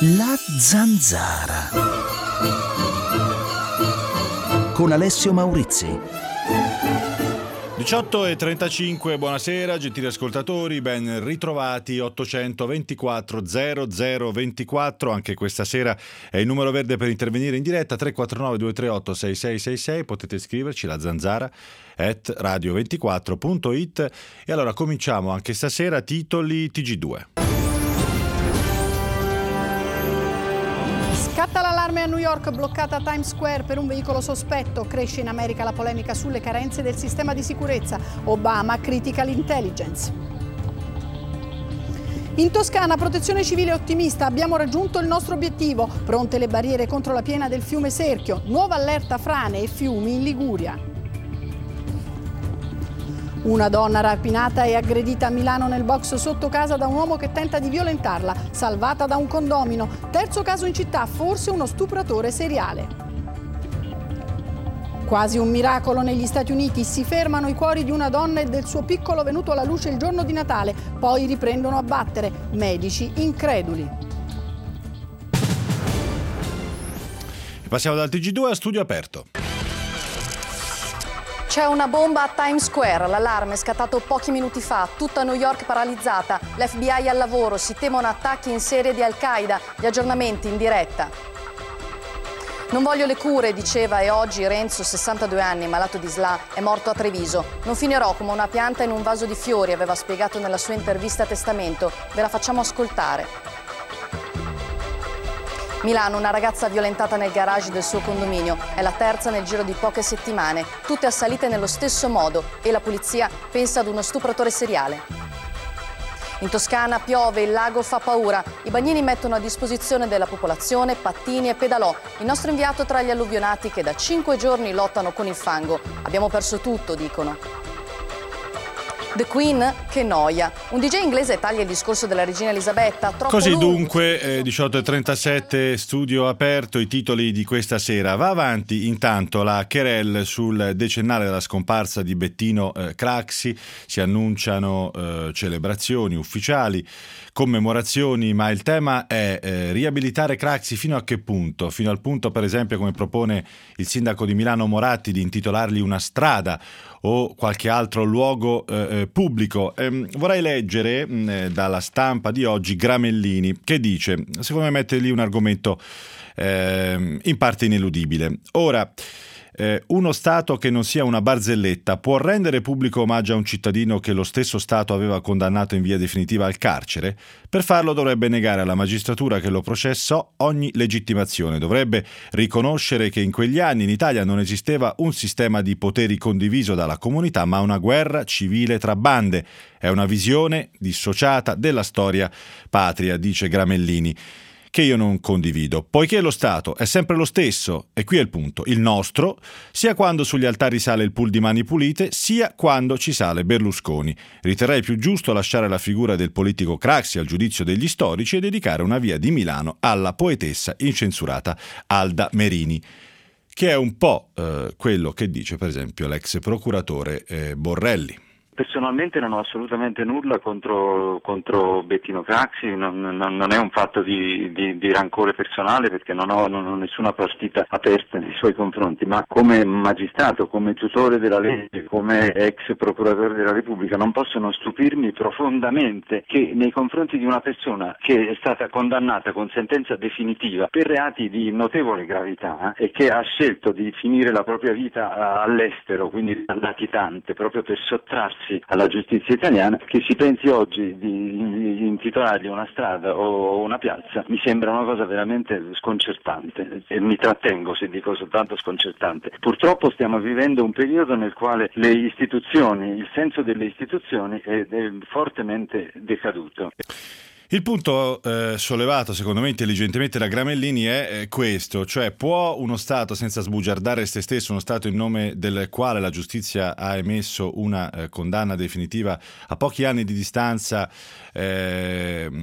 La zanzara con Alessio Maurizzi. 18:35, buonasera gentili ascoltatori, ben ritrovati. 824 0024, anche questa sera è il numero verde per intervenire in diretta. 349 238 6666, potete scriverci la zanzara @radio24.it. E allora cominciamo anche stasera. Titoli TG2. Scatta l'allarme a New York, bloccata Times Square per un veicolo sospetto. Cresce in America la polemica sulle carenze del sistema di sicurezza. Obama critica l'intelligence. In Toscana, protezione civile ottimista, abbiamo raggiunto il nostro obiettivo. Pronte le barriere contro la piena del fiume Serchio. Nuova allerta frane e fiumi in Liguria. Una donna rapinata e aggredita a Milano nel box sotto casa da un uomo che tenta di violentarla, salvata da un condomino. Terzo caso in città, forse uno stupratore seriale. Quasi un miracolo negli Stati Uniti, si fermano i cuori di una donna e del suo piccolo venuto alla luce il giorno di Natale, poi riprendono a battere, medici increduli. Passiamo dal TG2 a studio aperto. C'è una bomba a Times Square, l'allarme è scattato pochi minuti fa, tutta New York paralizzata, l'FBI al lavoro, si temono attacchi in serie di Al-Qaeda, gli aggiornamenti in diretta. Non voglio le cure, diceva, e oggi Renzo, 62 anni, malato di SLA, è morto a Treviso. Non finirò come una pianta in un vaso di fiori, aveva spiegato nella sua intervista a testamento. Ve la facciamo ascoltare. Milano, una ragazza violentata nel garage del suo condominio. È la terza nel giro di poche settimane, tutte assalite nello stesso modo e la polizia pensa ad uno stupratore seriale. In Toscana piove, il lago fa paura. I bagnini mettono a disposizione della popolazione pattini e pedalò. Il nostro inviato tra gli alluvionati che da 5 giorni lottano con il fango. Abbiamo perso tutto, dicono. The Queen, che noia. Un DJ inglese taglia il discorso della regina Elisabetta. Così lungo. Dunque, 18:37, studio aperto, i titoli di questa sera. Va avanti intanto la querelle sul decennale della scomparsa di Bettino Craxi. Si annunciano celebrazioni ufficiali, commemorazioni, ma il tema è riabilitare Craxi fino a che punto? Fino al punto, per esempio, come propone il sindaco di Milano Moratti, di intitolargli una strada o qualche altro luogo pubblico. Vorrei leggere dalla Stampa di oggi Gramellini, che dice, secondo me mette lì un argomento in parte ineludibile. Ora, uno Stato che non sia una barzelletta può rendere pubblico omaggio a un cittadino che lo stesso Stato aveva condannato in via definitiva al carcere? Per farlo dovrebbe negare alla magistratura che lo processò ogni legittimazione, dovrebbe riconoscere che in quegli anni in Italia non esisteva un sistema di poteri condiviso dalla comunità, ma una guerra civile tra bande. È una visione dissociata della storia patria, dice Gramellini, che io non condivido, poiché lo Stato è sempre lo stesso, e qui è il punto, il nostro, sia quando sugli altari sale il pool di Mani Pulite, sia quando ci sale Berlusconi. Riterrei più giusto lasciare la figura del politico Craxi al giudizio degli storici e dedicare una via di Milano alla poetessa incensurata Alda Merini, che è un po' quello che dice per esempio l'ex procuratore Borrelli. Personalmente non ho assolutamente nulla contro Bettino Craxi, non è un fatto di rancore personale, perché non ho nessuna partita aperta nei suoi confronti, ma come magistrato, come tutore della legge, come ex procuratore della Repubblica non posso non stupirmi profondamente che nei confronti di una persona che è stata condannata con sentenza definitiva per reati di notevole gravità e che ha scelto di finire la propria vita all'estero, quindi latitante, proprio per sottrarsi alla giustizia italiana, che si pensi oggi di intitolargli una strada o una piazza, mi sembra una cosa veramente sconcertante, e mi trattengo se dico soltanto sconcertante. Purtroppo stiamo vivendo un periodo nel quale le istituzioni, il senso delle istituzioni è fortemente decaduto. Il punto sollevato secondo me intelligentemente da Gramellini è questo, cioè può uno Stato, senza sbugiardare se stesso, uno Stato in nome del quale la giustizia ha emesso una condanna definitiva a pochi anni di distanza,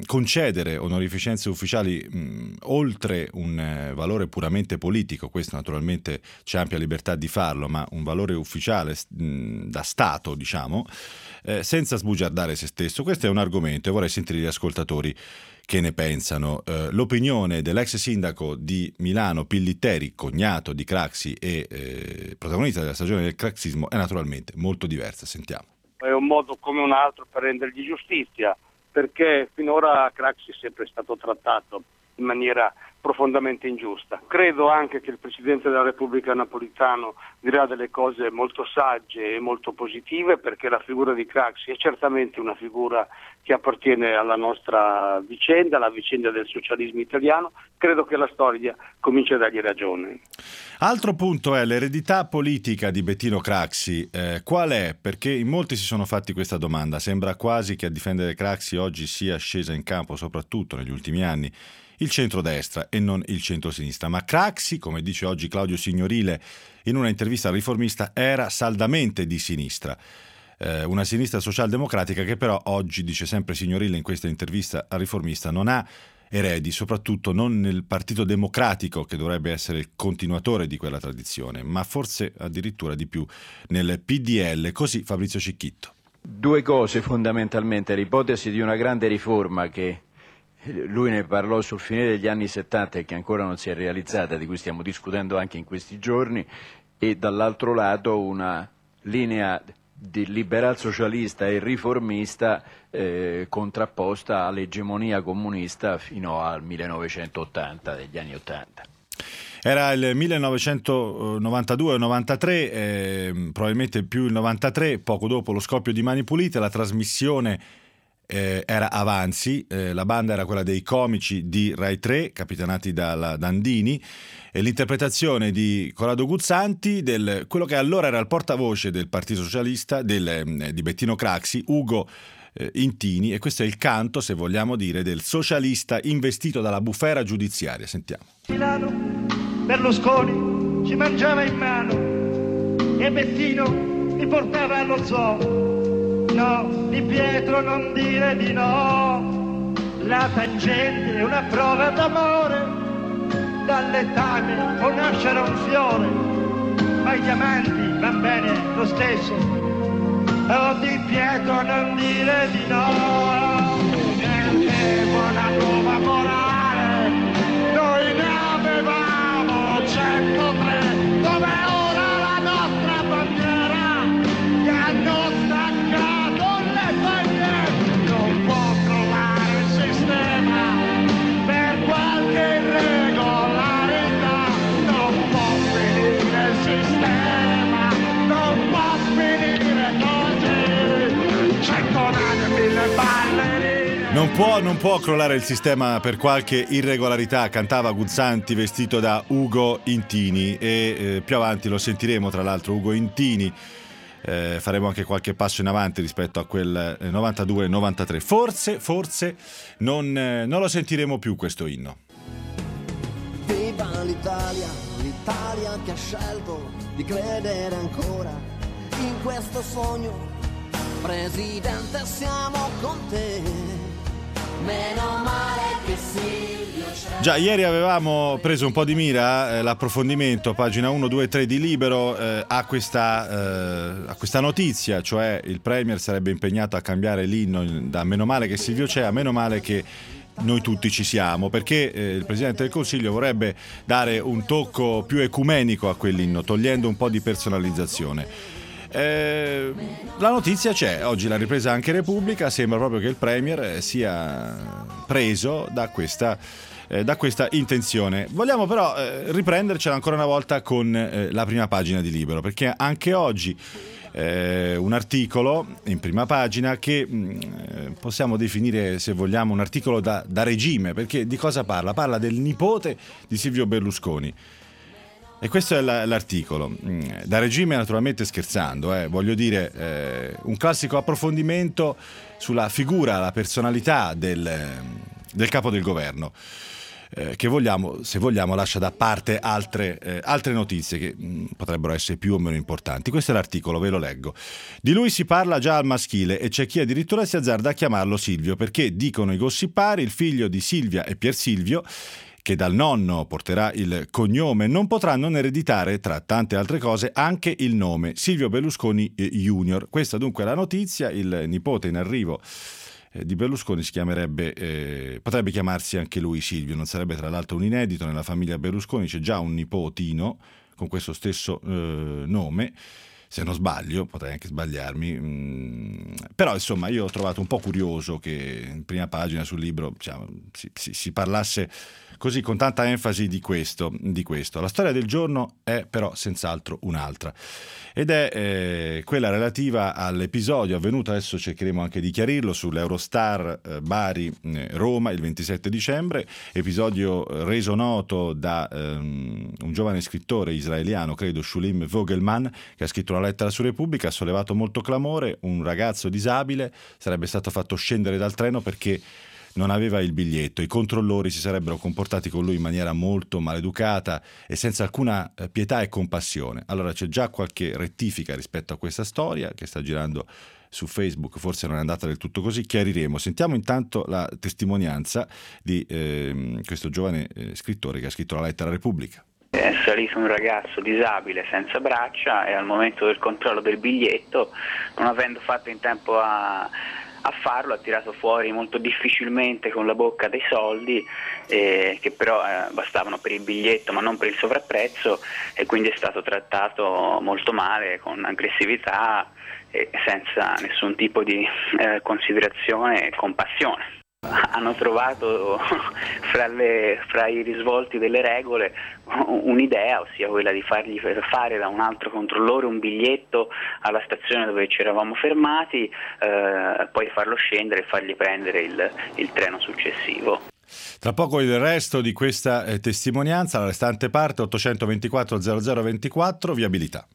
concedere onorificenze ufficiali oltre un valore puramente politico, questo naturalmente c'è ampia libertà di farlo, ma un valore ufficiale da Stato, diciamo, senza sbugiardare se stesso. Questo è un argomento e vorrei sentire gli ascoltatori che ne pensano. L'opinione dell'ex sindaco di Milano Pillitteri, cognato di Craxi e protagonista della stagione del craxismo, è naturalmente molto diversa. Sentiamo. È un modo come un altro per rendergli giustizia, perché finora Craxi è sempre stato trattato in maniera profondamente ingiusta. Credo anche che il Presidente della Repubblica Napolitano dirà delle cose molto sagge e molto positive, perché la figura di Craxi è certamente una figura che appartiene alla nostra vicenda, alla vicenda del socialismo italiano. Credo che la storia cominci a dargli ragione. Altro punto è l'eredità politica di Bettino Craxi. Qual è? Perché in molti si sono fatti questa domanda. Sembra quasi che a difendere Craxi oggi sia scesa in campo, soprattutto negli ultimi anni, il centrodestra e non il centrosinistra. Ma Craxi, come dice oggi Claudio Signorile in una intervista al Riformista, era saldamente di sinistra. Una sinistra socialdemocratica che però oggi, dice sempre Signorile in questa intervista al Riformista, non ha eredi, soprattutto non nel Partito Democratico, che dovrebbe essere il continuatore di quella tradizione, ma forse addirittura di più nel PDL. Così Fabrizio Cicchitto. Due cose fondamentalmente: l'ipotesi di una grande riforma che lui ne parlò sul finire degli anni 70 e che ancora non si è realizzata, di cui stiamo discutendo anche in questi giorni, e dall'altro lato una linea di liberal socialista e riformista contrapposta all'egemonia comunista fino al 1980, degli anni 80. Era il 1992-93, probabilmente più il 93, poco dopo lo scoppio di Mani Pulite. La trasmissione era Avanzi, la banda era quella dei comici di Rai 3, capitanati da Dandini, e l'interpretazione di Corrado Guzzanti, quello che allora era il portavoce del Partito Socialista, di Bettino Craxi, Ugo Intini, e questo è il canto, se vogliamo dire, del socialista investito dalla bufera giudiziaria. Sentiamo. Milano, Berlusconi ci mangiava in mano e Bettino mi portava allo zoo. No, Di Pietro, non dire di no. La tangente è una prova d'amore, dalle tane può nascere un fiore, ma i diamanti van bene lo stesso. Oh, Di Pietro, non dire di no. Perché buona nuova morale, noi ne avevamo 103, dove ora la nostra bandiera gli hanno staccato le bandiere. Non può crollare il sistema per qualche irregolarità, non può finire il sistema, non può finire così. 100 anni e 1000 ballerine. Non può crollare il sistema per qualche irregolarità, cantava Guzzanti vestito da Ugo Intini, e più avanti lo sentiremo, tra l'altro, Ugo Intini. Faremo anche qualche passo in avanti rispetto a quel 92-93. Forse non lo sentiremo più questo inno. Viva l'Italia, l'Italia che ha scelto di credere ancora in questo sogno. Presidente, siamo con te. Meno male che Silvio c'è. Già, ieri avevamo preso un po' di mira l'approfondimento, pagina 1, 2, 3 di Libero, a questa notizia, cioè il Premier sarebbe impegnato a cambiare l'inno da meno male che Silvio c'è a meno male che noi tutti ci siamo, perché il Presidente del Consiglio vorrebbe dare un tocco più ecumenico a quell'inno, togliendo un po' di personalizzazione. La notizia c'è, oggi l'ha ripresa anche Repubblica, sembra proprio che il Premier sia preso da questa intenzione. Vogliamo però riprendercela ancora una volta con la prima pagina di Libero, perché anche oggi un articolo in prima pagina che possiamo definire, se vogliamo, un articolo da regime, perché di cosa parla? Parla del nipote di Silvio Berlusconi. E questo è l'articolo. Da regime, naturalmente scherzando, voglio dire, un classico approfondimento sulla figura, la personalità del capo del governo. che se vogliamo lascia da parte altre notizie che potrebbero essere più o meno importanti. Questo è l'articolo, ve lo leggo. Di lui si parla già al maschile e c'è chi addirittura si azzarda a chiamarlo Silvio, perché dicono i gossipari il figlio di Silvia e Pier Silvio, che dal nonno porterà il cognome, non potrà non ereditare, tra tante altre cose, anche il nome Silvio Berlusconi Junior. Questa dunque è la notizia. Il nipote in arrivo di Berlusconi si chiamerebbe, potrebbe chiamarsi anche lui Silvio, non sarebbe tra l'altro un inedito. Nella famiglia Berlusconi c'è già un nipotino con questo stesso nome, se non sbaglio, potrei anche sbagliarmi, però insomma io ho trovato un po' curioso che in prima pagina sul libro si parlasse così con tanta enfasi di questo. La storia del giorno è però senz'altro un'altra, ed è quella relativa all'episodio avvenuto, adesso cercheremo anche di chiarirlo, sull'Eurostar Bari-Roma il 27 dicembre, episodio reso noto da un giovane scrittore israeliano, credo Shulim Vogelman, che ha scritto una lettera su Repubblica, ha sollevato molto clamore. Un ragazzo disabile sarebbe stato fatto scendere dal treno perché non aveva il biglietto. I controllori si sarebbero comportati con lui in maniera molto maleducata e senza alcuna pietà e compassione. Allora c'è già qualche rettifica rispetto a questa storia che sta girando su Facebook, forse non è andata del tutto così, chiariremo. Sentiamo intanto la testimonianza di questo giovane scrittore che ha scritto la lettera alla Repubblica. È salito un ragazzo disabile senza braccia e al momento del controllo del biglietto, non avendo fatto in tempo a farlo, ha tirato fuori molto difficilmente con la bocca dei soldi che però bastavano per il biglietto ma non per il sovrapprezzo, e quindi è stato trattato molto male, con aggressività e senza nessun tipo di considerazione e compassione. Hanno trovato fra i risvolti delle regole un'idea, ossia quella di fargli fare da un altro controllore un biglietto alla stazione dove ci eravamo fermati, poi farlo scendere e fargli prendere il treno successivo. Tra poco il resto di questa testimonianza, la restante parte 824 0024, viabilità.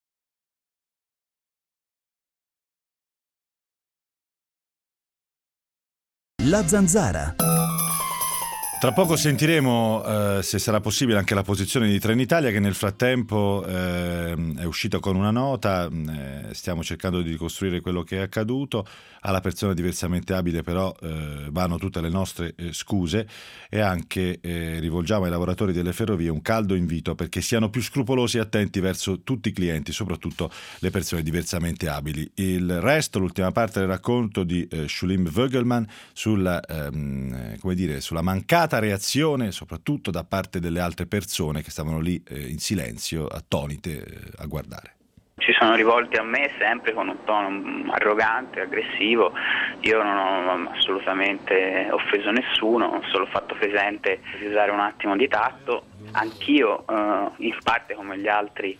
La Zanzara. Tra poco sentiremo, se sarà possibile, anche la posizione di Trenitalia, che nel frattempo è uscita con una nota. Stiamo cercando di ricostruire quello che è accaduto. Alla persona diversamente abile però vanno tutte le nostre scuse, e anche rivolgiamo ai lavoratori delle ferrovie un caldo invito perché siano più scrupolosi e attenti verso tutti i clienti, soprattutto le persone diversamente abili. Il resto, l'ultima parte del racconto di Shulim Vogelman sulla mancata reazione soprattutto da parte delle altre persone che stavano lì in silenzio, attonite a guardare. Si sono rivolti a me sempre con un tono arrogante, aggressivo. Io non ho assolutamente offeso nessuno, ho solo fatto presente di usare un attimo di tatto. Anch'io, in parte come gli altri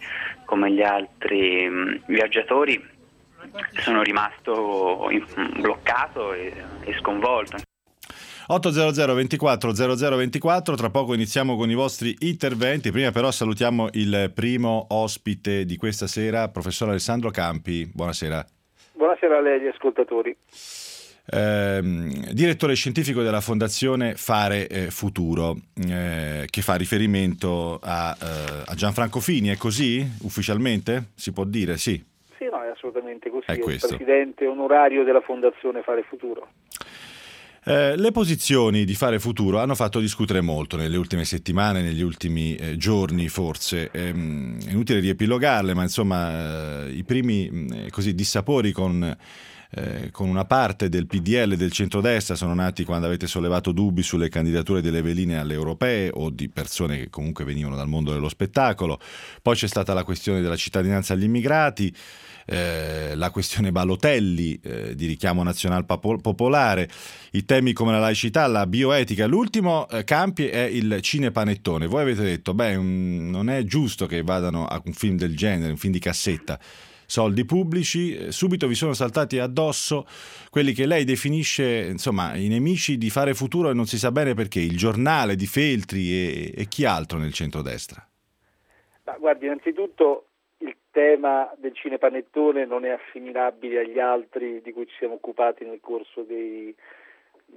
viaggiatori, sono rimasto bloccato e sconvolto. 800 24 0024, tra poco iniziamo con i vostri interventi. Prima però salutiamo il primo ospite di questa sera, professor Alessandro Campi. Buonasera. Buonasera a lei e agli ascoltatori. Direttore scientifico della Fondazione Fare Futuro, che fa riferimento a Gianfranco Fini, è così ufficialmente? Si può dire? Sì. Sì, no, è assolutamente così. È il questo. presidente onorario della Fondazione Fare Futuro. Le posizioni di Fare Futuro hanno fatto discutere molto nelle ultime settimane, negli ultimi giorni forse. È inutile riepilogarle, ma insomma i primi così dissapori con una parte del PDL del centrodestra sono nati quando avete sollevato dubbi sulle candidature delle veline alle europee o di persone che comunque venivano dal mondo dello spettacolo. Poi c'è stata la questione della cittadinanza agli immigrati, la questione Balotelli di richiamo nazional popolare, i temi come la laicità, la bioetica. L'ultimo Campi è il cinepanettone. Voi avete detto non è giusto che vadano a un film del genere, un film di cassetta, soldi pubblici. Subito vi sono saltati addosso quelli che lei definisce insomma i nemici di Fare Futuro, e non si sa bene perché, il giornale di Feltri e chi altro nel centrodestra. Ma guardi, innanzitutto il tema del cinepanettone non è assimilabile agli altri di cui ci siamo occupati nel corso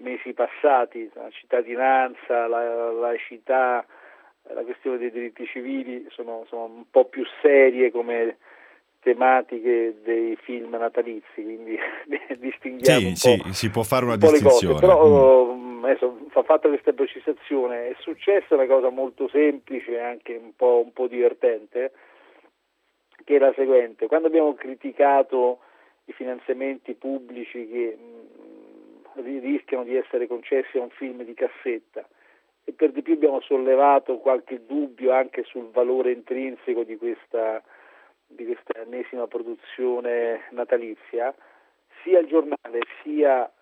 mesi passati, la cittadinanza, la laicità, la questione dei diritti civili sono un po' più serie come tematiche dei film natalizi, quindi distinguiamo si può fare una le cose, distinzione. però adesso fa fatta questa precisazione. È successa una cosa molto semplice e anche un po' divertente, che è la seguente: quando abbiamo criticato i finanziamenti pubblici che rischiano di essere concessi a un film di cassetta, e per di più abbiamo sollevato qualche dubbio anche sul valore intrinseco di questa ennesima produzione natalizia, sia il giornale sia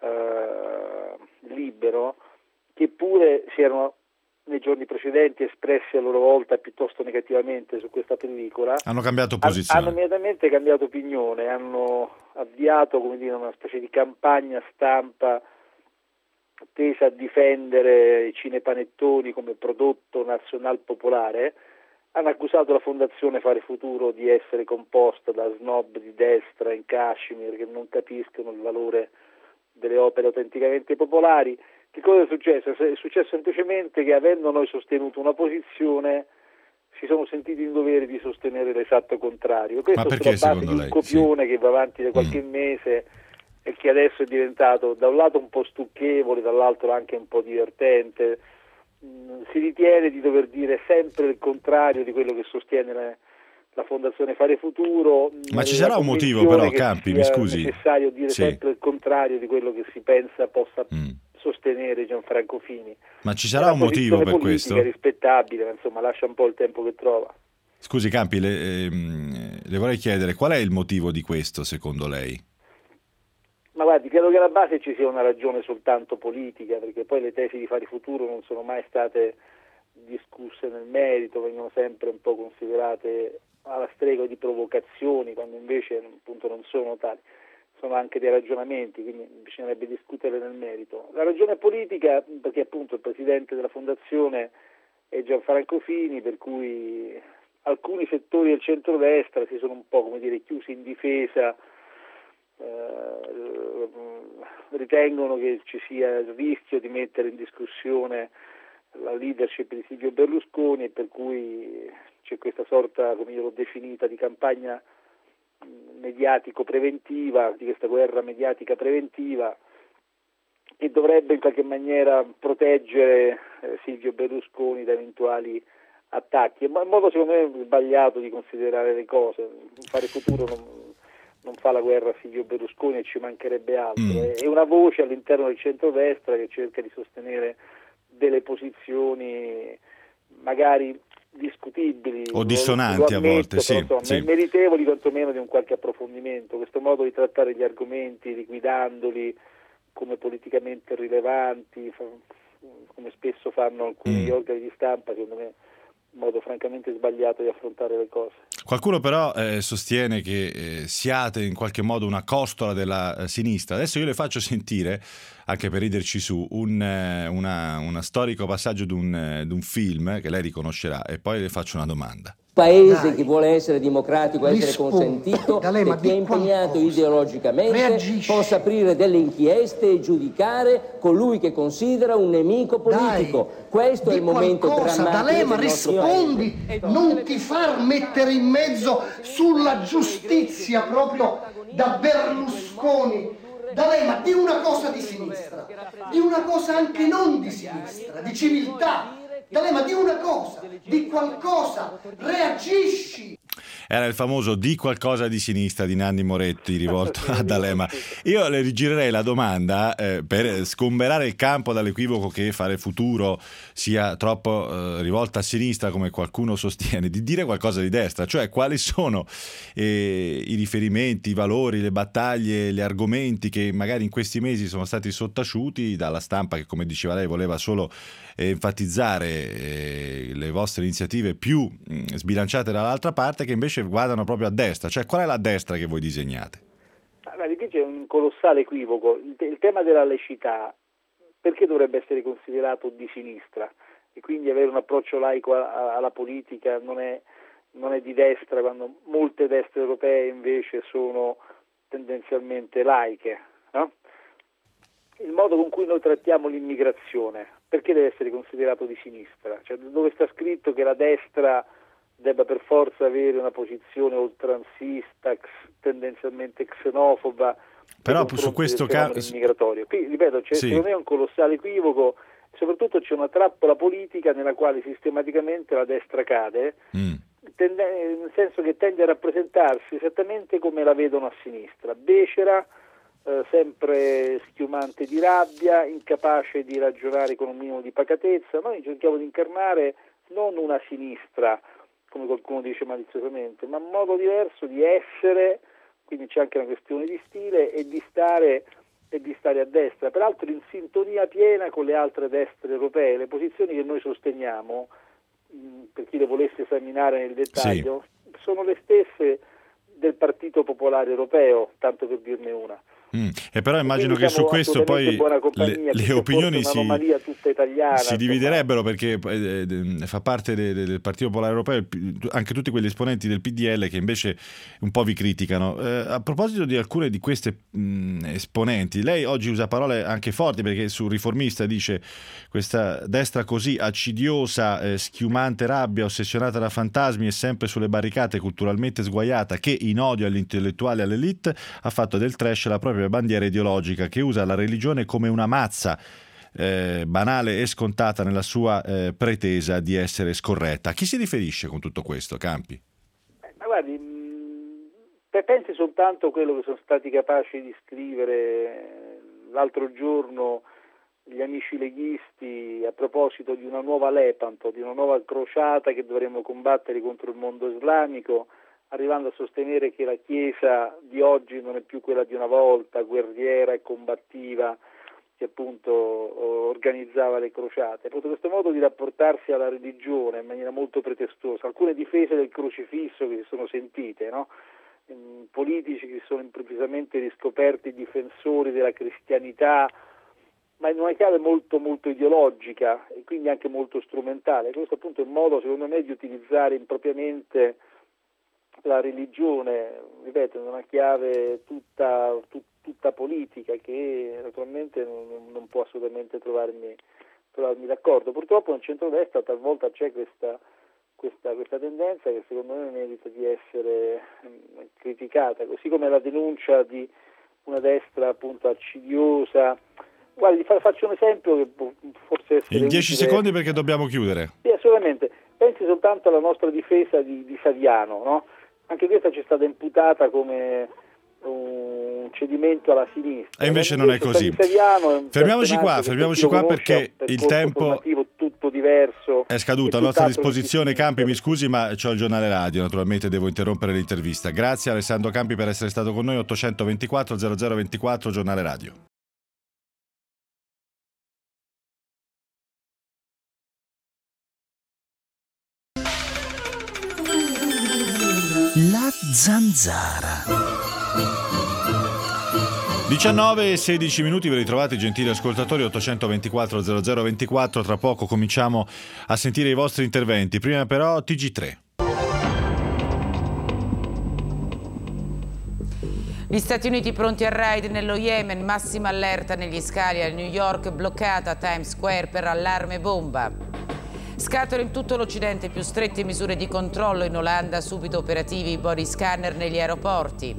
Libero, che pure si erano nei giorni precedenti espressi a loro volta piuttosto negativamente su questa pellicola, hanno cambiato posizione, hanno immediatamente cambiato opinione, hanno avviato, come dire, una specie di campagna stampa tesa a difendere i cinepanettoni come prodotto nazional popolare. Hanno accusato la Fondazione Fare Futuro di essere composta da snob di destra in Kashmir che non capiscono il valore delle opere autenticamente popolari. Che cosa è successo? È successo semplicemente che, avendo noi sostenuto una posizione, si sono sentiti in dovere di sostenere l'esatto contrario. Questo Ma perché, sulla base di un copione che va avanti da qualche mese e che adesso è diventato da un lato un po' stucchevole, dall'altro anche un po' divertente. Si ritiene di dover dire sempre il contrario di quello che sostiene la Fondazione Fare Futuro. Ma ci sarà un motivo però, Campi, mi scusi. È necessario dire sempre il contrario di quello che si pensa possa sostenere Gianfranco Fini. Ma ci sarà un motivo per questo? È rispettabile, ma insomma lascia un po' il tempo che trova. Scusi Campi, le vorrei chiedere qual è il motivo di questo secondo lei? Ma guardi, credo che alla base ci sia una ragione soltanto politica, perché poi le tesi di Fare Futuro non sono mai state discusse nel merito, vengono sempre un po' considerate alla stregua di provocazioni, quando invece appunto non sono tali. Sono anche dei ragionamenti, quindi bisognerebbe discutere nel merito. La ragione politica, perché appunto il presidente della Fondazione è Gianfranco Fini, per cui alcuni settori del centrodestra si sono un po', come dire, chiusi in difesa, ritengono che ci sia il rischio di mettere in discussione la leadership di Silvio Berlusconi, e per cui c'è questa sorta, come io l'ho definita, di campagna mediatico-preventiva, di questa guerra mediatica preventiva, che dovrebbe in qualche maniera proteggere Silvio Berlusconi da eventuali attacchi. Ma in modo secondo me sbagliato di considerare le cose. Fare Futuro non fa la guerra a Silvio Berlusconi, e ci mancherebbe altro. È una voce all'interno del centrodestra che cerca di sostenere delle posizioni magari discutibili o dissonanti, ammetto, a volte, sì, però, sì, meritevoli quantomeno di un qualche approfondimento. Questo modo di trattare gli argomenti liquidandoli come politicamente rilevanti, come spesso fanno alcuni organi di stampa, secondo me un modo francamente sbagliato di affrontare le cose. Qualcuno però sostiene che siate in qualche modo una costola della sinistra. Adesso io le faccio sentire, anche per riderci su, una storico passaggio di un film che lei riconoscerà, e poi le faccio una domanda. Paese che vuole essere democratico, essere consentito, e chi è impegnato ideologicamente possa aprire delle inchieste e giudicare colui che considera un nemico politico. Questo è il momento drammatico. D'Alema, rispondi, non ti far mettere in mezzo sulla giustizia proprio da Berlusconi. D'Alema, di una cosa di sinistra, di una cosa anche non di sinistra, di civiltà. D'Alema, di una cosa, di qualcosa, reagisci. Era il famoso "di qualcosa di sinistra" di Nanni Moretti rivolto a D'Alema. Io le rigirerei la domanda per sgomberare il campo dall'equivoco che Fare Futuro sia troppo rivolta a sinistra, come qualcuno sostiene, di dire qualcosa di destra, cioè quali sono i riferimenti, i valori, le battaglie, gli argomenti che magari in questi mesi sono stati sottaciuti dalla stampa, che come diceva lei voleva solo enfatizzare le vostre iniziative più sbilanciate dall'altra parte, che invece guardano proprio a destra. Cioè, qual è la destra che voi disegnate? Qui c'è un colossale equivoco. Il tema della laicità, perché dovrebbe essere considerato di sinistra e quindi avere un approccio laico alla politica non è di destra, quando molte destre europee invece sono tendenzialmente laiche, no? il modo con cui noi trattiamo l'immigrazione, perché deve essere considerato di sinistra? Cioè, dove sta scritto che la destra debba per forza avere una posizione oltranzista, tendenzialmente xenofoba, però su questo caso immigratorio. Qui, ripeto, secondo me è un colossale equivoco, soprattutto c'è una trappola politica nella quale sistematicamente la destra cade, nel senso che tende a rappresentarsi esattamente come la vedono a sinistra, becera, sempre schiumante di rabbia, incapace di ragionare con un minimo di pacatezza. Noi cerchiamo di incarnare non una sinistra, come qualcuno dice maliziosamente, ma un modo diverso di essere, quindi c'è anche una questione di stile e di stare a destra, peraltro in sintonia piena con le altre destre europee. Le posizioni che noi sosteniamo, per chi le volesse esaminare nel dettaglio, sono le stesse del Partito Popolare Europeo, tanto per dirne una. E però immagino che su questo poi le opinioni si dividerebbero, perché fa parte del Partito Popolare Europeo anche tutti quegli esponenti del PDL che invece un po' vi criticano. A proposito di alcune di queste esponenti, lei oggi usa parole anche forti, perché sul Riformista dice: questa destra così accidiosa, schiumante rabbia, ossessionata da fantasmi e sempre sulle barricate, culturalmente sguaiata, che in odio agli intellettuali e all'elite ha fatto del trash la propria bandiera ideologica, che usa la religione come una mazza banale e scontata nella sua pretesa di essere scorretta. A chi si riferisce con tutto questo, Campi? Ma guardi, pensi soltanto a quello che sono stati capaci di scrivere l'altro giorno gli amici leghisti a proposito di una nuova Lepanto, di una nuova crociata che dovremmo combattere contro il mondo islamico, arrivando a sostenere che la Chiesa di oggi non è più quella di una volta, guerriera e combattiva, che appunto organizzava le crociate. Appunto questo modo di rapportarsi alla religione in maniera molto pretestuosa, alcune difese del crocifisso che si sono sentite, no? Politici che sono improvvisamente riscoperti difensori della cristianità, ma in una chiave molto molto ideologica e quindi anche molto strumentale. Questo appunto è un modo, secondo me, di utilizzare impropriamente la religione, ripeto, in una chiave tutta politica, che naturalmente non può assolutamente trovarmi d'accordo. Purtroppo nel centrodestra talvolta c'è questa tendenza che secondo me merita di essere criticata, così come la denuncia di una destra appunto accidiosa. Guardi, faccio un esempio che forse essere in 10 secondi, perché dobbiamo chiudere. Sì, assolutamente. Pensi soltanto alla nostra difesa di Saviano, no? Anche questa ci è stata imputata come un cedimento alla sinistra. E invece non è così. Fermiamoci qua perché il tempo tutto diverso è scaduto a nostra disposizione. Campi, mi scusi, ma c'ho il giornale radio, naturalmente devo interrompere l'intervista. Grazie Alessandro Campi per essere stato con noi. 824 0024 giornale radio. La Zanzara. 19 e 16 minuti, ve li trovate gentili ascoltatori. 824 0024. Tra poco cominciamo a sentire i vostri interventi. Prima però TG3. Gli Stati Uniti pronti al raid nello Yemen, massima allerta negli scali a New York, bloccata Times Square per allarme bomba. Scattano in tutto l'Occidente più strette misure di controllo, in Olanda subito operativi i body scanner negli aeroporti.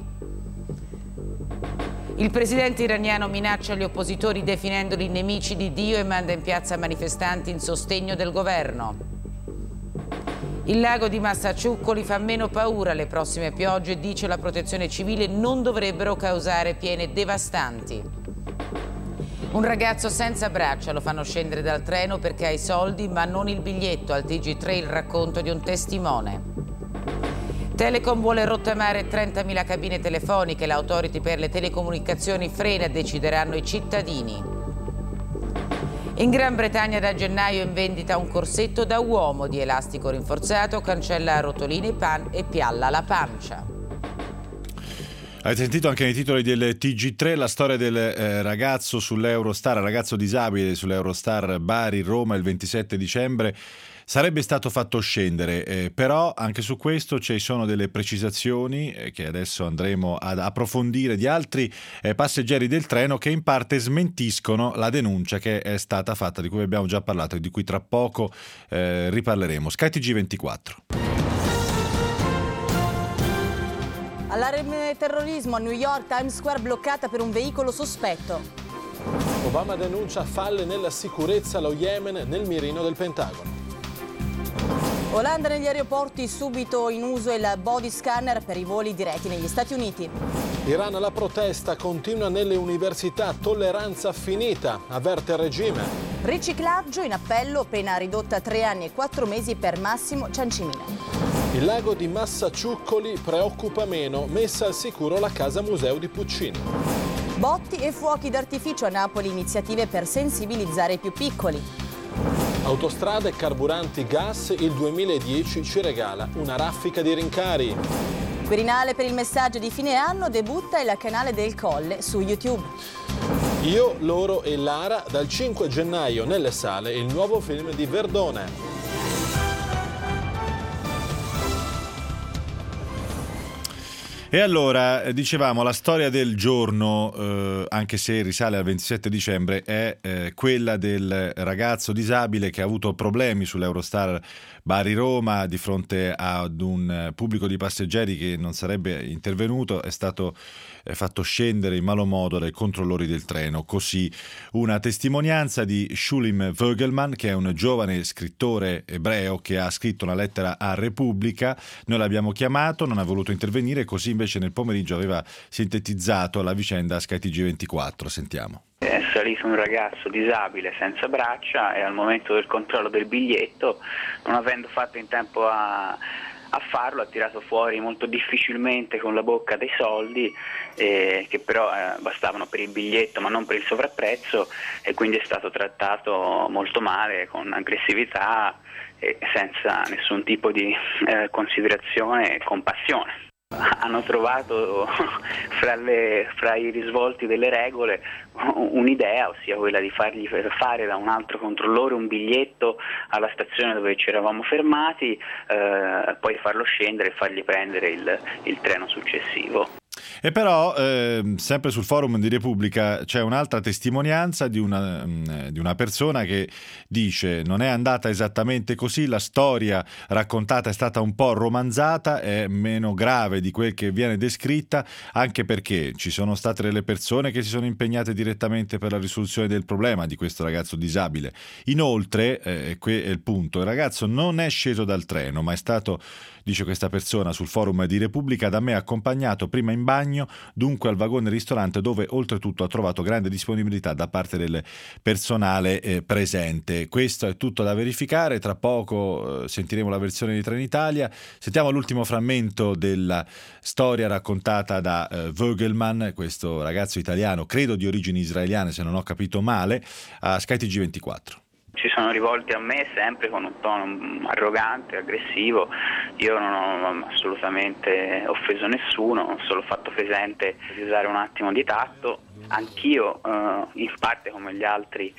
Il presidente iraniano minaccia gli oppositori definendoli nemici di Dio e manda in piazza manifestanti in sostegno del governo. Il lago di Massaciuccoli fa meno paura, le prossime piogge, dice la protezione civile, non dovrebbero causare piene devastanti. Un ragazzo senza braccia, lo fanno scendere dal treno perché ha i soldi ma non il biglietto. Al TG3 il racconto di un testimone. Telecom vuole rottamare 30.000 cabine telefoniche, l'Authority per le telecomunicazioni frena, decideranno i cittadini. In Gran Bretagna da gennaio in vendita un corsetto da uomo di elastico rinforzato, cancella rotoline e pialla la pancia. Avete sentito anche nei titoli del TG3 la storia del ragazzo sull'Eurostar, ragazzo disabile sull'Eurostar Bari-Roma il 27 dicembre. sarebbe stato fatto scendere, però anche su questo ci sono delle precisazioni che adesso andremo ad approfondire di altri passeggeri del treno che in parte smentiscono la denuncia che è stata fatta, di cui abbiamo già parlato e di cui tra poco riparleremo. skyTG 24. Allarme terrorismo a New York, Times Square bloccata per un veicolo sospetto. Obama denuncia falle nella sicurezza, lo Yemen nel mirino del Pentagono. Olanda negli aeroporti, subito in uso il body scanner per i voli diretti negli Stati Uniti. Iran alla protesta, continua nelle università, tolleranza finita, avverte il regime. Riciclaggio in appello, pena ridotta a 3 anni e 4 mesi per Massimo Ciancimino. Il lago di Massaciuccoli preoccupa meno, messa al sicuro la casa museo di Puccini. Botti e fuochi d'artificio a Napoli, iniziative per sensibilizzare i più piccoli. Autostrade, carburanti, gas, il 2010 ci regala una raffica di rincari. Quirinale per il messaggio di fine anno, debutta il canale del Colle su YouTube. Io, loro e Lara, dal 5 gennaio nelle sale il nuovo film di Verdone. E allora, dicevamo, la storia del giorno, anche se risale al 27 dicembre, è quella del ragazzo disabile che ha avuto problemi sull'Eurostar Bari-Roma di fronte ad un pubblico di passeggeri che non sarebbe intervenuto. È stato fatto scendere in malo modo dai controllori del treno. Così una testimonianza di Shulim Vogelman, che è un giovane scrittore ebreo che ha scritto una lettera a Repubblica. Noi l'abbiamo chiamato, non ha voluto intervenire, così invece nel pomeriggio aveva sintetizzato la vicenda a skyTG 24. Sentiamo. È salito un ragazzo disabile senza braccia e al momento del controllo del biglietto, non avendo fatto in tempo a farlo, ha tirato fuori molto difficilmente con la bocca dei soldi che però bastavano per il biglietto ma non per il sovrapprezzo, e quindi è stato trattato molto male, con aggressività e senza nessun tipo di considerazione e compassione. Hanno trovato fra i risvolti delle regole un'idea, ossia quella di fargli fare da un altro controllore un biglietto alla stazione dove ci eravamo fermati, poi farlo scendere e fargli prendere il treno successivo. E però, sempre sul forum di Repubblica c'è un'altra testimonianza di una persona che dice: non è andata esattamente così, la storia raccontata è stata un po' romanzata, è meno grave di quel che viene descritta, anche perché ci sono state delle persone che si sono impegnate direttamente per la risoluzione del problema di questo ragazzo disabile. Inoltre, qui è il punto, il ragazzo non è sceso dal treno, ma è stato, dice questa persona sul forum di Repubblica, da me accompagnato prima in bagno, dunque al vagone ristorante, dove oltretutto ha trovato grande disponibilità da parte del personale presente. Questo è tutto da verificare, tra poco sentiremo la versione di Trenitalia. Sentiamo l'ultimo frammento della storia raccontata da Vogelman, questo ragazzo italiano, credo di origini israeliane se non ho capito male, a skyTG 24. Si sono rivolti a me sempre con un tono arrogante, aggressivo. Io non ho assolutamente offeso nessuno, ho solo fatto presente di usare un attimo di tatto. Anch'io, in parte come gli altri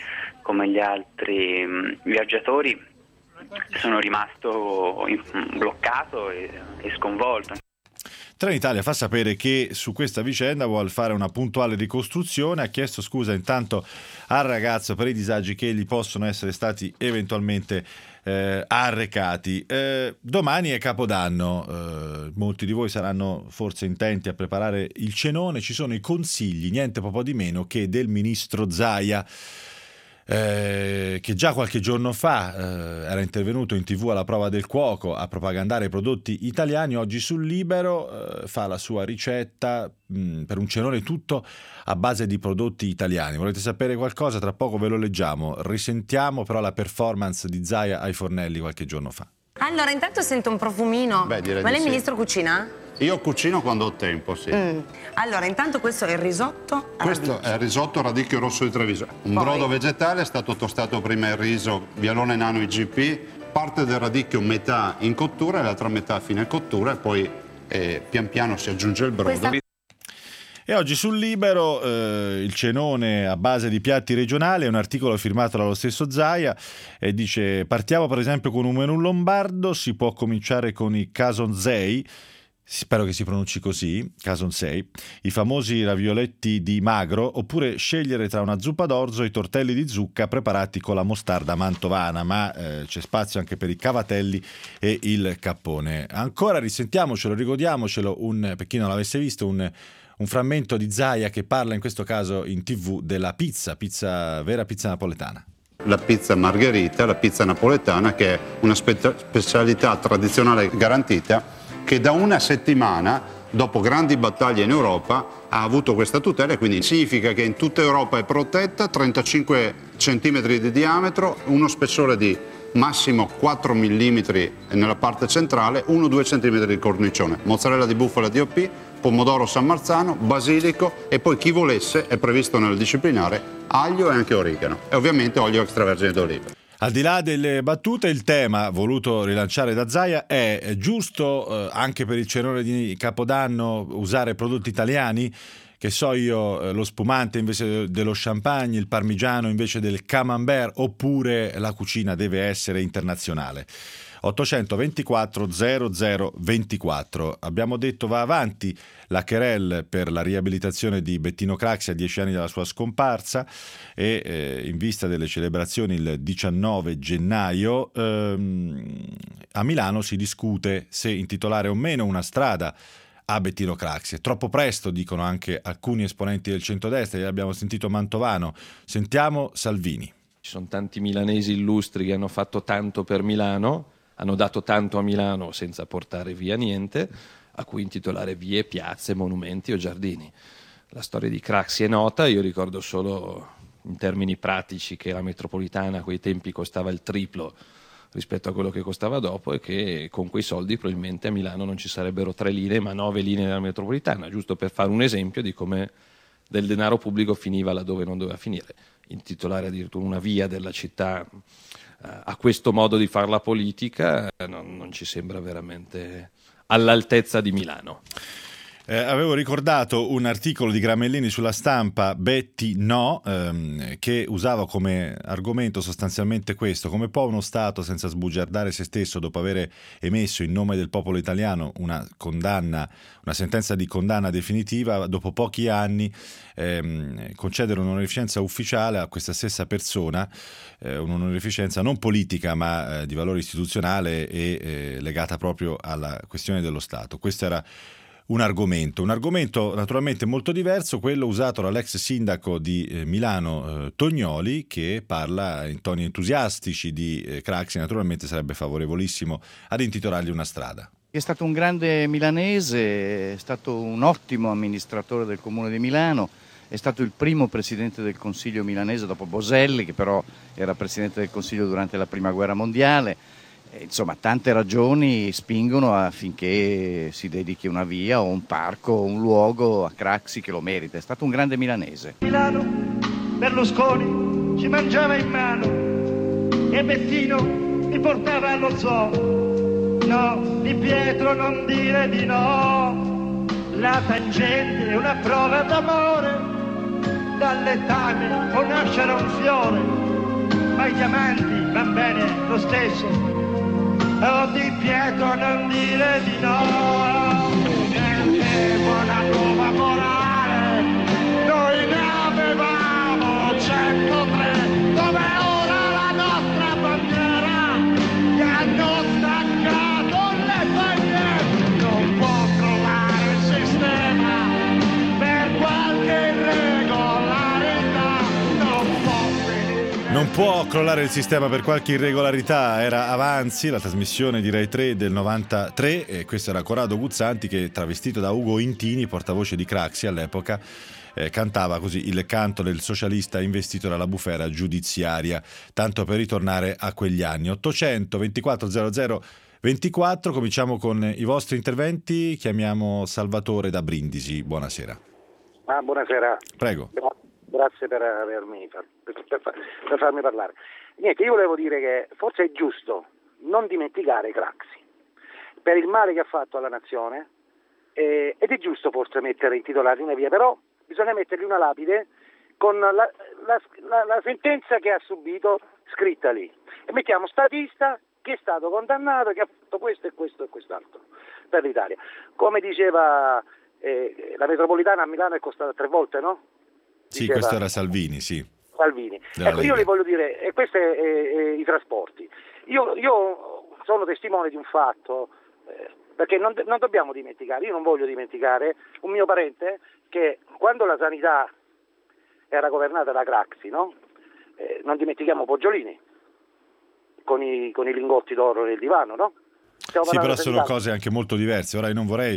viaggiatori, sono rimasto bloccato e sconvolto. Trenitalia fa sapere che su questa vicenda vuole fare una puntuale ricostruzione, ha chiesto scusa intanto al ragazzo per i disagi che gli possono essere stati eventualmente arrecati. Domani è Capodanno, molti di voi saranno forse intenti a preparare il cenone, ci sono i consigli, niente po' di meno che del ministro Zaia, che già qualche giorno fa era intervenuto in TV alla prova del cuoco a propagandare i prodotti italiani. Oggi sul Libero fa la sua ricetta per un cenone tutto a base di prodotti italiani. Volete sapere qualcosa? Tra poco ve lo leggiamo. Risentiamo però la performance di Zaia ai fornelli qualche giorno fa. Allora, intanto sento un profumino. Beh, direi ma lei, di sì. Ministro, cucina? Io cucino quando ho tempo, sì. Allora, intanto questo è il risotto. Questo è il risotto radicchio rosso di Treviso. Un brodo vegetale, è stato tostato prima il riso, vialone nano IGP, parte del radicchio metà in cottura e l'altra metà a fine cottura, e poi pian piano si aggiunge il brodo. E oggi sul Libero il cenone a base di piatti regionali, è un articolo firmato dallo stesso Zaia e dice: partiamo per esempio con un menù lombardo, si può cominciare con i casonzei, spero che si pronunci così, casonzei, i famosi ravioletti di magro, oppure scegliere tra una zuppa d'orzo e i tortelli di zucca preparati con la mostarda mantovana, ma c'è spazio anche per i cavatelli e il cappone. Ancora risentiamocelo, rigodiamocelo, per chi non l'avesse visto, un frammento di Zaia che parla in questo caso in TV della vera pizza napoletana. La pizza margherita, la pizza napoletana, che è una specialità tradizionale garantita, che da una settimana, dopo grandi battaglie in Europa, ha avuto questa tutela, e quindi significa che in tutta Europa è protetta, 35 cm di diametro, uno spessore di massimo 4 mm nella parte centrale, 1-2 cm di cornicione, mozzarella di bufala DOP, pomodoro San Marzano, basilico e poi chi volesse, è previsto nel disciplinare, aglio e anche origano e ovviamente olio extravergine d'oliva. Al di là delle battute, il tema voluto rilanciare da Zaia è giusto anche per il cenone di Capodanno usare prodotti italiani? Che so io, lo spumante invece dello champagne, il parmigiano invece del camembert, oppure la cucina deve essere internazionale? 824 0024. Abbiamo detto va avanti la querelle per la riabilitazione di Bettino Craxi a 10 anni dalla sua scomparsa e in vista delle celebrazioni il 19 gennaio a Milano si discute se intitolare o meno una strada a Bettino Craxi. È troppo presto, dicono anche alcuni esponenti del centrodestra. Ieri abbiamo sentito Mantovano, sentiamo Salvini. Ci sono tanti milanesi illustri che hanno fatto tanto per Milano, hanno dato tanto a Milano senza portare via niente, a cui intitolare vie, piazze, monumenti o giardini. La storia di Craxi è nota, io ricordo solo in termini pratici che la metropolitana a quei tempi costava il triplo rispetto a quello che costava dopo, e che con quei soldi probabilmente a Milano non ci sarebbero 3 linee ma 9 linee della metropolitana, giusto per fare un esempio di come del denaro pubblico finiva laddove non doveva finire. Intitolare addirittura una via della città a questo modo di fare la politica non ci sembra veramente all'altezza di Milano. Avevo ricordato un articolo di Gramellini sulla Stampa, Betti no, che usava come argomento sostanzialmente questo: come può uno Stato, senza sbugiardare se stesso, dopo aver emesso in nome del popolo italiano una sentenza di condanna definitiva, dopo pochi anni concedere un'onorificenza ufficiale a questa stessa persona, un'onorificenza non politica ma di valore istituzionale e legata proprio alla questione dello Stato. Questo era un argomento naturalmente molto diverso, quello usato dall'ex sindaco di Milano Tognoli, che parla in toni entusiastici di Craxi. Naturalmente sarebbe favorevolissimo ad intitolargli una strada. È stato un grande milanese, è stato un ottimo amministratore del Comune di Milano, è stato il primo presidente del Consiglio milanese dopo Boselli, che però era presidente del Consiglio durante la Prima Guerra Mondiale. Insomma, tante ragioni spingono affinché si dedichi una via o un parco o un luogo a Craxi, che lo merita. È stato un grande milanese. Milano, Berlusconi ci mangiava in mano e Bettino mi portava allo zoo. No, Di Pietro non dire di no. La tangente è una prova d'amore, dal letame può nascere un fiore, ma i diamanti van bene lo stesso. Oh, Di Pietro non dire di no, niente buona nuova morale, noi ne avevamo 103, dove ora la nostra bandiera, gli hanno staccato le bandiere, non può crollare il sistema per qualche irregolarità, Non può crollare il sistema per qualche irregolarità. Era Avanzi, la trasmissione di Rai 3 del 93, e questo era Corrado Guzzanti che, travestito da Ugo Intini, portavoce di Craxi all'epoca, cantava così il canto del socialista investito dalla bufera giudiziaria, tanto per ritornare a quegli anni. 800 24 00 24, cominciamo con i vostri interventi. Chiamiamo Salvatore da Brindisi. Buonasera. Buonasera. Prego. Grazie per farmi parlare. Niente, io volevo dire che forse è giusto non dimenticare Craxi per il male che ha fatto alla nazione, ed è giusto forse mettere i titolari una via, però bisogna mettergli una lapide con la sentenza che ha subito scritta lì, e mettiamo statista che è stato condannato, che ha fatto questo e questo e quest'altro per l'Italia. Come diceva la metropolitana a Milano è costata 3 volte, no? Sì, questo era Salvini, sì. Salvini. Ecco, io le voglio dire, e questo è i trasporti. Io sono testimone di un fatto, perché non dobbiamo dimenticare, io non voglio dimenticare un mio parente che quando la sanità era governata da Craxi, no? Non dimentichiamo Poggiolini con i lingotti d'oro nel divano, no? Sì, però sono cose anche molto diverse. Ora io non vorrei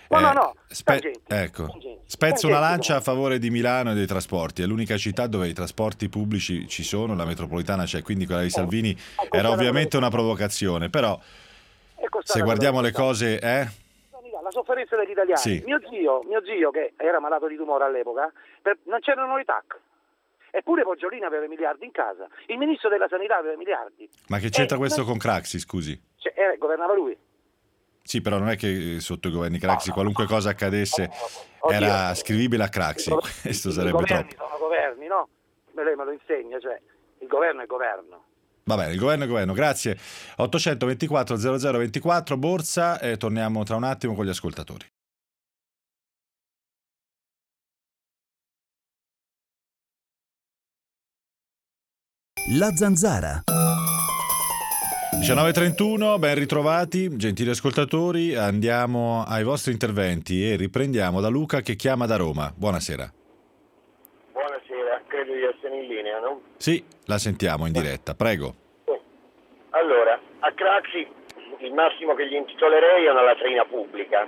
spezzo una lancia a favore di Milano e dei trasporti. È l'unica città dove i trasporti pubblici ci sono, la metropolitana c'è, quindi quella di Salvini era ovviamente una provocazione, però se guardiamo le cose la sofferenza degli italiani. Sì. Mio zio che era malato di tumore all'epoca, non c'erano i TAC. Eppure Poggiolini aveva miliardi in casa, il ministro della sanità aveva miliardi. Ma che c'entra questo con Craxi, scusi? Governava lui. Sì, però non è che sotto i governi Craxi qualunque cosa accadesse era ascrivibile a Craxi, questo sarebbe troppo. I governi sono governi, no? Lei me lo insegna, cioè il governo è governo. Va bene, il governo è governo, grazie. 824 0024 Borsa, torniamo tra un attimo con gli ascoltatori. La Zanzara. 19:31, ben ritrovati, gentili ascoltatori, andiamo ai vostri interventi e riprendiamo da Luca che chiama da Roma. Buonasera. Buonasera, credo di essere in linea, no? Sì, la sentiamo in diretta, prego. Allora, a Craxi il massimo che gli intitolerei è una latrina pubblica,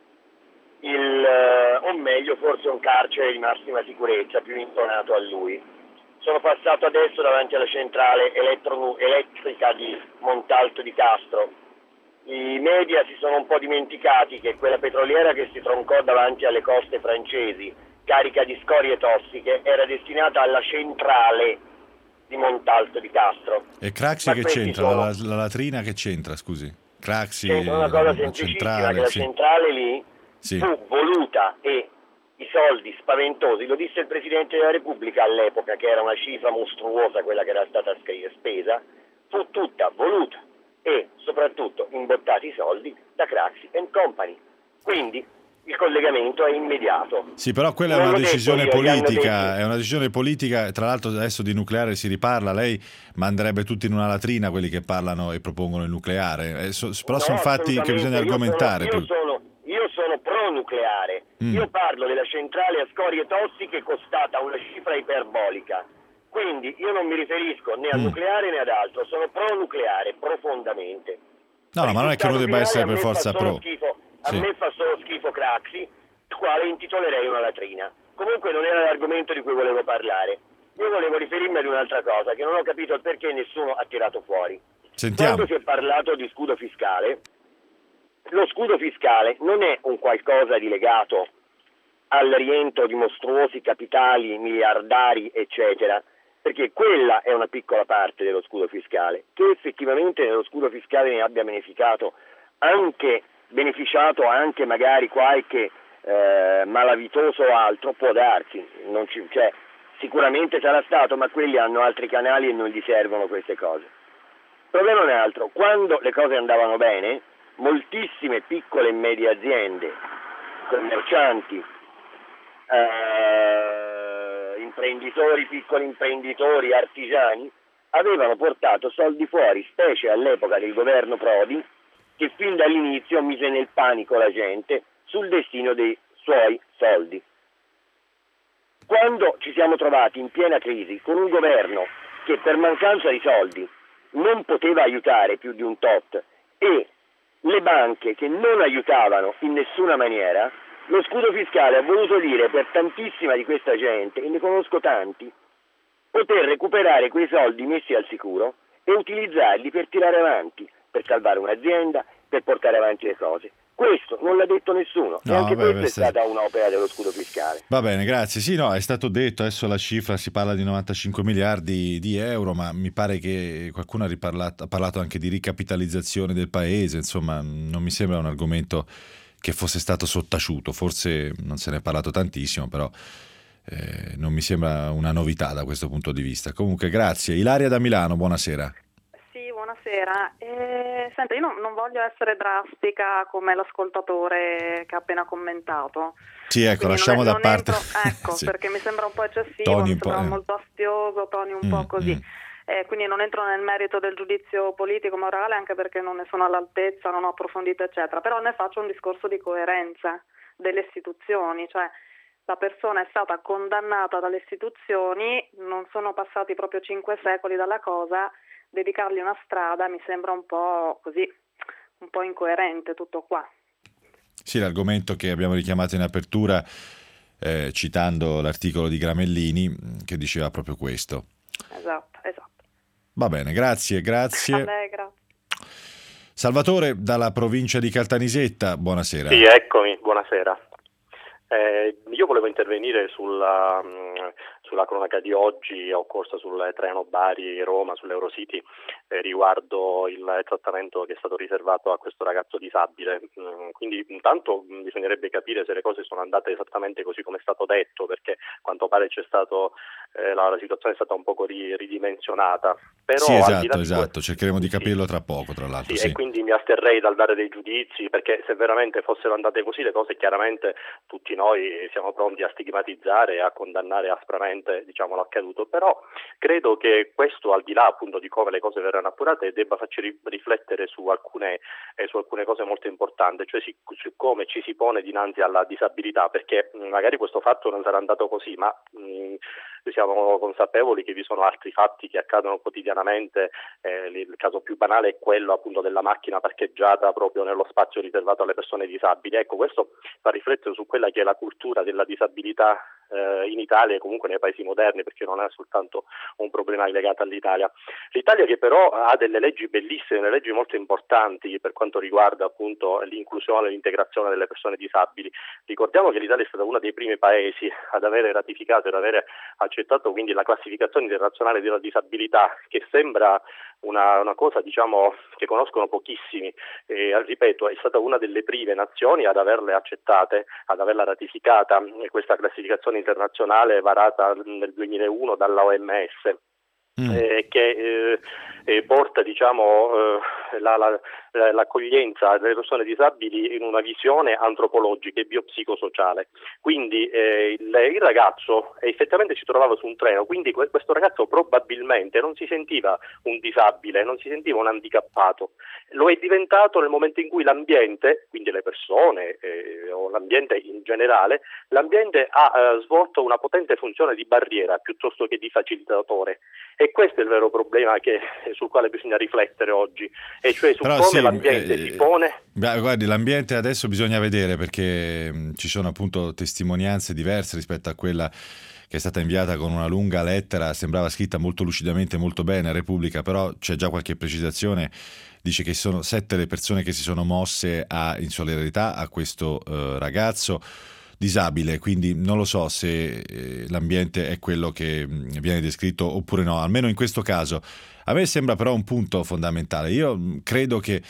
o meglio forse un carcere di massima sicurezza più intonato a lui. Sono passato adesso davanti alla centrale elettrica di Montalto di Castro. I media si sono un po' dimenticati che quella petroliera che si troncò davanti alle coste francesi, carica di scorie tossiche, era destinata alla centrale di Montalto di Castro. E Craxi che c'entra? La latrina che c'entra, scusi? Craxi, c'entra una cosa semplicissima, che la centrale lì fu voluta e i soldi spaventosi, lo disse il Presidente della Repubblica all'epoca, che era una cifra mostruosa quella che era stata spesa, fu tutta voluta e soprattutto imbottati i soldi da Craxi & Company. Quindi il collegamento è immediato. Sì, però quella è una decisione politica, è una decisione politica, tra l'altro adesso di nucleare si riparla, lei manderebbe tutti in una latrina quelli che parlano e propongono il nucleare, però sono fatti che bisogna argomentare. Io sono pro-nucleare, io parlo della centrale a scorie tossiche costata una cifra iperbolica, quindi io non mi riferisco né al nucleare né ad altro, sono pro-nucleare profondamente. No, ma non è che uno debba essere per forza pro. A me fa solo schifo Craxi, il quale intitolerei una latrina. Comunque non era l'argomento di cui volevo parlare. Io volevo riferirmi ad un'altra cosa, che non ho capito il perché nessuno ha tirato fuori. Sentiamo. Quando si è parlato di scudo fiscale, lo scudo fiscale non è un qualcosa di legato al rientro di mostruosi capitali miliardari, eccetera, perché quella è una piccola parte dello scudo fiscale. Che effettivamente nello scudo fiscale ne abbia beneficiato anche magari qualche malavitoso o altro, può darsi, sicuramente sarà stato, ma quelli hanno altri canali e non gli servono queste cose. Il problema non è altro, quando le cose andavano bene, moltissime piccole e medie aziende, commercianti, imprenditori, piccoli imprenditori, artigiani, avevano portato soldi fuori, specie all'epoca del governo Prodi, che fin dall'inizio mise nel panico la gente sul destino dei suoi soldi. Quando ci siamo trovati in piena crisi con un governo che per mancanza di soldi non poteva aiutare più di un tot e le banche che non aiutavano in nessuna maniera, lo scudo fiscale ha voluto dire per tantissima di questa gente, e ne conosco tanti, poter recuperare quei soldi messi al sicuro e utilizzarli per tirare avanti, per salvare un'azienda, per portare avanti le cose. Questo non l'ha detto nessuno, e anche questa è stata un'opera dello scudo fiscale. Va bene, grazie. Sì, no, è stato detto, adesso la cifra si parla di 95 miliardi di euro, ma mi pare che qualcuno ha parlato anche di ricapitalizzazione del paese, insomma non mi sembra un argomento che fosse stato sottaciuto, forse non se ne è parlato tantissimo, però non mi sembra una novità da questo punto di vista. Comunque grazie. Ilaria da Milano, buonasera. Sì, buonasera. Senta, io non voglio essere drastica come l'ascoltatore che ha appena commentato. Sì, ecco, lasciamo da parte. Ecco, sì. Perché mi sembra un po' eccessivo, mi sembra molto astioso, toni un po' così. Quindi non entro nel merito del giudizio politico, morale, anche perché non ne sono all'altezza, non ho approfondito, eccetera. Però ne faccio un discorso di coerenza delle istituzioni, cioè la persona è stata condannata dalle istituzioni, non sono passati proprio 5 secoli dalla cosa, dedicargli una strada mi sembra un po' così, un po' incoerente tutto qua. Sì, l'argomento che abbiamo richiamato in apertura, citando l'articolo di Gramellini, che diceva proprio questo. Esatto. Va bene, grazie. A lei, grazie. Salvatore, dalla provincia di Caltanissetta, buonasera. Sì, eccomi, buonasera. Io volevo intervenire sulla cronaca di oggi occorsa sul treno Bari-Roma, sull'Eurocity, riguardo il trattamento che è stato riservato a questo ragazzo disabile. Quindi intanto bisognerebbe capire se le cose sono andate esattamente così come è stato detto, perché a quanto pare c'è stato la situazione è stata un poco ridimensionata. Però, sì, esatto, cercheremo di capirlo tra poco, tra l'altro. Sì. E quindi mi asterrei dal dare dei giudizi, perché se veramente fossero andate così le cose, chiaramente tutti noi siamo pronti a stigmatizzare e a condannare aspramente, diciamo, l'accaduto. Però credo che questo, al di là appunto di come le cose verranno appurate, debba farci riflettere su alcune cose molto importanti, cioè su come ci si pone dinanzi alla disabilità, perché magari questo fatto non sarà andato così, ma siamo consapevoli che vi sono altri fatti che accadono quotidianamente. Il caso più banale è quello appunto della macchina parcheggiata proprio nello spazio riservato alle persone disabili. Ecco, questo fa riflettere su quella che è la cultura della disabilità in Italia e comunque nei paesi moderni, perché non è soltanto un problema legato all'Italia. L'Italia, che però ha delle leggi bellissime, delle leggi molto importanti per quanto riguarda appunto l'inclusione e l'integrazione delle persone disabili. Ricordiamo che l'Italia è stata uno dei primi paesi ad avere ratificato ed avere accettato quindi la classificazione internazionale della disabilità, che sembra una cosa, diciamo, che conoscono pochissimi. Ripeto, è stata una delle prime nazioni ad averle accettate, ad averla ratificata, questa classificazione internazionale varata nel 2001 dalla OMS. Che porta, diciamo, l'accoglienza delle persone disabili in una visione antropologica e biopsicosociale. Quindi il ragazzo effettivamente si trovava su un treno, quindi questo ragazzo probabilmente non si sentiva un disabile, non si sentiva un handicappato. Lo è diventato nel momento in cui l'ambiente, quindi le persone o l'ambiente in generale, l'ambiente ha svolto una potente funzione di barriera piuttosto che di facilitatore. E questo è il vero problema sul quale bisogna riflettere oggi, e cioè su come l'ambiente si pone. Guardi, l'ambiente adesso bisogna vedere, perché ci sono appunto testimonianze diverse rispetto a quella che è stata inviata con una lunga lettera, sembrava scritta molto lucidamente, molto bene a Repubblica, però c'è già qualche precisazione. Dice che sono 7 le persone che si sono mosse in solidarietà a questo ragazzo disabile, quindi non lo so se l'ambiente è quello che viene descritto oppure no, almeno in questo caso. A me sembra però un punto fondamentale. Io credo che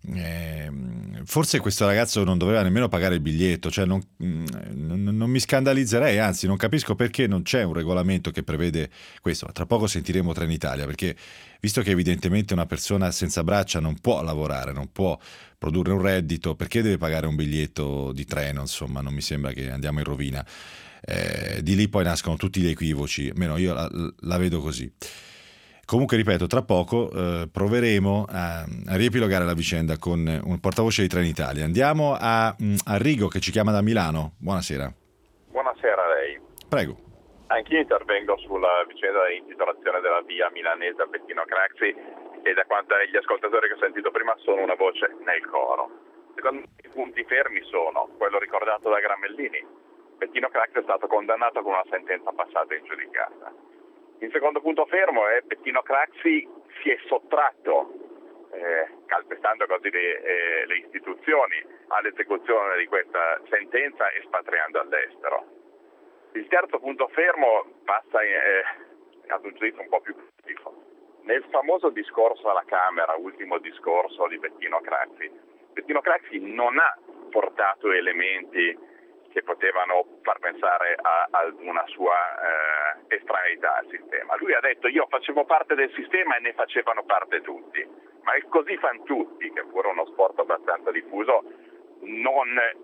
forse questo ragazzo non doveva nemmeno pagare il biglietto, cioè non mi scandalizzerei, anzi non capisco perché non c'è un regolamento che prevede questo. Tra poco sentiremo Trenitalia, perché visto che evidentemente una persona senza braccia non può lavorare, non può produrre un reddito, perché deve pagare un biglietto di treno? Insomma, non mi sembra che andiamo in rovina. Di lì poi nascono tutti gli equivoci, almeno io la vedo così. Comunque, ripeto, tra poco proveremo a riepilogare la vicenda con un portavoce di Trenitalia. Andiamo a Rigo, che ci chiama da Milano. Buonasera. Buonasera a lei. Prego. Anch'io intervengo sulla vicenda dell'intitolazione della via milanese a Bettino Craxi, e da quanto gli ascoltatori che ho sentito prima sono una voce nel coro. Secondo me i punti fermi sono quello ricordato da Gramellini. Bettino Craxi è stato condannato con una sentenza passata in giudicata. Il secondo punto fermo è Bettino Craxi si è sottratto, calpestando così le istituzioni, all'esecuzione di questa sentenza, espatriando all'estero. Il terzo punto fermo passa ad un giudizio un po' più critico. Nel famoso discorso alla Camera, ultimo discorso di Bettino Craxi non ha apportato elementi che potevano far pensare ad una sua estraneità al sistema. Lui ha detto: io facevo parte del sistema e ne facevano parte tutti, ma il così fan tutti, che pure uno sport abbastanza diffuso, non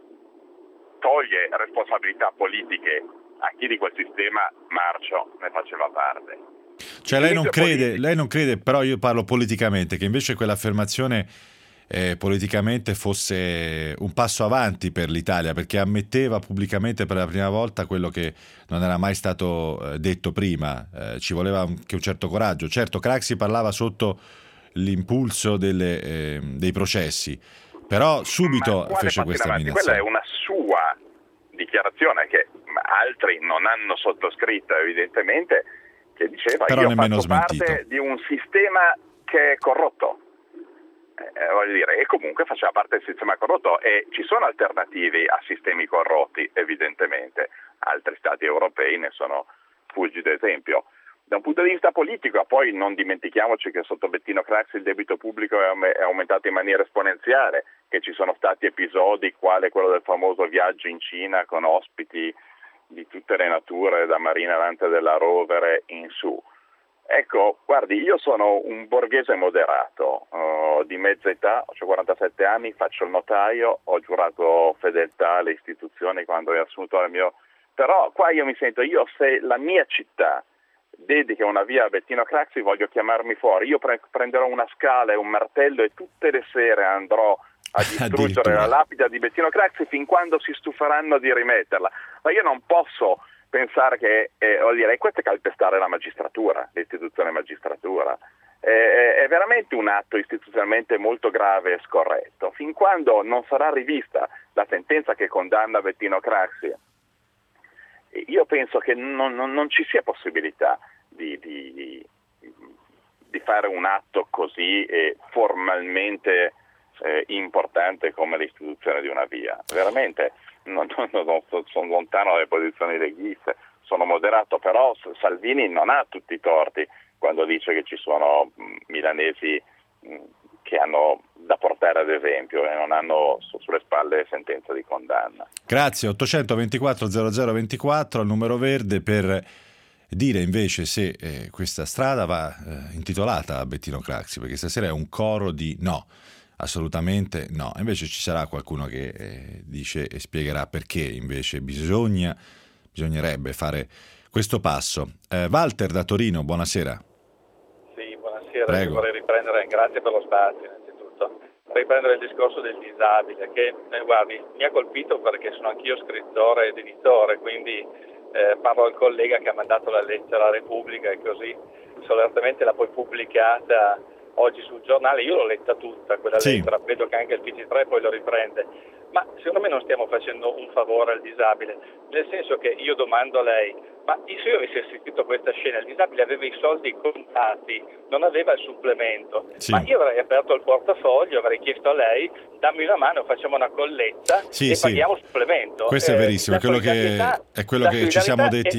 toglie responsabilità politiche a chi di quel sistema marcio ne faceva parte. Cioè lei non crede, però io parlo politicamente, che invece quell'affermazione politicamente fosse un passo avanti per l'Italia, perché ammetteva pubblicamente per la prima volta quello che non era mai stato detto prima. Ci voleva anche un certo coraggio. Certo, Craxi parlava sotto l'impulso dei processi, però subito fece questa minaccia. Quella è una sua dichiarazione che altri non hanno sottoscritto, evidentemente, che diceva: però io nemmeno faccio parte di un sistema che è corrotto. Voglio dire, e comunque faceva parte del sistema corrotto, e ci sono alternativi a sistemi corrotti, evidentemente. Altri stati europei ne sono fulgido esempio. Da un punto di vista politico, poi non dimentichiamoci che sotto Bettino Craxi il debito pubblico è aumentato in maniera esponenziale, che ci sono stati episodi quale quello del famoso viaggio in Cina con ospiti di tutte le nature, da Marina Lante della Rovere in su. Ecco, guardi, io sono un borghese moderato, di mezza età, ho 47 anni, faccio il notaio, ho giurato fedeltà alle istituzioni quando ho assunto il mio... Però qua io mi sento, se la mia città dedica una via a Bettino Craxi, voglio chiamarmi fuori. Io prenderò una scala e un martello e tutte le sere andrò a distruggere la lapide di Bettino Craxi fin quando si stuferanno di rimetterla. Ma io non posso pensare che, questo è calpestare la magistratura, l'istituzione magistratura. È veramente un atto istituzionalmente molto grave e scorretto. Fin quando non sarà rivista la sentenza che condanna Bettino Craxi, io penso che non ci sia possibilità di fare un atto così formalmente importante come l'istituzione di una via. Veramente sono lontano dalle posizioni leghiste, sono moderato, però Salvini non ha tutti i torti quando dice che ci sono milanesi che hanno da portare ad esempio e non hanno sulle spalle sentenza di condanna. Grazie. 824 0024 al numero verde per dire invece se questa strada va intitolata a Bettino Craxi, perché stasera è un coro di no, assolutamente no. Invece ci sarà qualcuno che dice e spiegherà perché invece bisognerebbe fare questo passo. Walter da Torino, buonasera. Sì, buonasera. Prego. Vorrei riprendere, grazie per lo spazio innanzitutto, riprendere il discorso del disabile che, guardi, mi ha colpito perché sono anch'io scrittore ed editore, quindi parlo al collega che ha mandato la lettera a Repubblica e così solertemente l'ha poi pubblicata oggi sul giornale. Io l'ho letta tutta quella lettera, vedo che anche il TG3 poi lo riprende, ma secondo me non stiamo facendo un favore al disabile, nel senso che io domando a lei: ma se io avessi assistito a questa scena, il disabile aveva i soldi contati, non aveva il supplemento, ma io avrei aperto il portafoglio, avrei chiesto a lei: dammi una mano, facciamo una colletta e paghiamo il supplemento. Questo è verissimo, è quello che ci siamo detti.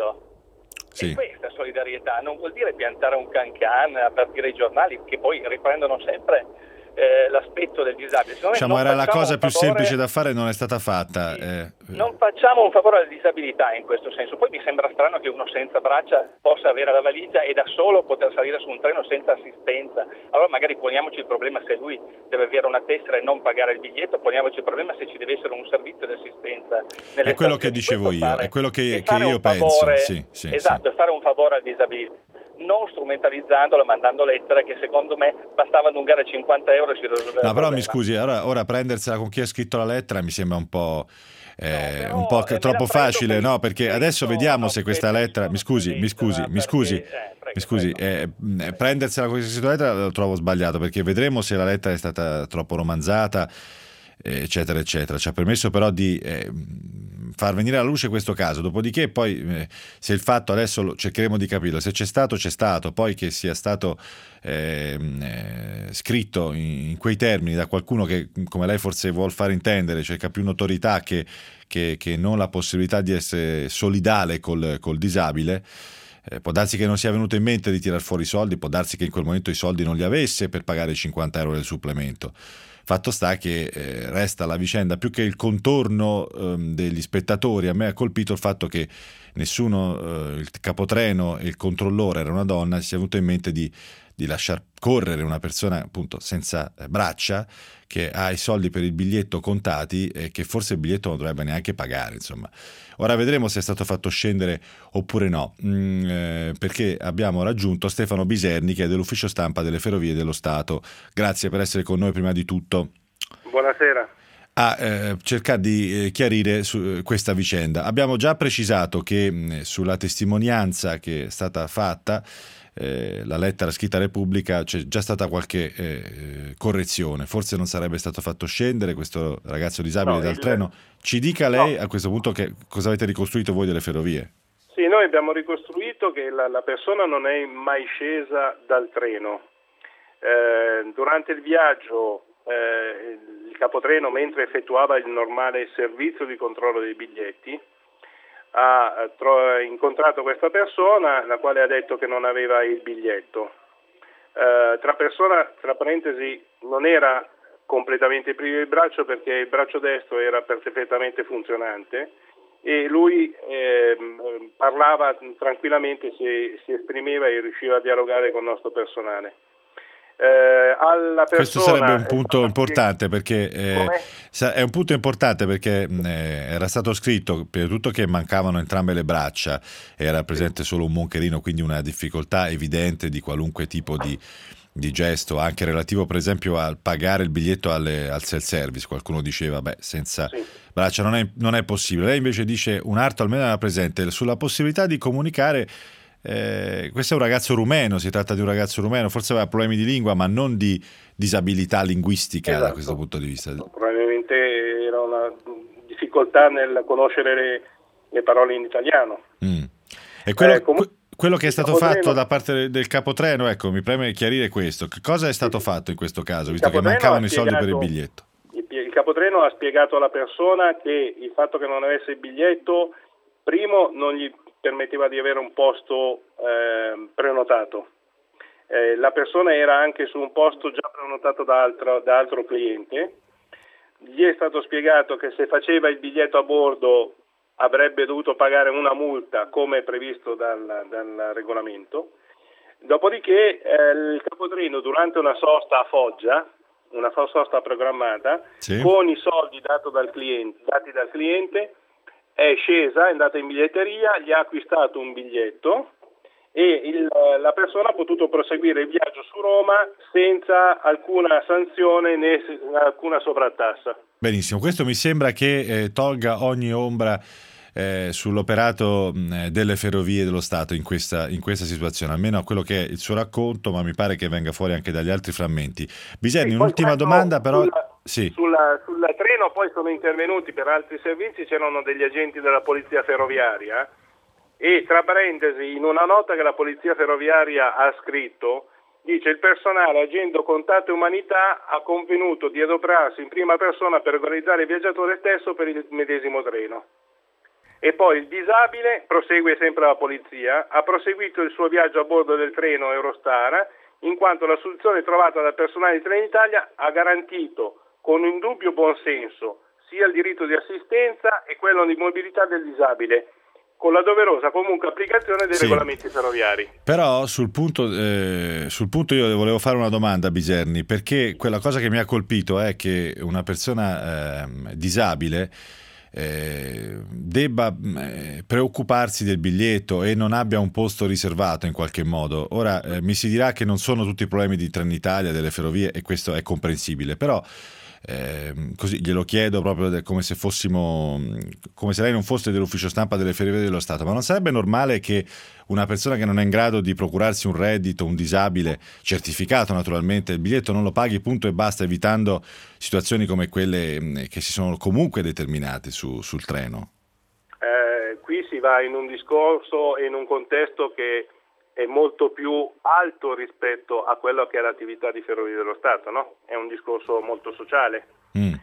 E questa solidarietà non vuol dire piantare un cancan a partire dai giornali che poi riprendono sempre l'aspetto del disabile. Diciamo, era la cosa più semplice da fare, non è stata fatta. Non facciamo un favore alla disabilità in questo senso. Poi mi sembra strano che uno senza braccia possa avere la valigia e da solo poter salire su un treno senza assistenza. Allora magari poniamoci il problema se lui deve avere una tessera e non pagare il biglietto, poniamoci il problema se ci deve essere un servizio di assistenza. È quello che dicevo io, è quello che io penso. Esatto, è fare un favore al disabile, non strumentalizzandolo, mandando lettere che secondo me bastava allungare 50 euro e si risolveva. No, però mi scusi, ora prendersela con chi ha scritto la lettera mi sembra un po' troppo facile, no? Perché adesso vediamo se questa lettera, mi scusi, prendersela con chi ha scritto la lettera lo trovo sbagliato, perché vedremo se la lettera è stata troppo romanzata, eccetera eccetera. Ci ha permesso però di far venire alla luce questo caso, dopodiché poi se il fatto, adesso cercheremo di capirlo, se c'è stato, poi che sia stato scritto in quei termini da qualcuno che, come lei forse vuol far intendere, cerca più notorietà che non la possibilità di essere solidale col disabile, può darsi che non sia venuto in mente di tirar fuori i soldi, può darsi che in quel momento i soldi non li avesse per pagare i 50 euro del supplemento. Fatto sta che resta la vicenda, più che il contorno degli spettatori, a me ha colpito il fatto che nessuno, il capotreno e il controllore era una donna, si è venuto in mente di lasciar correre una persona appunto senza braccia, che ha i soldi per il biglietto contati e che forse il biglietto non dovrebbe neanche pagare, insomma. Ora vedremo se è stato fatto scendere oppure no, perché abbiamo raggiunto Stefano Biserni, che è dell'ufficio stampa delle Ferrovie dello Stato. Grazie per essere con noi prima di tutto. Buonasera. A cercare di chiarire questa vicenda. Abbiamo già precisato che sulla testimonianza che è stata fatta, la lettera scritta a Repubblica, c'è già stata qualche correzione, forse non sarebbe stato fatto scendere questo ragazzo disabile dal treno. Ci dica lei a questo punto che cosa avete ricostruito voi delle Ferrovie. Sì, noi abbiamo ricostruito che la persona non è mai scesa dal treno. Durante il viaggio il capotreno, mentre effettuava il normale servizio di controllo dei biglietti, ha incontrato questa persona, la quale ha detto che non aveva il biglietto. Tra parentesi, non era completamente privo il braccio, perché il braccio destro era perfettamente funzionante e lui parlava tranquillamente, si esprimeva e riusciva a dialogare con il nostro personale. Alla persona, questo sarebbe un punto importante perché è un punto importante perché era stato scritto prima di tutto che mancavano entrambe le braccia, era presente solo un moncherino, quindi una difficoltà evidente di qualunque tipo di gesto, anche relativo per esempio al pagare il biglietto al self-service. Qualcuno diceva senza braccia non è possibile. Lei invece dice un arto almeno era presente sulla possibilità di comunicare. Questo è un ragazzo rumeno, si tratta di un ragazzo rumeno, forse aveva problemi di lingua ma non di disabilità linguistica. Esatto. Da questo punto di vista probabilmente era una difficoltà nel conoscere le parole in italiano. E quello che è stato fatto da parte del capotreno, ecco, mi preme chiarire questo. Che cosa è stato fatto in questo caso, visto che mancavano i soldi per il biglietto? Il capotreno ha spiegato alla persona che il fatto che non avesse il biglietto, primo, non gli permetteva di avere un posto prenotato. La persona era anche su un posto già prenotato da altro cliente. Gli è stato spiegato che se faceva il biglietto a bordo avrebbe dovuto pagare una multa come previsto dal regolamento. Dopodiché il capotreno, durante una sosta a Foggia, una sosta programmata, con i soldi dati dal cliente, è scesa, è andata in biglietteria, gli ha acquistato un biglietto e la persona ha potuto proseguire il viaggio su Roma senza alcuna sanzione né alcuna sovrattassa. Benissimo, questo mi sembra che tolga ogni ombra sull'operato delle Ferrovie dello Stato in questa situazione, almeno a quello che è il suo racconto, ma mi pare che venga fuori anche dagli altri frammenti. Biserni, un'ultima domanda però. Sul treno poi sono intervenuti per altri servizi, c'erano degli agenti della polizia ferroviaria e, tra parentesi, in una nota che la polizia ferroviaria ha scritto, dice: il personale, agendo con tanta umanità, ha convenuto di adoperarsi in prima persona per organizzare il viaggiatore stesso per il medesimo treno. E poi il disabile, prosegue sempre la polizia, ha proseguito il suo viaggio a bordo del treno Eurostar, in quanto la soluzione trovata dal personale di Trenitalia ha garantito con un indubbio buonsenso sia il diritto di assistenza e quello di mobilità del disabile, con la doverosa comunque applicazione dei regolamenti ferroviari. Però sul punto io volevo fare una domanda a Biserni, perché quella cosa che mi ha colpito è che una persona disabile debba preoccuparsi del biglietto e non abbia un posto riservato in qualche modo. Ora mi si dirà che non sono tutti i problemi di Trenitalia, delle ferrovie, e questo è comprensibile, però così glielo chiedo proprio come se lei non fosse dell'ufficio stampa delle Ferrovie dello Stato, ma non sarebbe normale che una persona che non è in grado di procurarsi un reddito, un disabile certificato naturalmente, il biglietto non lo paghi, punto e basta, evitando situazioni come quelle che si sono comunque determinate sul treno? Qui si va in un discorso e in un contesto che è molto più alto rispetto a quello che è l'attività di Ferrovie dello Stato, no? È un discorso molto sociale.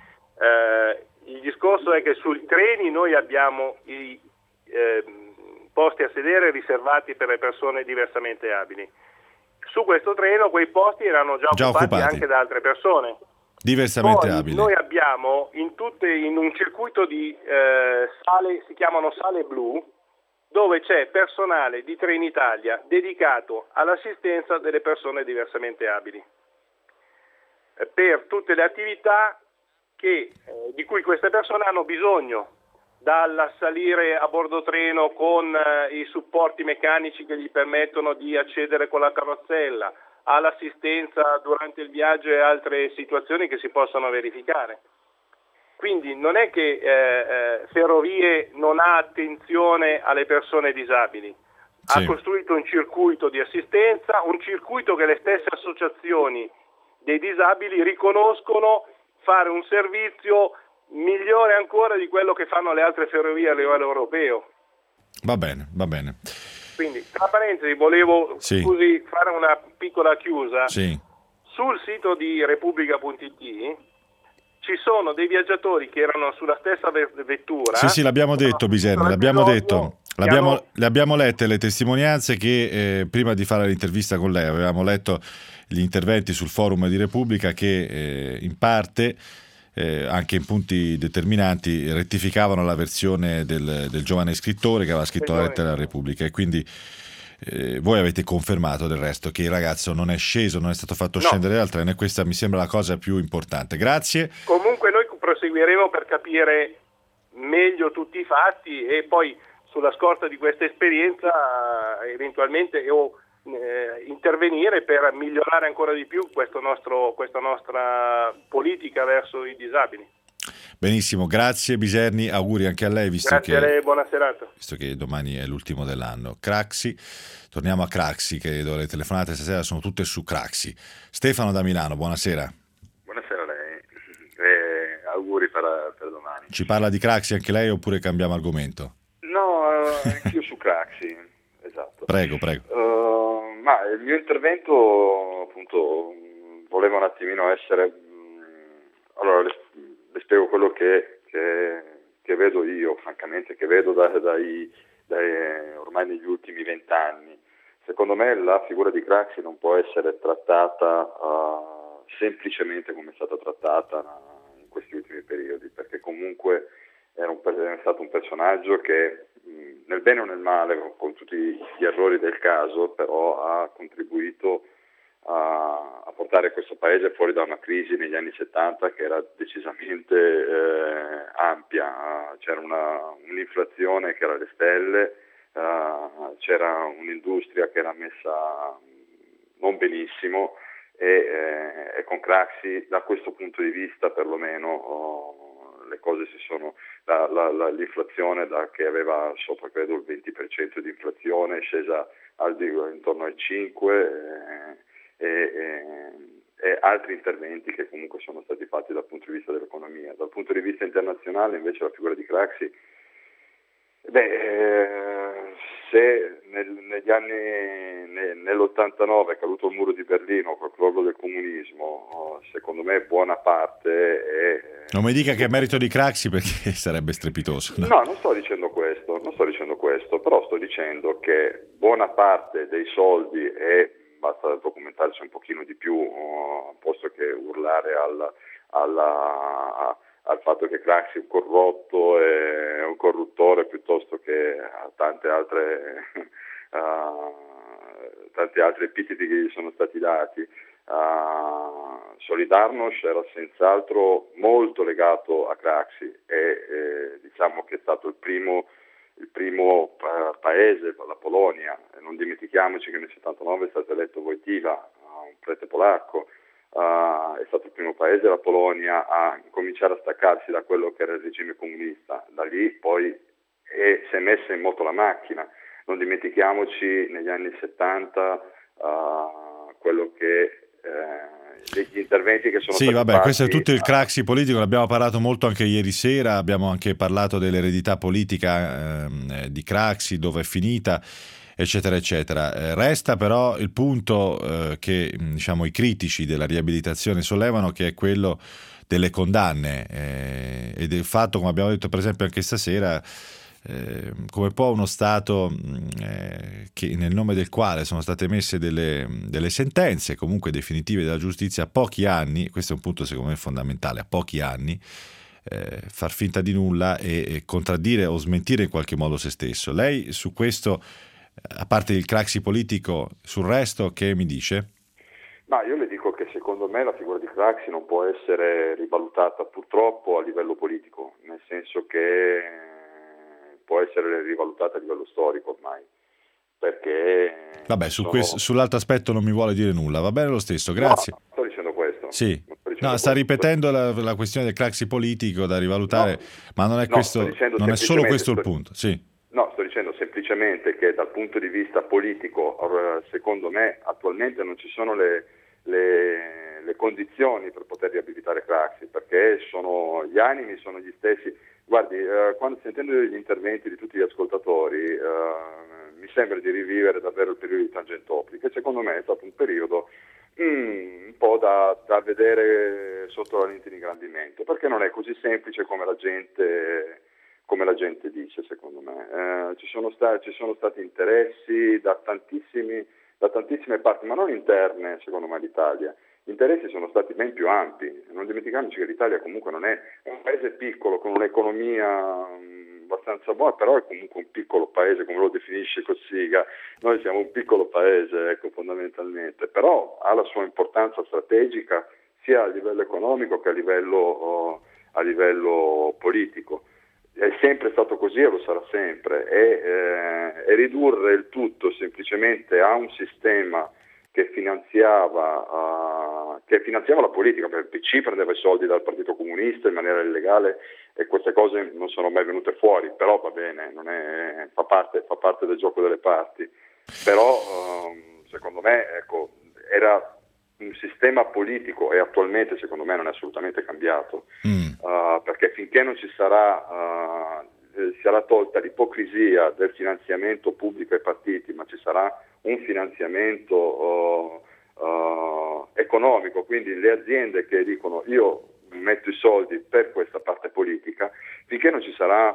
Il discorso è che sui treni noi abbiamo posti a sedere riservati per le persone diversamente abili. Su questo treno quei posti erano già occupati anche da altre persone. Diversamente Poi abili. noi abbiamo in un circuito di sale, si chiamano sale blu, dove c'è personale di Trenitalia dedicato all'assistenza delle persone diversamente abili per tutte le attività di cui queste persone hanno bisogno, dal salire a bordo treno con i supporti meccanici che gli permettono di accedere con la carrozzella, all'assistenza durante il viaggio e altre situazioni che si possono verificare. Quindi non è che Ferrovie non ha attenzione alle persone disabili, ha costruito un circuito di assistenza, un circuito che le stesse associazioni dei disabili riconoscono fare un servizio migliore ancora di quello che fanno le altre ferrovie a livello europeo. Va bene. Quindi, tra parentesi, volevo fare una piccola chiusa. Sì. Sul sito di Repubblica.it ci sono dei viaggiatori che erano sulla stessa vettura. Sì, l'abbiamo detto, Biserni, l'abbiamo detto. Le abbiamo lette le testimonianze che prima di fare l'intervista con lei avevamo letto gli interventi sul forum di Repubblica che in parte, anche in punti determinanti, rettificavano la versione del giovane scrittore che aveva scritto la lettera alla Repubblica, e quindi voi avete confermato del resto che il ragazzo non è sceso, non è stato fatto scendere dal treno, e questa mi sembra la cosa più importante. Grazie. Comunque noi proseguiremo per capire meglio tutti i fatti e poi sulla scorta di questa esperienza eventualmente intervenire per migliorare ancora di più questa nostra politica verso i disabili. Benissimo, grazie Biserni, auguri anche a lei, Grazie a lei, buona serata. Visto che domani è l'ultimo dell'anno. Craxi, torniamo a Craxi, credo le telefonate stasera sono tutte su Craxi. Stefano da Milano, buonasera. Buonasera a lei, auguri per domani. Ci parla di Craxi anche lei oppure cambiamo argomento? No, anch'io su Craxi, esatto. Prego. Ma il mio intervento, appunto, voleva un attimino essere... Allora, le spiego quello che vedo io, francamente, che vedo dai ormai negli ultimi 20 anni. Secondo me la figura di Craxi non può essere trattata semplicemente come è stata trattata in questi ultimi periodi, perché comunque è stato un personaggio che nel bene o nel male, con tutti gli errori del caso, però ha contribuito a portare questo paese fuori da una crisi negli anni 70 che era decisamente ampia. C'era un'inflazione che era alle stelle, c'era un'industria che era messa non benissimo e con Craxi, da questo punto di vista perlomeno, le cose si sono, l'inflazione che aveva sopra credo il 20% di inflazione è scesa intorno ai 5%, e altri interventi che comunque sono stati fatti dal punto di vista dell'economia. Dal punto di vista internazionale invece la figura di Craxi, se negli anni nell'89 è caduto il muro di Berlino col crollo del comunismo, secondo me buona parte è... Non mi dica che è merito di Craxi, perché sarebbe strepitoso. No, non sto dicendo questo, però sto dicendo che buona parte dei soldi, e basta documentarsi un pochino di più, posto che urlare al fatto che Craxi è un corrotto e un corruttore, piuttosto che a tanti altri epiteti che gli sono stati dati. Solidarnosc era senz'altro molto legato a Craxi e diciamo che è stato il primo paese, la Polonia. Non dimentichiamoci che nel 79 è stato eletto Wojtyła, un prete polacco. È stato il primo paese, la Polonia, a cominciare a staccarsi da quello che era il regime comunista. Da lì poi si è messa in moto la macchina. Non dimentichiamoci negli anni 70 quello che degli interventi che sono stati fatti. Questo è tutto il Craxi politico, ne abbiamo parlato molto anche ieri sera, abbiamo anche parlato dell'eredità politica di Craxi, dove è finita, eccetera eccetera. Resta però il punto che diciamo i critici della riabilitazione sollevano, che è quello delle condanne e del fatto, come abbiamo detto per esempio anche stasera, come può uno Stato che nel nome del quale sono state emesse delle sentenze comunque definitive della giustizia a pochi anni, questo è un punto secondo me fondamentale, a pochi anni far finta di nulla e contraddire o smentire in qualche modo se stesso. Lei su questo, a parte il Craxi politico, sul resto che mi dice? Ma io le dico che secondo me la figura di Craxi non può essere rivalutata purtroppo a livello politico, nel senso che può essere rivalutata a livello storico ormai, perché... Vabbè, sull'altro aspetto non mi vuole dire nulla, va bene lo stesso, grazie. No, sto dicendo questo. Sì. No, sta ripetendo la questione del Craxi politico da rivalutare, ma non è questo, non è solo questo il punto. Sì. No, sto dicendo semplicemente che dal punto di vista politico, secondo me, attualmente non ci sono le condizioni per poter riabilitare Craxi, perché gli animi sono gli stessi. Guardi, quando sentendo gli interventi di tutti gli ascoltatori, mi sembra di rivivere davvero il periodo di Tangentopoli, che secondo me è stato un periodo un po' da vedere sotto la lente di ingrandimento, perché non è così semplice come la gente dice, secondo me. Ci sono stati interessi da tantissime parti, ma non interne, secondo me, all'Italia. Gli interessi sono stati ben più ampi. Non dimentichiamoci che l'Italia comunque non è un paese piccolo con un'economia abbastanza buona, però è comunque un piccolo paese, come lo definisce Cossiga. Noi siamo un piccolo paese, ecco, fondamentalmente, però ha la sua importanza strategica sia a livello economico che a livello politico. È sempre stato così e lo sarà sempre, e ridurre il tutto semplicemente a un sistema che finanziava la politica, perché il PC prendeva i soldi dal Partito Comunista in maniera illegale e queste cose non sono mai venute fuori, però va bene, fa parte del gioco delle parti. Però secondo me, ecco, era un sistema politico, e attualmente secondo me non è assolutamente cambiato, perché finché non ci sarà tolta l'ipocrisia del finanziamento pubblico ai partiti, ma ci sarà un finanziamento economico, quindi le aziende che dicono io metto i soldi per questa parte politica, finché non ci sarà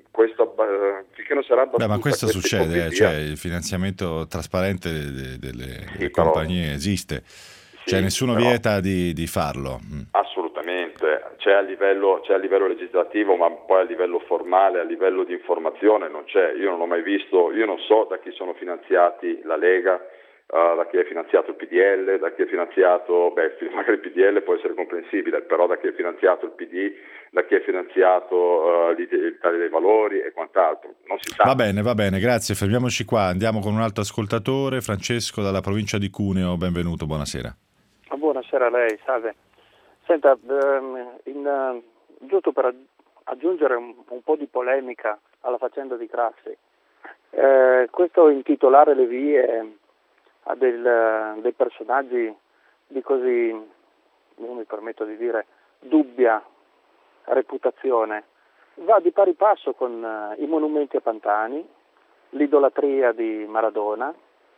finché non sarà battuta. Ma questo succede, cioè il finanziamento trasparente delle compagnie esiste, cioè nessuno vieta di farlo. Assolutamente, c'è a livello legislativo, ma poi a livello formale, a livello di informazione non c'è. Io non ho mai visto, io non so da chi sono finanziati la Lega, da chi è finanziato il PDL, da chi è finanziato, magari il PDL può essere comprensibile, però da chi è finanziato il PD, da chi è finanziato l'Italia dei Valori e quant'altro, non si sa. Va bene, grazie, fermiamoci qua, andiamo con un altro ascoltatore, Francesco dalla provincia di Cuneo, benvenuto, buonasera. Buonasera a lei, salve. Senta, giusto per aggiungere un po' di polemica alla faccenda di Craxi, questo intitolare le vie a dei personaggi di così, non mi permetto di dire, dubbia reputazione, va di pari passo con i monumenti a Pantani, l'idolatria di Maradona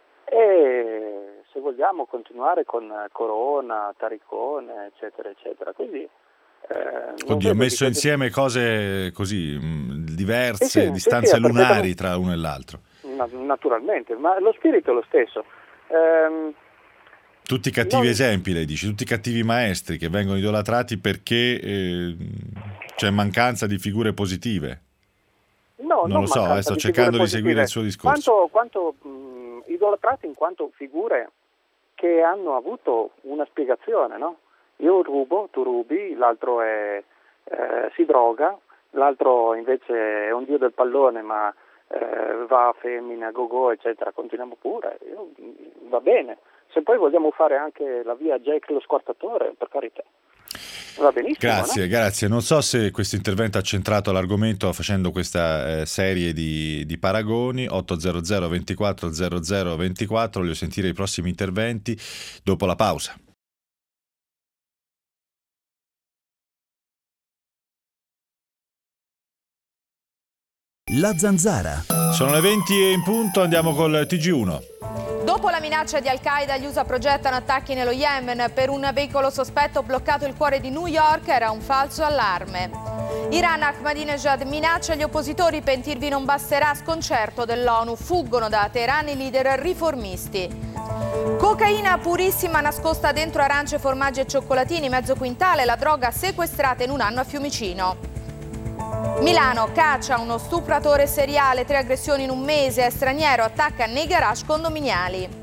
e, se vogliamo, continuare con Corona, Taricone, eccetera, eccetera. Quindi oddio, ho messo insieme cose così diverse, distanze lunari tra uno e l'altro. Naturalmente, ma lo spirito è lo stesso. Tutti cattivi esempi, lei dice, tutti cattivi maestri che vengono idolatrati perché c'è mancanza di figure positive. No, non lo so, sto cercando di seguire il suo discorso. Quanto idolatrati in quanto figure che hanno avuto una spiegazione, no? Io rubo, tu rubi, l'altro si droga, l'altro invece è un dio del pallone ma va a femmine, a go-go, eccetera, continuiamo pure, va bene. Se poi vogliamo fare anche la via Jack lo squartatore, per carità, va benissimo. Grazie. Non so se questo intervento ha centrato l'argomento facendo questa serie di paragoni. 800 24 00 24, voglio sentire i prossimi interventi dopo la pausa. La Zanzara. Sono le 20 e in punto, andiamo col TG1. Dopo la minaccia di Al-Qaeda, gli USA progettano attacchi nello Yemen. Per un veicolo sospetto bloccato il cuore di New York era un falso allarme. Iran, Ahmadinejad minaccia gli oppositori, pentirvi non basterà, sconcerto dell'ONU, fuggono da Teheran i leader riformisti. Cocaina purissima nascosta dentro arance, formaggi e cioccolatini, mezzo quintale, la droga sequestrata in un anno a Fiumicino. Milano, caccia uno stupratore seriale, 3 aggressioni in un mese, è straniero, attacca nei garage condominiali.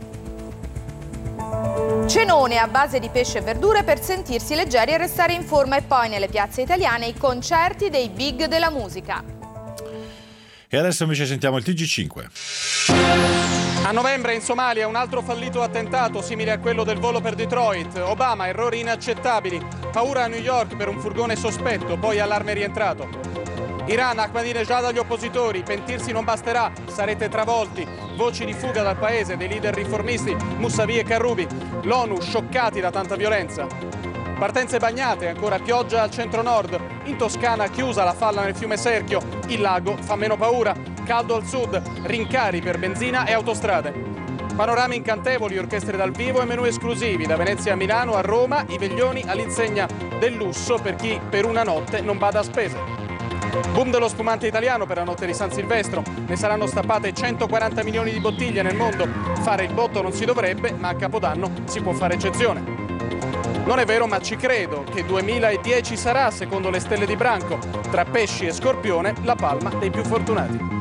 Cenone a base di pesce e verdure per sentirsi leggeri e restare in forma, e poi nelle piazze italiane i concerti dei big della musica. E adesso invece sentiamo il TG5. A novembre in Somalia un altro fallito attentato simile a quello del volo per Detroit. Obama, errori inaccettabili. Paura a New York per un furgone sospetto, poi allarme rientrato. Iran, Ahmadinejad agli oppositori, pentirsi non basterà, sarete travolti. Voci di fuga dal paese dei leader riformisti Mousavi e Karroubi. L'ONU scioccati da tanta violenza. Partenze bagnate, ancora pioggia al centro-nord. In Toscana chiusa la falla nel fiume Serchio. Il lago fa meno paura. Caldo al sud, rincari per benzina e autostrade. Panorami incantevoli, orchestre dal vivo e menù esclusivi. Da Venezia a Milano, a Roma, i veglioni all'insegna del lusso per chi per una notte non bada a spese. Boom dello spumante italiano per la notte di San Silvestro. Ne saranno stappate 140 milioni di bottiglie nel mondo. Fare il botto non si dovrebbe, ma a Capodanno si può fare eccezione. Non è vero, ma ci credo che 2010 sarà, secondo le stelle di branco, tra pesci e scorpione, la palma dei più fortunati.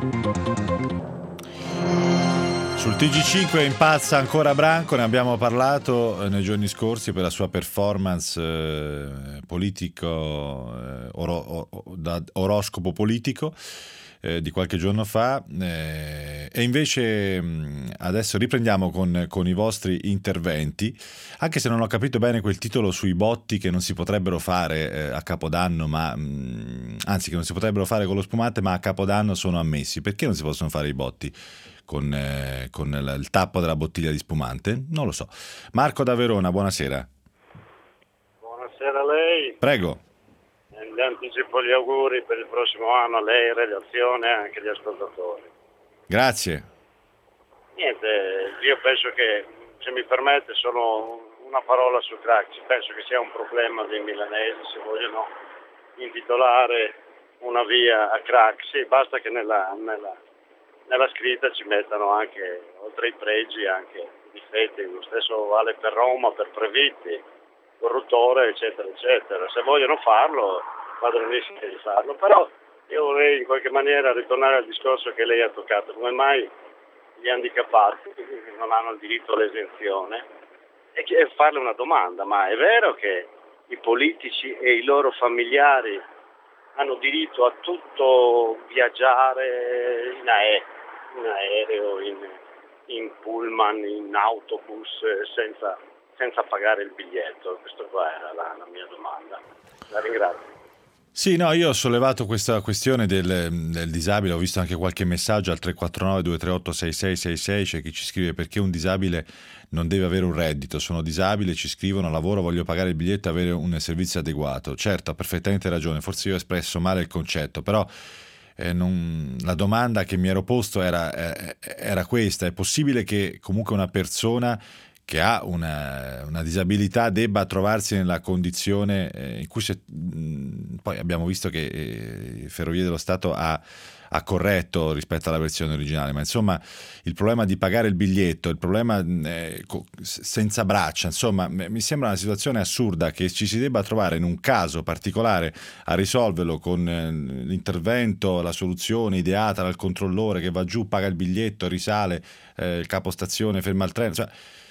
Sul TG5 impazza ancora Branco, ne abbiamo parlato nei giorni scorsi per la sua performance politico, da oroscopo politico di qualche giorno fa, e invece adesso riprendiamo con i vostri interventi, anche se non ho capito bene quel titolo sui botti che non si potrebbero fare a Capodanno, ma anzi che non si potrebbero fare con lo spumante, ma a Capodanno sono ammessi. Perché non si possono fare i botti con il tappo della bottiglia di spumante? Non lo so. Marco da Verona, buonasera. Buonasera a lei. Prego. Le anticipo gli auguri per il prossimo anno a lei, redazione e anche agli ascoltatori. Grazie. Niente, io penso che, se mi permette, solo una parola su Craxi. Penso che sia un problema dei milanesi se vogliono intitolare una via a Craxi. Basta che nella scritta ci mettano anche, oltre ai pregi, anche i difetti. Lo stesso vale per Roma, per Previtti, corruttore, eccetera, eccetera. Se vogliono farlo, padronissimi di farlo. Però io vorrei in qualche maniera ritornare al discorso che lei ha toccato. Come mai gli handicappati non hanno il diritto all'esenzione? E farle una domanda: ma è vero che i politici e i loro familiari hanno diritto a tutto viaggiare in aereo, in pullman, in autobus, senza pagare il biglietto? Questa qua era la mia domanda. La ringrazio. Sì, no, io ho sollevato questa questione del disabile, ho visto anche qualche messaggio al 349-238-6666, c'è chi ci scrive: perché un disabile non deve avere un reddito, sono disabile, ci scrivono, lavoro, voglio pagare il biglietto e avere un servizio adeguato. Certo, ha perfettamente ragione, forse io ho espresso male il concetto, però la domanda che mi ero posto era questa: è possibile che comunque una persona che ha una disabilità debba trovarsi nella condizione in cui poi abbiamo visto che Ferrovie dello Stato ha corretto rispetto alla versione originale, ma insomma il problema di pagare il biglietto, il problema senza braccia, insomma mi sembra una situazione assurda che ci si debba trovare in un caso particolare a risolverlo con l'intervento, la soluzione ideata dal controllore che va giù, paga il biglietto, risale, il capostazione ferma il treno, cioè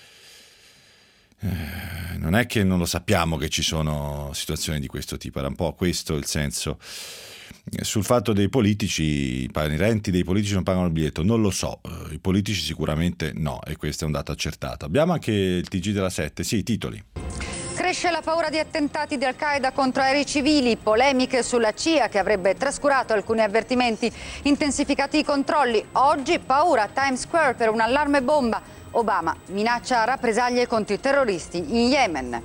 non è che non lo sappiamo che ci sono situazioni di questo tipo, era un po' questo il senso. Sul fatto dei politici, i renti dei politici non pagano il biglietto, non lo so, i politici sicuramente no, e questo è un dato accertato. Abbiamo anche il TG della 7, sì, titoli. Cresce la paura di attentati di Al-Qaeda contro aerei civili, polemiche sulla CIA che avrebbe trascurato alcuni avvertimenti, intensificati i controlli. Oggi paura a Times Square per un allarme bomba. Obama minaccia rappresaglie contro i terroristi in Yemen.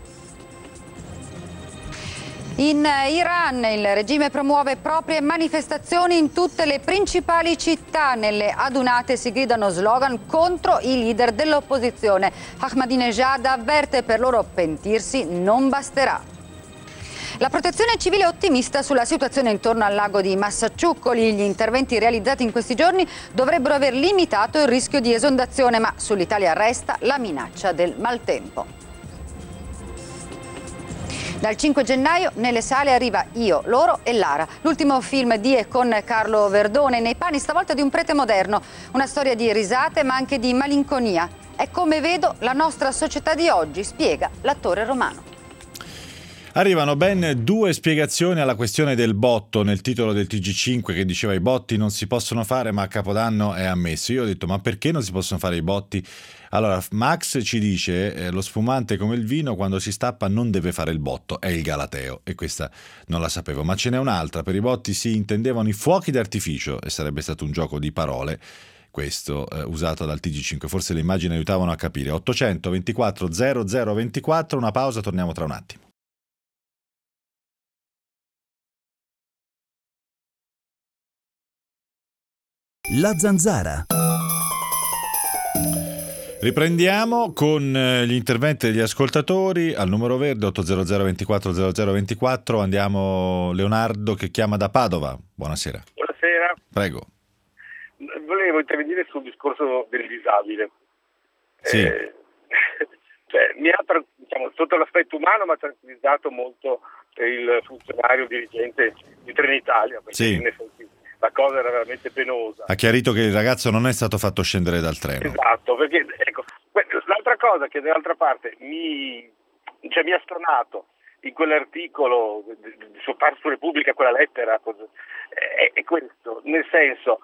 In Iran il regime promuove proprie manifestazioni in tutte le principali città. Nelle adunate si gridano slogan contro i leader dell'opposizione. Ahmadinejad avverte: per loro pentirsi non basterà. La Protezione Civile è ottimista sulla situazione intorno al lago di Massaciuccoli. Gli interventi realizzati in questi giorni dovrebbero aver limitato il rischio di esondazione, ma sull'Italia resta la minaccia del maltempo. Dal 5 gennaio nelle sale arriva Io, loro e Lara, l'ultimo film di e con Carlo Verdone, nei panni stavolta di un prete moderno, una storia di risate ma anche di malinconia. È come vedo la nostra società di oggi, spiega l'attore romano. Arrivano ben 2 spiegazioni alla questione del botto nel titolo del TG5 che diceva i botti non si possono fare ma a Capodanno è ammesso. Io ho detto ma perché non si possono fare i botti? Allora Max ci dice lo spumante come il vino quando si stappa non deve fare il botto, è il galateo, e questa non la sapevo. Ma ce n'è un'altra, per i botti si intendevano i fuochi d'artificio e sarebbe stato un gioco di parole questo usato dal TG5, forse le immagini aiutavano a capire. 824 0024, una pausa, torniamo tra un attimo. La Zanzara. Riprendiamo con gli interventi degli ascoltatori al numero verde 800 24 0024. Andiamo Leonardo che chiama da Padova. Buonasera. Buonasera. Prego. Volevo intervenire sul discorso del disabile. Sì. Cioè, mi ha sotto l'aspetto umano mi ha tranquillizzato molto il funzionario dirigente di Trenitalia, perché sì. in effetti la cosa era veramente penosa. Ha chiarito che il ragazzo non è stato fatto scendere dal treno. Esatto, perché ecco, l'altra cosa che dall'altra parte mi ha stonato in quell'articolo su Repubblica, quella lettera, è questo, nel senso,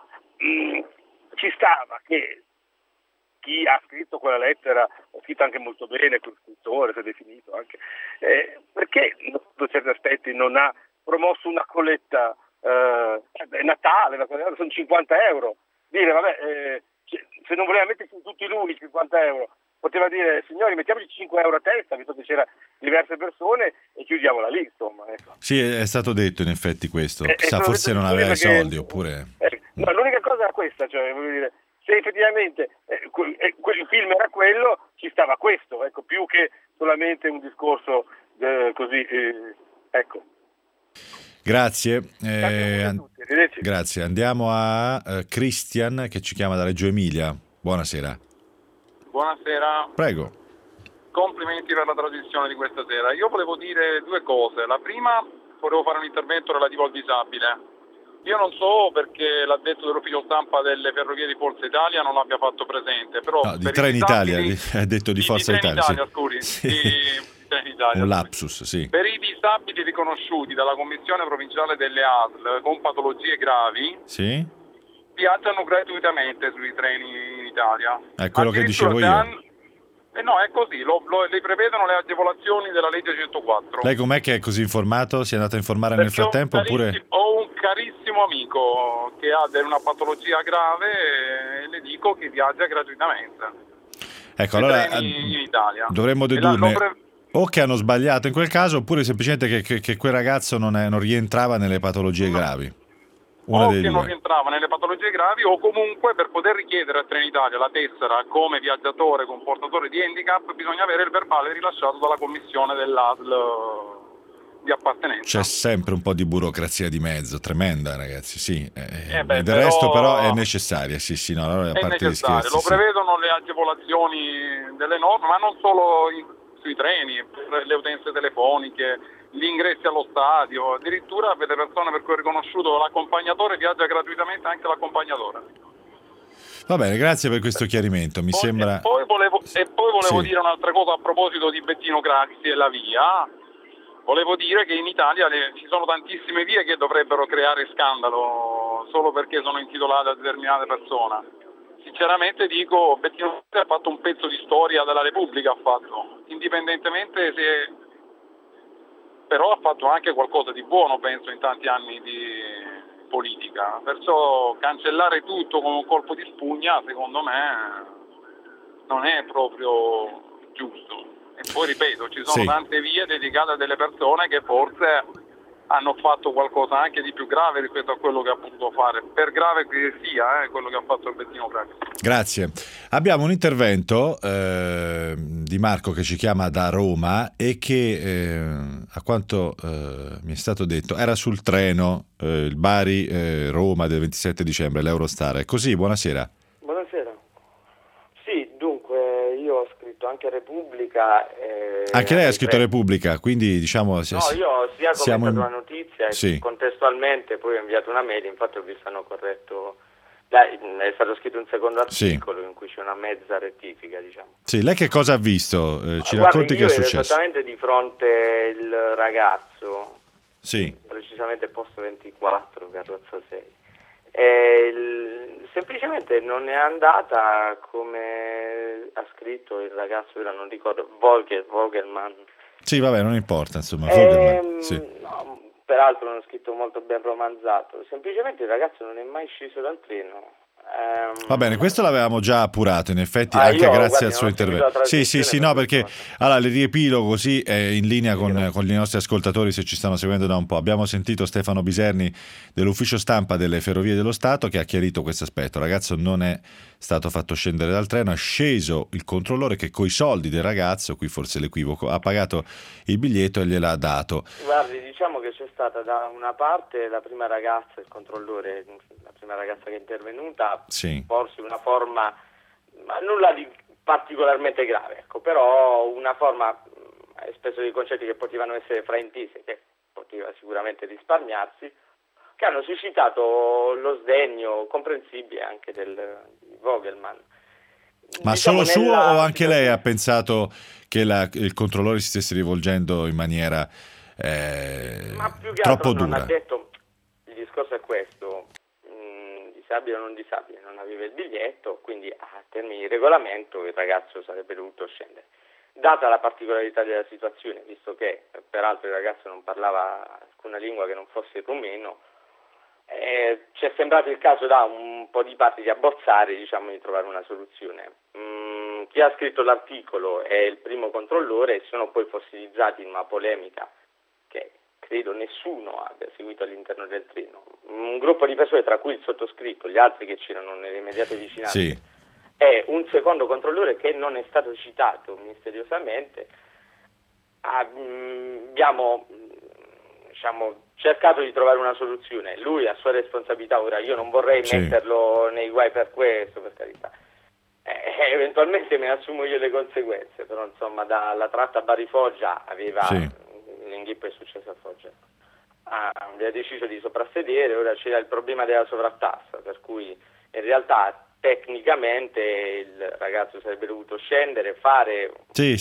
ci stava che chi ha scritto quella lettera, ha scritto anche molto bene, quel scrittore si è definito anche, perché sotto certi aspetti non ha promosso una colletta è Natale, sono 50 euro, dire vabbè, se non voleva metterci tutti lui 50 euro, poteva dire signori mettiamoci 5 euro a testa, visto che c'era diverse persone, e chiudiamola lì, insomma, ecco. Sì, è stato detto in effetti questo, chissà, forse non aveva i soldi oppure... No, l'unica cosa era questa, cioè voglio dire, se effettivamente quel film era quello, ci stava questo, ecco, più che solamente un discorso così, ecco. Grazie. Grazie. Andiamo a Christian che ci chiama da Reggio Emilia. Buonasera. Buonasera. Prego. Complimenti per la trasmissione di questa sera. Io volevo dire 2 cose. La prima, volevo fare un intervento relativo al disabile. Io non so perché l'addetto dell'ufficio stampa delle Ferrovie di Forza Italia non l'abbia fatto presente, però no, di Trenitalia, ha detto di Forza Italia. Italia, un lapsus, sì. Per i disabili riconosciuti dalla Commissione Provinciale delle ASL con patologie gravi, sì, viaggiano gratuitamente sui treni in Italia. È quello che dicevo io. No, è così, le prevedono le agevolazioni della legge 104. Lei com'è che è così informato? Si è andato a informare nel frattempo oppure... Ho un carissimo amico che ha una patologia grave e le dico che viaggia gratuitamente. Ecco, allora in Italia. Dovremmo dedurne o che hanno sbagliato in quel caso oppure semplicemente che quel ragazzo non rientrava nelle patologie gravi. Una o dei che due. Non rientrava nelle patologie gravi, o comunque per poter richiedere a Trenitalia la tessera come viaggiatore con portatore di handicap bisogna avere il verbale rilasciato dalla commissione dell'ASL di appartenenza. C'è sempre un po' di burocrazia di mezzo, tremenda, ragazzi, sì. Del resto però è necessaria, sì, no, allora, a è parte necessario, scherzi, lo sì. prevedono le agevolazioni delle norme, ma non solo sui treni, per le utenze telefoniche, gli ingressi allo stadio, addirittura per le persone per cui è riconosciuto l'accompagnatore viaggia gratuitamente anche l'accompagnatore. Va bene, grazie per questo chiarimento, mi sembra... Poi volevo sì. dire un'altra cosa a proposito di Bettino Craxi e la via. Volevo dire che in Italia ci sono tantissime vie che dovrebbero creare scandalo solo perché sono intitolate a determinate persone. Sinceramente dico, Bettino Craxi ha fatto un pezzo di storia della Repubblica, indipendentemente se... però ha fatto anche qualcosa di buono, penso, in tanti anni di politica. Perciò cancellare tutto con un colpo di spugna, secondo me, non è proprio giusto. E poi ripeto, ci sono tante vie dedicate a delle persone che forse hanno fatto qualcosa anche di più grave rispetto a quello che ha potuto fare, per grave che sia quello che ha fatto il Bettino Craxi. Grazie. Abbiamo un intervento di Marco che ci chiama da Roma e che a quanto mi è stato detto era sul treno il Bari-Roma del 27 dicembre, l'Eurostar. È così? Buonasera. Buonasera. Sì, dunque io ho scritto anche Repubblica. Anche lei ha scritto Repubblica, quindi diciamo... No, io ho sia commentato la notizia e sì. Contestualmente poi ho inviato una mail, infatti ho visto hanno corretto... è stato scritto un secondo articolo in cui c'è una mezza rettifica, diciamo. Sì, lei che cosa ha visto? Ci racconti che è successo? Esattamente di fronte il ragazzo, sì. Precisamente posto 24, carrozza 6. Semplicemente non è andata come ha scritto il ragazzo, ora non ricordo, Vogelman. Sì, vabbè, non importa, insomma. Sì. No, peraltro uno scritto molto ben romanzato, semplicemente il ragazzo non è mai sceso dal treno. Va bene, questo l'avevamo già appurato in effetti anche grazie al suo intervento. Sì, no, perché allora le riepilogo così è in linea con i nostri ascoltatori se ci stanno seguendo da un po'. Abbiamo sentito Stefano Biserni dell'ufficio stampa delle Ferrovie dello Stato che ha chiarito questo aspetto. Il ragazzo non è stato fatto scendere dal treno, è sceso il controllore che coi soldi del ragazzo, qui forse l'equivoco, ha pagato il biglietto e gliel'ha dato. Guardi, diciamo che c'è stata da una parte la prima ragazza, il controllore, la prima ragazza che è intervenuta, sì. Forse una forma, ma nulla di particolarmente grave, ecco, però una forma, ha espresso dei concetti che potevano essere fraintesi, che poteva sicuramente risparmiarsi, che hanno suscitato lo sdegno comprensibile anche del Vogelman. Ma diciamo solo suo o anche lei ha pensato che il controllore si stesse rivolgendo in maniera ma più che troppo altro dura? Non ha detto, il discorso è questo, disabile o non disabile, non aveva il biglietto, quindi a termini di regolamento il ragazzo sarebbe dovuto scendere. Data la particolarità della situazione, visto che peraltro il ragazzo non parlava alcuna lingua che non fosse il rumeno, ci è sembrato il caso da un po' di parti di abbozzare, diciamo, di trovare una soluzione. Chi ha scritto l'articolo è il primo controllore e sono poi fossilizzati in una polemica che credo nessuno abbia seguito all'interno del treno. Un gruppo di persone, tra cui il sottoscritto, gli altri che c'erano nelle immediate vicinanze, sì. È un secondo controllore che non è stato citato misteriosamente. Abbiamo cercato di trovare una soluzione, lui ha sua responsabilità, ora io non vorrei metterlo nei guai per questo, per carità, eventualmente me ne assumo io le conseguenze, però insomma dalla tratta Bari-Foggia aveva l'inghippo è successo a Foggia, aveva deciso di soprassedere, ora c'era il problema della sovrattassa, per cui in realtà tecnicamente il ragazzo sarebbe dovuto scendere, fare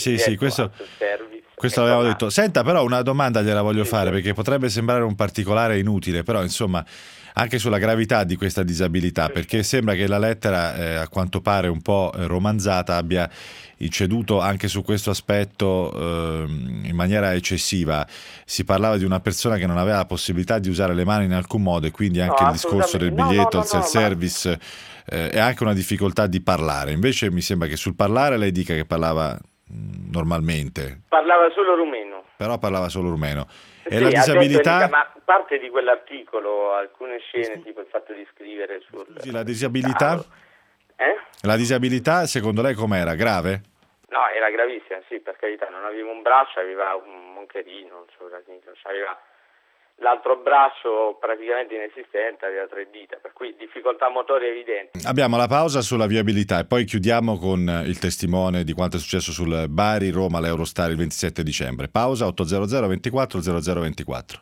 questo l'avevamo detto. Senta, però una domanda gliela voglio fare, perché potrebbe sembrare un particolare inutile, però insomma anche sulla gravità di questa disabilità, perché sembra che la lettera a quanto pare un po' romanzata abbia inceduto anche su questo aspetto in maniera eccessiva. Si parlava di una persona che non aveva la possibilità di usare le mani in alcun modo e quindi anche il discorso del biglietto, il self-service e anche una difficoltà di parlare. Invece mi sembra che sul parlare lei dica che parlava normalmente. Parlava solo rumeno. Però parlava solo rumeno. E la disabilità? Ma parte di quell'articolo, alcune scene, tipo il fatto di scrivere sul... Scusi, la disabilità? La disabilità secondo lei com'era? Grave? No, era gravissima, sì, per carità, non aveva un braccio, aveva un moncherino, aveva l'altro braccio praticamente inesistente, aveva 3 dita, per cui difficoltà motorie evidenti. Abbiamo la pausa sulla viabilità e poi chiudiamo con il testimone di quanto è successo sul Bari-Roma all'Eurostar il 27 dicembre. Pausa 800 24 0024.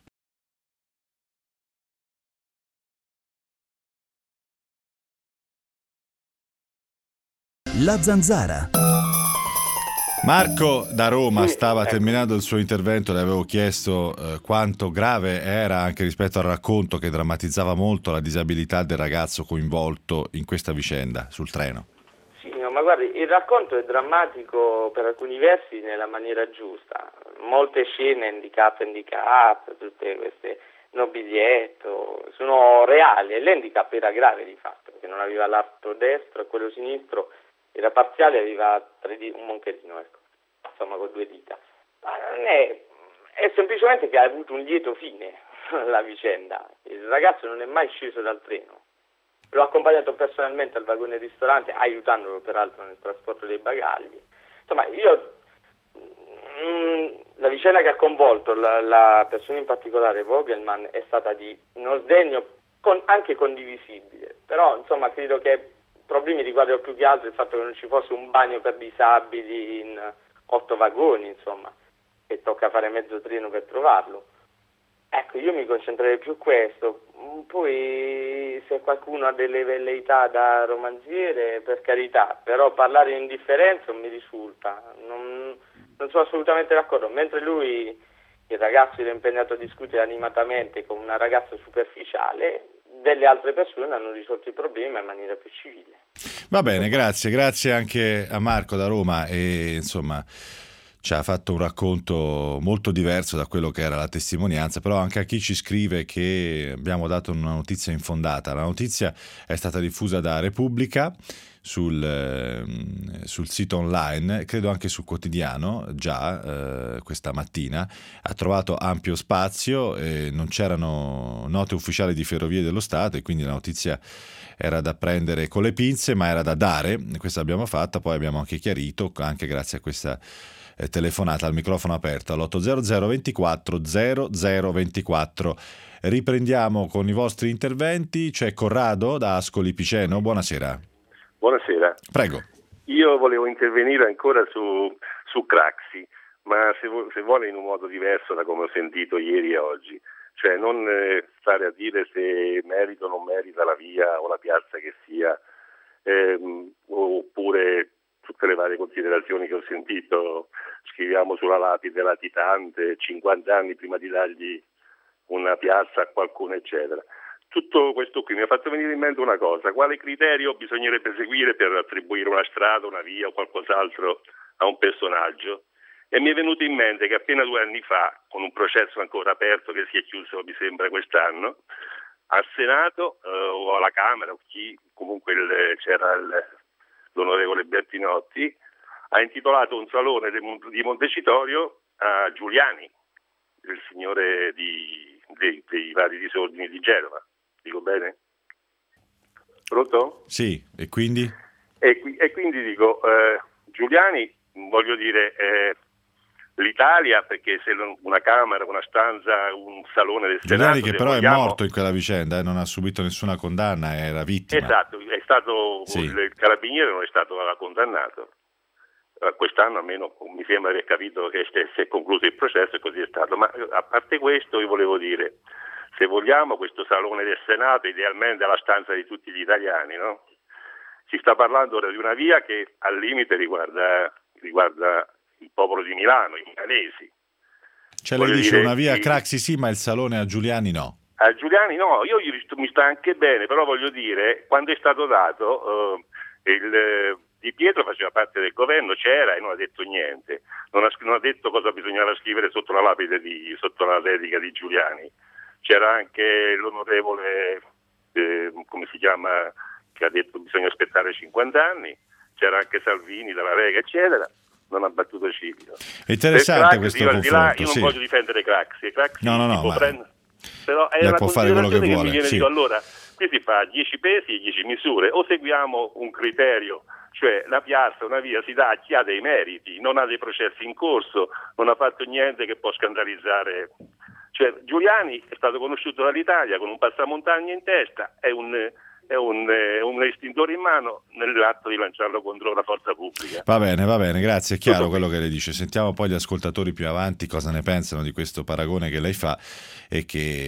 La Zanzara. Marco da Roma stava terminando il suo intervento, le avevo chiesto quanto grave era anche rispetto al racconto che drammatizzava molto la disabilità del ragazzo coinvolto in questa vicenda sul treno. Sì, no, ma guardi, il racconto è drammatico per alcuni versi nella maniera giusta, molte scene handicap, tutte queste no biglietto, sono reali e l'handicap era grave di fatto, perché non aveva l'arto destro e quello sinistro era parziale, aveva un moncherino, ecco, insomma con 2 dita. Ma non è semplicemente che ha avuto un lieto fine la vicenda. Il ragazzo non è mai sceso dal treno. L'ho accompagnato personalmente al vagone ristorante, aiutandolo peraltro nel trasporto dei bagagli. Insomma, io la vicenda che ha coinvolto la persona in particolare, Vogelmann, è stata di uno sdegno anche condivisibile, però insomma credo che i problemi riguardano più che altro il fatto che non ci fosse un bagno per disabili in 8 vagoni, insomma, e tocca fare mezzo treno per trovarlo. Ecco, io mi concentrerei più su questo. Poi se qualcuno ha delle velleità da romanziere, per carità, però parlare di indifferenza non mi risulta, non sono assolutamente d'accordo. Mentre lui, il ragazzo, era impegnato a discutere animatamente con una ragazza superficiale, delle altre persone hanno risolto i problemi in maniera più civile. Va bene, grazie anche a Marco da Roma, e insomma ci ha fatto un racconto molto diverso da quello che era la testimonianza, però anche a chi ci scrive che abbiamo dato una notizia infondata. La notizia è stata diffusa da Repubblica sul sito online, credo anche sul quotidiano, già questa mattina, ha trovato ampio spazio, non c'erano note ufficiali di Ferrovie dello Stato e quindi la notizia era da prendere con le pinze, ma era da dare. Questa l'abbiamo fatta, poi abbiamo anche chiarito, anche grazie a questa telefonata al microfono aperto all'800 24 0024. Riprendiamo con i vostri interventi. C'è Corrado da Ascoli Piceno, buonasera. Buonasera. Prego. Io volevo intervenire ancora su Craxi, ma se vuole in un modo diverso da come ho sentito ieri e oggi, cioè non stare a dire se merita o non merita la via o la piazza che sia, oppure tutte le varie considerazioni che ho sentito. Scriviamo sulla lapide latitante 50 anni prima di dargli una piazza a qualcuno, eccetera. Tutto questo qui mi ha fatto venire in mente una cosa: quale criterio bisognerebbe seguire per attribuire una strada, una via o qualcos'altro a un personaggio? E mi è venuto in mente che appena 2 anni fa, con un processo ancora aperto che si è chiuso mi sembra quest'anno, al Senato o alla Camera, o chi comunque c'era l'onorevole Bertinotti, ha intitolato un salone di Montecitorio a Giuliani, il signore dei vari disordini di Genova. Dico bene? Pronto? Sì, e quindi? E quindi dico, Giuliani, voglio dire, l'Italia, perché se una camera, una stanza, un salone del Senato... Giuliani, che però è morto in quella vicenda, non ha subito nessuna condanna, era vittima. Esatto, è stato il carabiniere, non è stato condannato. Quest'anno almeno mi sembra di aver capito che si è concluso il processo e così è stato. Ma a parte questo io volevo dire, se vogliamo questo salone del Senato idealmente è la stanza di tutti gli italiani, no? Si sta parlando ora di una via che al limite riguarda il popolo di Milano, i milanesi. Cioè lei dice una via a Craxi sì, ma il salone a Giuliani no. A Giuliani no, io mi sta anche bene, però voglio dire, quando è stato dato Di Pietro faceva parte del governo, c'era e non ha detto niente, non ha detto cosa bisognava scrivere sotto la lapide sotto la dedica di Giuliani. C'era anche l'onorevole, come si chiama, che ha detto bisogna aspettare 50 anni, c'era anche Salvini dalla Lega, eccetera, non ha battuto ciglio. È interessante questo confronto. Io non voglio difendere Craxi, no, però è lei una può fare quello che vuole. mi viene di allora, qui si fa 10 pesi e 10 misure, o seguiamo un criterio, cioè la piazza, una via si dà a chi ha dei meriti, non ha dei processi in corso, non ha fatto niente che può scandalizzare. Cioè Giuliani è stato conosciuto dall'Italia con un passamontagna in testa, è un estintore in mano nell'atto di lanciarlo contro la forza pubblica. Va bene, grazie, è chiaro quello che lei dice. Sentiamo poi gli ascoltatori più avanti cosa ne pensano di questo paragone che lei fa e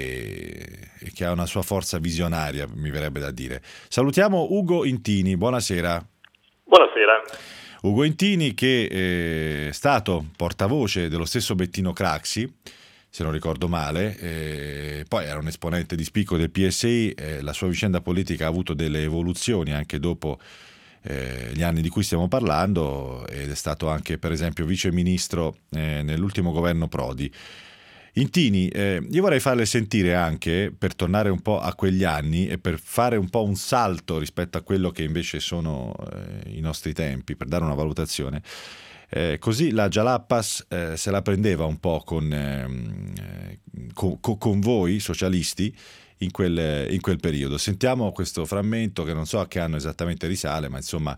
che ha una sua forza visionaria, mi verrebbe da dire. Salutiamo Ugo Intini, buonasera. Buonasera. Ugo Intini, che è stato portavoce dello stesso Bettino Craxi, se non ricordo male, poi era un esponente di spicco del PSI, la sua vicenda politica ha avuto delle evoluzioni anche dopo gli anni di cui stiamo parlando, ed è stato anche per esempio vice ministro nell'ultimo governo Prodi. Intini, io vorrei farle sentire anche, per tornare un po' a quegli anni e per fare un po' un salto rispetto a quello che invece sono i nostri tempi, per dare una valutazione. Così la Jalapas se la prendeva un po' con voi socialisti in quel periodo. Sentiamo questo frammento che non so a che anno esattamente risale, ma insomma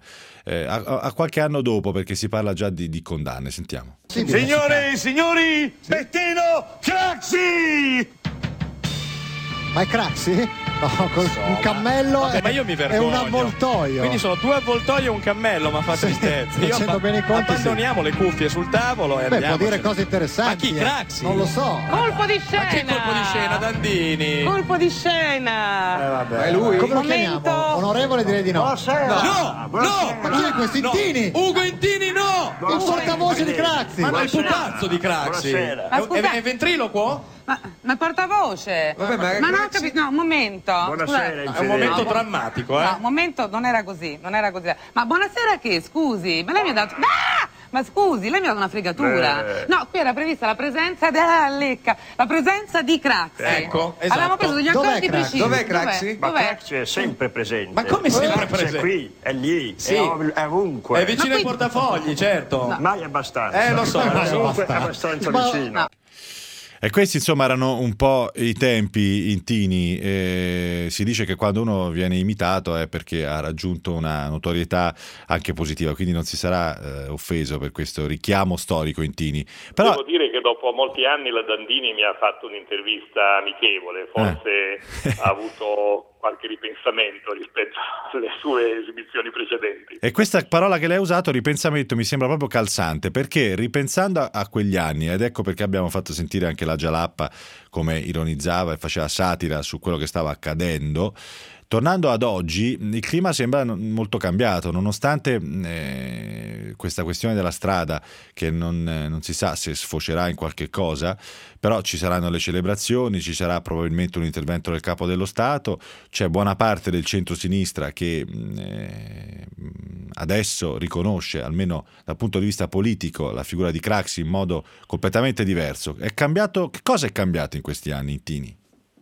a qualche anno dopo, perché si parla già di condanne. Sentiamo. Signore e signori, Bettino Craxi! Ma è Craxi? No, un cammello ma io mi vergogno. e un avvoltoio. Quindi sono 2 avvoltoi e un cammello, ma fa tristezza. Facendo bene i conti, abbandoniamo le cuffie sul tavolo e andiamo. Può dire cose interessanti. Ma chi, Craxi? Non lo so. Colpo di scena. Ma che colpo di scena, Dandini? Colpo di scena. Vabbè. Ma è lui? Come lo chiamiamo? Onorevole, direi di no. Buonasera. No. Ma chi è questo Intini? Ugo Intini, no. Il portavoce di Craxi. Ma è il pupazzo di Craxi. È ventriloquo? Ma portavoce? Vabbè, ma non ho capito, no, un momento. Buonasera, è un momento drammatico, No, un momento, non era così. Ma buonasera che, scusi? Ma lei mi ha dato... Ma scusi, lei mi ha dato una fregatura. No, qui era prevista la presenza la presenza di Craxi. Ecco, esatto. Avevamo preso degli accordi precisi. Dov'è Craxi? Ma Craxi è sempre presente. Ma come sempre presente? È qui, è lì, sì. è ovunque. È vicino ai portafogli, certo. No. Mai abbastanza. Lo so. Comunque è abbastanza vicino. No. E questi insomma erano un po' i tempi Intini. Si dice che quando uno viene imitato è perché ha raggiunto una notorietà anche positiva, quindi non si sarà offeso per questo richiamo storico Intini. Però... Devo dire che dopo molti anni la Dandini mi ha fatto un'intervista amichevole, forse ha avuto qualche ripensamento rispetto alle sue esibizioni precedenti. E questa parola che lei ha usato, ripensamento, mi sembra proprio calzante, perché ripensando a quegli anni, ed ecco perché abbiamo fatto sentire anche la Jalappa come ironizzava e faceva satira su quello che stava accadendo, tornando ad oggi il clima sembra molto cambiato, nonostante questa questione della strada che non si sa se sfocerà in qualche cosa, però ci saranno le celebrazioni, ci sarà probabilmente un intervento del Capo dello Stato, c'è buona parte del centro-sinistra che adesso riconosce, almeno dal punto di vista politico, la figura di Craxi in modo completamente diverso. È cambiato, che cosa è cambiato in questi anni, Intini?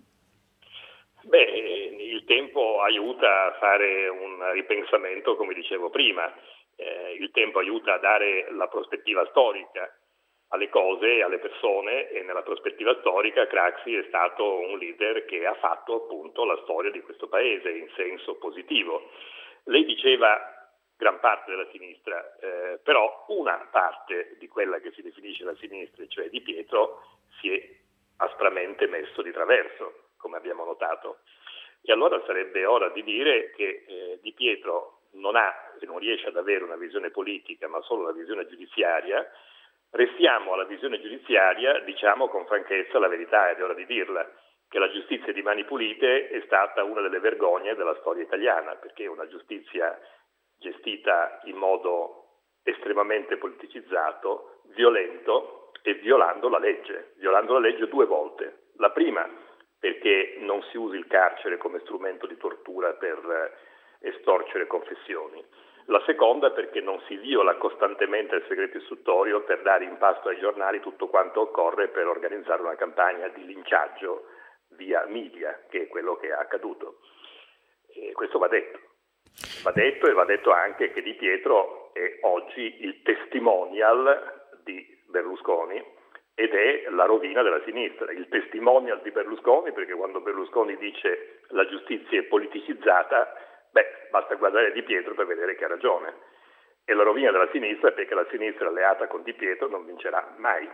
Il tempo aiuta a fare un ripensamento, come dicevo prima, il tempo aiuta a dare la prospettiva storica alle cose e alle persone, e nella prospettiva storica Craxi è stato un leader che ha fatto appunto la storia di questo paese in senso positivo. Lei diceva gran parte della sinistra, però una parte di quella che si definisce la sinistra, cioè Di Pietro, si è aspramente messo di traverso, come abbiamo notato. E allora sarebbe ora di dire che Di Pietro non ha e non riesce ad avere una visione politica, ma solo una visione giudiziaria. Restiamo alla visione giudiziaria, diciamo con franchezza la verità, ed è ora di dirla, che la giustizia di Mani Pulite è stata una delle vergogne della storia italiana, perché è una giustizia gestita in modo estremamente politicizzato, violento e violando la legge 2 volte. La prima perché non si usi il carcere come strumento di tortura per estorcere confessioni. La seconda perché non si viola costantemente il segreto istruttorio per dare in pasto ai giornali tutto quanto occorre per organizzare una campagna di linciaggio via media, che è quello che è accaduto. E questo va detto. Va detto, e va detto anche che Di Pietro è oggi il testimonial di Berlusconi ed è la rovina della sinistra, il testimonial di Berlusconi, perché quando Berlusconi dice la giustizia è politicizzata, basta guardare Di Pietro per vedere che ha ragione. E la rovina della sinistra perché la sinistra alleata con Di Pietro non vincerà mai.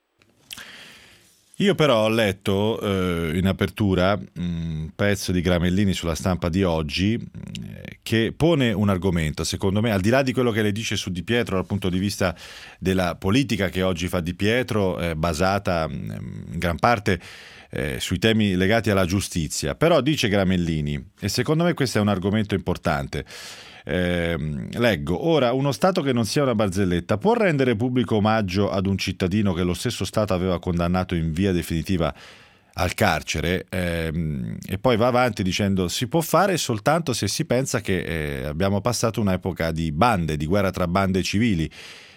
Io però ho letto in apertura un pezzo di Gramellini sulla Stampa di oggi che pone un argomento, secondo me, al di là di quello che lei dice su Di Pietro dal punto di vista della politica che oggi fa Di Pietro, basata in gran parte sui temi legati alla giustizia, però dice Gramellini, e secondo me questo è un argomento importante. Leggo: ora, uno Stato che non sia una barzelletta può rendere pubblico omaggio ad un cittadino che lo stesso Stato aveva condannato in via definitiva al carcere, e poi va avanti dicendo si può fare soltanto se si pensa che abbiamo passato un'epoca di bande, di guerra tra bande civili,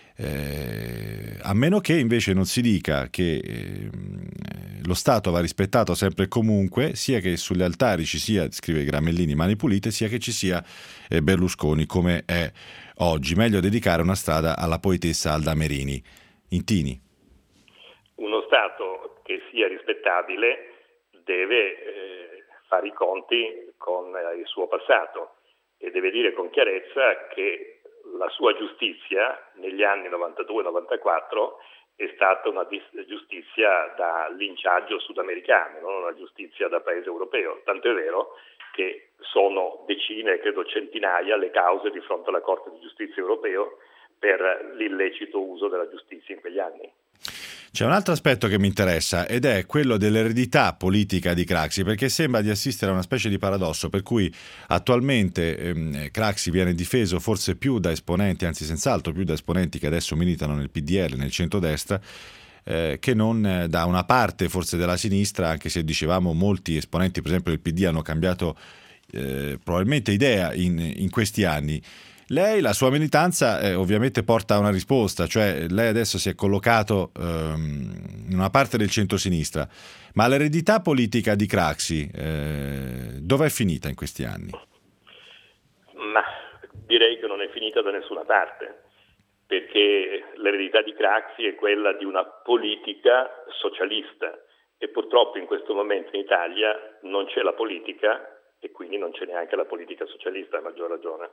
a meno che invece non si dica che lo Stato va rispettato sempre e comunque, sia che sugli altari ci sia, scrive Gramellini, Mani Pulite, sia che ci sia Berlusconi come è oggi. Meglio dedicare una strada alla poetessa Alda Merini. Intini. Uno Stato che sia rispettabile deve fare i conti con il suo passato e deve dire con chiarezza che la sua giustizia negli anni 92-94 è stata una giustizia da linciaggio sudamericano, non una giustizia da paese europeo, tanto è vero che sono decine, credo centinaia, le cause di fronte alla Corte di Giustizia europeo per l'illecito uso della giustizia in quegli anni. C'è un altro aspetto che mi interessa ed è quello dell'eredità politica di Craxi, perché sembra di assistere a una specie di paradosso per cui attualmente Craxi viene difeso forse più da esponenti, anzi senz'altro più da esponenti che adesso militano nel PDL, nel centrodestra, che non da una parte forse della sinistra, anche se dicevamo molti esponenti per esempio del PD hanno cambiato probabilmente idea in questi anni. Lei, la sua militanza ovviamente porta a una risposta, cioè lei adesso si è collocato in una parte del centro-sinistra, ma l'eredità politica di Craxi dove è finita in questi anni? Ma direi che non è finita da nessuna parte, perché l'eredità di Craxi è quella di una politica socialista e purtroppo in questo momento in Italia non c'è la politica e quindi non c'è neanche la politica socialista, a maggior ragione.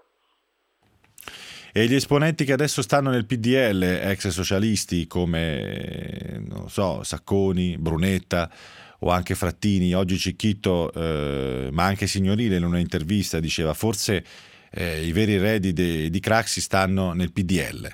E gli esponenti che adesso stanno nel PDL, ex socialisti come, non so, Sacconi, Brunetta o anche Frattini, oggi Cicchitto, ma anche Signorile in una intervista diceva forse i veri eredi di Craxi stanno nel PDL.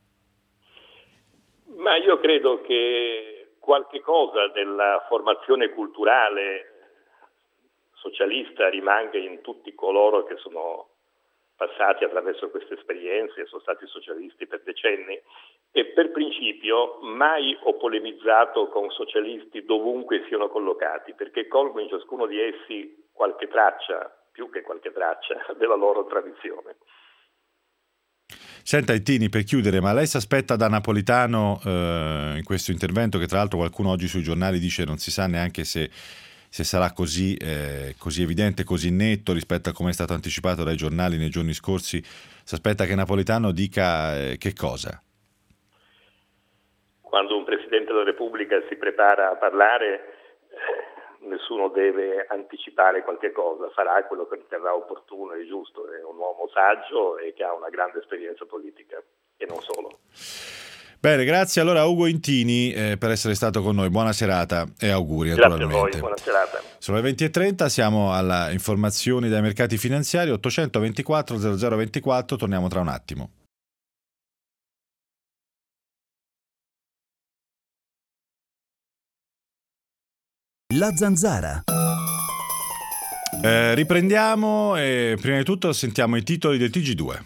Ma io credo che qualche cosa della formazione culturale socialista rimanga in tutti coloro che sono passati attraverso queste esperienze e sono stati socialisti per decenni e per principio mai ho polemizzato con socialisti dovunque siano collocati, perché colgo in ciascuno di essi qualche traccia, più che qualche traccia, della loro tradizione. Senta Ittini, per chiudere, ma lei si aspetta da Napolitano in questo intervento, che tra l'altro qualcuno oggi sui giornali dice non si sa neanche se sarà così evidente, così netto rispetto a come è stato anticipato dai giornali nei giorni scorsi, si aspetta che Napolitano dica che cosa? Quando un Presidente della Repubblica si prepara a parlare, nessuno deve anticipare qualche cosa, farà quello che riterrà opportuno e giusto, è un uomo saggio e che ha una grande esperienza politica, e non solo. Bene, grazie allora a Ugo Intini per essere stato con noi, buona serata e auguri. Grazie a voi, buona serata. Sono le 20:30, siamo alla informazioni dai mercati finanziari, 824 0024, torniamo tra un attimo. La Zanzara. Riprendiamo e prima di tutto sentiamo i titoli del TG2.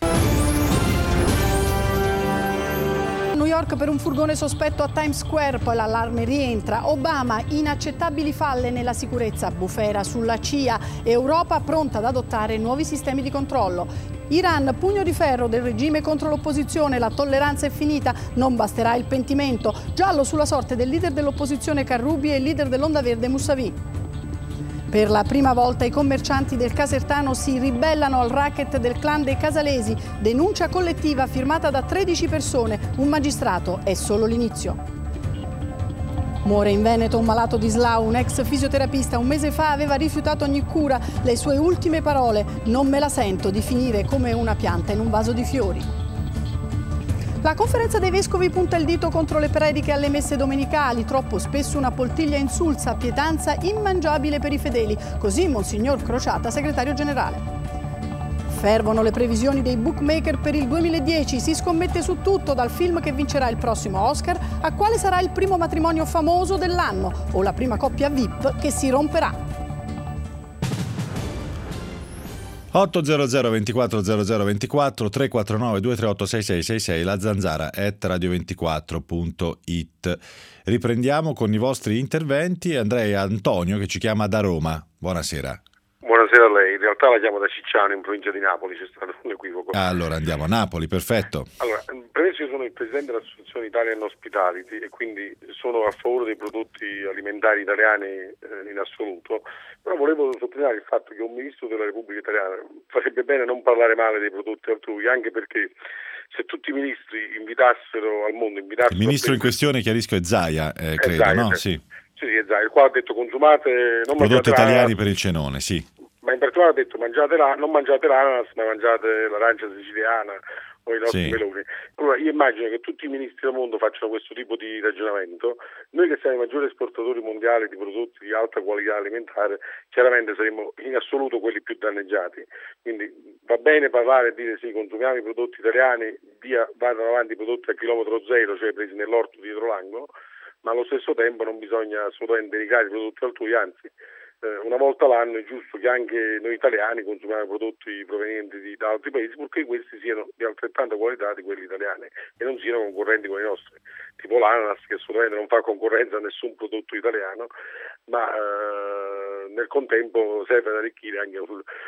New York per un furgone sospetto a Times Square, poi l'allarme rientra. Obama, inaccettabili falle nella sicurezza, bufera sulla CIA. Europa pronta ad adottare nuovi sistemi di controllo. Iran, pugno di ferro del regime contro l'opposizione, la tolleranza è finita, non basterà il pentimento. Giallo sulla sorte del leader dell'opposizione Carrubi e il leader dell'Onda Verde Moussavi. Per la prima volta i commercianti del Casertano si ribellano al racket del clan dei Casalesi. Denuncia collettiva firmata da 13 persone. Un magistrato, è solo l'inizio. Muore in Veneto un malato di SLA, un ex fisioterapista. Un mese fa aveva rifiutato ogni cura. Le sue ultime parole: non me la sento di finire come una pianta in un vaso di fiori. La conferenza dei vescovi punta il dito contro le prediche alle messe domenicali, troppo spesso una poltiglia insulsa, pietanza immangiabile per i fedeli, così Monsignor Crociata, segretario generale. Fervono le previsioni dei bookmaker per il 2010, si scommette su tutto, dal film che vincerà il prossimo Oscar a quale sarà il primo matrimonio famoso dell'anno o la prima coppia VIP che si romperà. 800 24 00 24 349 238 6666, la zanzara @radio24.it. Riprendiamo con i vostri interventi. Andrei a Antonio che ci chiama da Roma. Buonasera. Buonasera a lei, in realtà la chiamo da Cicciano in provincia di Napoli, c'è stato un equivoco. Allora andiamo a Napoli, perfetto. Allora, premesso io sono il presidente dell'associazione Italian Hospitality e quindi sono a favore dei prodotti alimentari italiani in assoluto, però volevo sottolineare il fatto che un ministro della Repubblica Italiana farebbe bene non parlare male dei prodotti altrui, anche perché se tutti i ministri invitassero al mondo... Il ministro in questione, chiarisco, è Zaia, credo, Zaia, no? Sì. Sì, esatto. Qua ha detto consumate, non prodotti mangiate italiani per il cenone, sì. Ma in particolare ha detto non mangiate l'ananas, ma mangiate l'arancia siciliana o i nostri meloni. Allora io immagino che tutti i ministri del mondo facciano questo tipo di ragionamento. Noi che siamo i maggiori esportatori mondiali di prodotti di alta qualità alimentare, chiaramente saremo in assoluto quelli più danneggiati. Quindi va bene parlare e dire sì, consumiamo i prodotti italiani, vadano avanti i prodotti a chilometro zero, cioè presi nell'orto dietro l'angolo, ma allo stesso tempo non bisogna assolutamente dedicare i prodotti altrui, anzi una volta l'anno è giusto che anche noi italiani consumiamo prodotti provenienti da altri paesi, purché questi siano di altrettanta qualità di quelli italiani e non siano concorrenti con i nostri, tipo l'ananas, che assolutamente non fa concorrenza a nessun prodotto italiano, ma nel contempo serve ad arricchire anche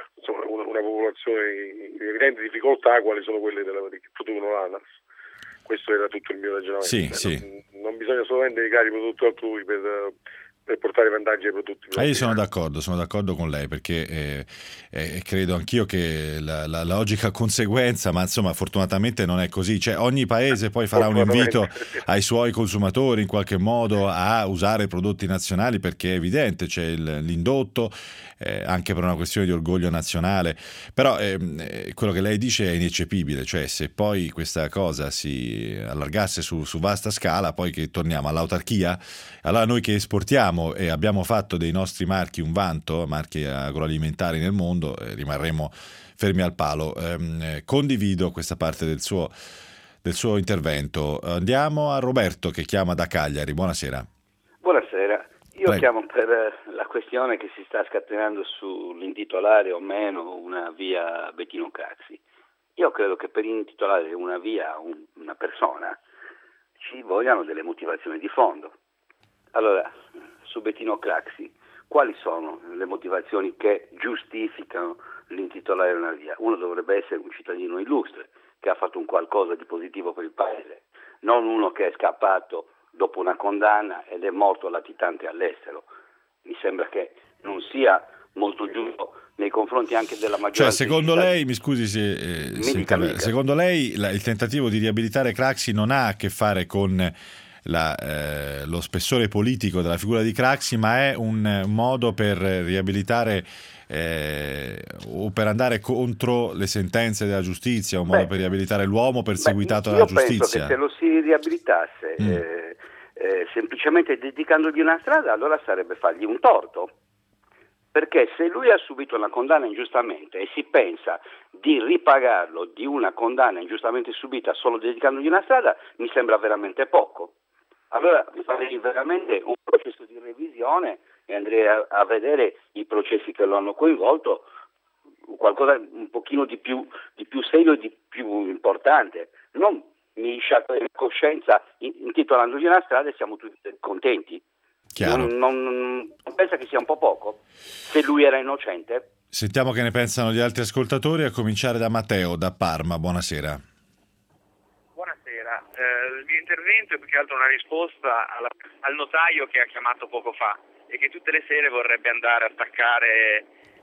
una popolazione in evidente difficoltà, quali sono quelle che producono l'ananas. Questo era tutto il mio ragionamento. Non bisogna solamente dedicare i prodotti altrui per portare vantaggi ai prodotti. Io sono d'accordo con lei, perché credo anch'io che la logica conseguenza, ma insomma fortunatamente non è così, cioè ogni paese poi farà un invito ai suoi consumatori in qualche modo a usare prodotti nazionali, perché è evidente c'è l'indotto, anche per una questione di orgoglio nazionale, però quello che lei dice è ineccepibile, cioè se poi questa cosa si allargasse su vasta scala, poi che torniamo all'autarchia, allora noi che esportiamo e abbiamo fatto dei nostri marchi un vanto, marchi agroalimentari nel mondo, rimarremo fermi al palo. Condivido questa parte del suo intervento. Andiamo a Roberto che chiama da Cagliari. Buonasera. Buonasera. Io chiamo per la questione che si sta scatenando sull'intitolare o meno una via Bettino Craxi. Io credo che per intitolare una via a una persona ci vogliano delle motivazioni di fondo. Allora, su Bettino Craxi, quali sono le motivazioni che giustificano l'intitolare una via? Uno dovrebbe essere un cittadino illustre, che ha fatto un qualcosa di positivo per il paese, non uno che è scappato dopo una condanna ed è morto latitante all'estero. Mi sembra che non sia molto giusto nei confronti anche della maggioranza. Cioè, secondo lei, mi scusi secondo lei il tentativo di riabilitare Craxi non ha a che fare con lo spessore politico della figura di Craxi, ma è un modo per riabilitare o per andare contro le sentenze della giustizia, un modo per riabilitare l'uomo perseguitato dalla giustizia? Io penso che se lo si riabilitasse semplicemente dedicandogli una strada, allora sarebbe fargli un torto, perché se lui ha subito una condanna ingiustamente e si pensa di ripagarlo di una condanna ingiustamente subita solo dedicandogli una strada, mi sembra veramente poco. Allora farei veramente un processo di revisione e andrei a vedere i processi che lo hanno coinvolto, qualcosa un pochino di più serio e di più importante. Non mi sciacquare la coscienza intitolandogli una strada e siamo tutti contenti. Non pensa che sia un po' poco? Se lui era innocente? Sentiamo che ne pensano gli altri ascoltatori, a cominciare da Matteo, da Parma. Buonasera. Buonasera, il mio intervento è più che altro una risposta al notaio che ha chiamato poco fa e che tutte le sere vorrebbe andare a attaccare